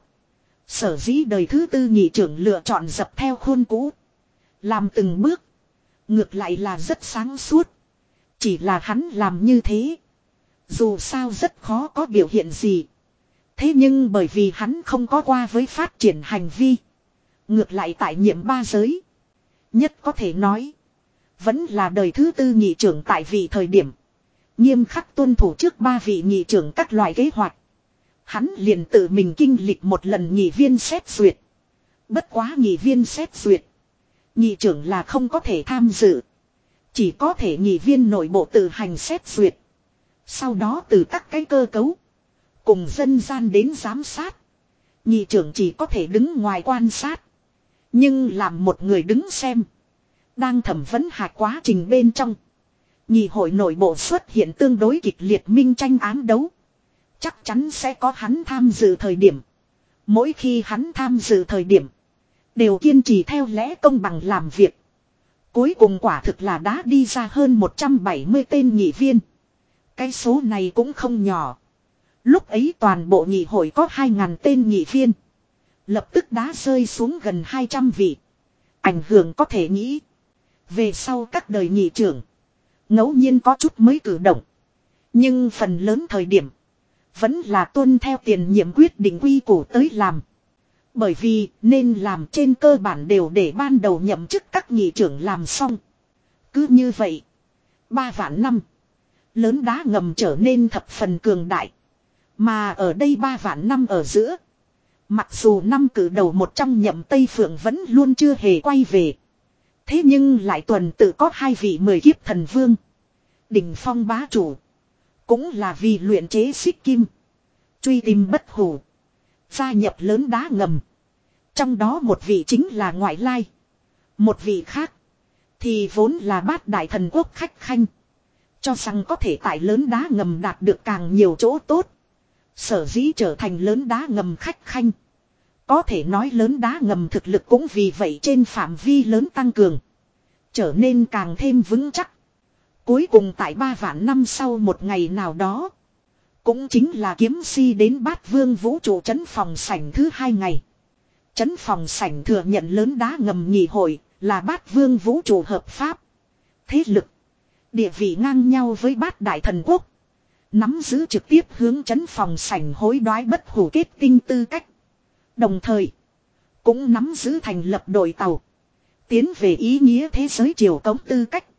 Sở dĩ đời thứ tư nghị trưởng lựa chọn dập theo khuôn cũ. Làm từng bước. Ngược lại là rất sáng suốt. Chỉ là hắn làm như thế. Dù sao rất khó có biểu hiện gì. Thế nhưng bởi vì hắn không có qua với phát triển hành vi. Ngược lại tại nhiệm ba giới. Nhất có thể nói. Vẫn là đời thứ tư nghị trưởng tại vị thời điểm. Nghiêm khắc tuân thủ trước ba vị nghị trưởng các loại kế hoạch. Hắn liền tự mình kinh lịch một lần nghị viên xét duyệt. Bất quá nghị viên xét duyệt. Nghị trưởng là không có thể tham dự. Chỉ có thể nghị viên nội bộ tự hành xét duyệt. Sau đó từ các cái cơ cấu. Cùng dân gian đến giám sát. Nghị trưởng chỉ có thể đứng ngoài quan sát. Nhưng làm một người đứng xem. Đang thẩm vấn hạch quá trình bên trong. Nghị hội nội bộ xuất hiện tương đối kịch liệt minh tranh ám đấu. Chắc chắn sẽ có hắn tham dự thời điểm. Mỗi khi hắn tham dự thời điểm. Đều kiên trì theo lẽ công bằng làm việc. Cuối cùng quả thực là đã đi ra hơn một trăm bảy mươi tên nghị viên. Cái số này cũng không nhỏ. Lúc ấy toàn bộ nghị hội có hai ngàn tên nghị viên. Lập tức đá rơi xuống gần hai trăm vị. Ảnh hưởng có thể nghĩ. Về sau các đời nghị trưởng. Ngẫu nhiên có chút mới cử động. Nhưng phần lớn thời điểm. Vẫn là tuân theo tiền nhiệm quyết định quy củ tới làm. Bởi vì nên làm trên cơ bản đều để ban đầu nhậm chức các nghị trưởng làm xong. Cứ như vậy. Ba vạn năm. Lớn đá ngầm trở nên thập phần cường đại. Mà ở đây ba vạn năm ở giữa. Mặc dù năm cử đầu một trong nhậm Tây Phượng vẫn luôn chưa hề quay về. Thế nhưng lại tuần tự có hai vị mười kiếp thần vương. Đỉnh phong bá chủ. Cũng là vì luyện chế xích kim. Truy tìm bất hủ. Gia nhập lớn đá ngầm. Trong đó một vị chính là ngoại lai. Một vị khác. Thì vốn là bát đại thần quốc khách khanh. Cho rằng có thể tại lớn đá ngầm đạt được càng nhiều chỗ tốt. Sở dĩ trở thành lớn đá ngầm khách khanh. Có thể nói lớn đá ngầm thực lực cũng vì vậy trên phạm vi lớn tăng cường. Trở nên càng thêm vững chắc. Cuối cùng tại ba vạn năm sau một ngày nào đó. Cũng chính là kiếm si đến bát vương vũ trụ trấn phòng sảnh thứ hai ngày. Trấn phòng sảnh thừa nhận lớn đá ngầm nghị hội là bát vương vũ trụ hợp pháp. Thế lực. Địa vị ngang nhau với bát đại thần quốc. Nắm giữ trực tiếp hướng trấn phòng sảnh hối đoái bất hủ kết tinh tư cách. Đồng thời. Cũng nắm giữ thành lập đội tàu. Tiến về ý nghĩa thế giới triều cống tư cách.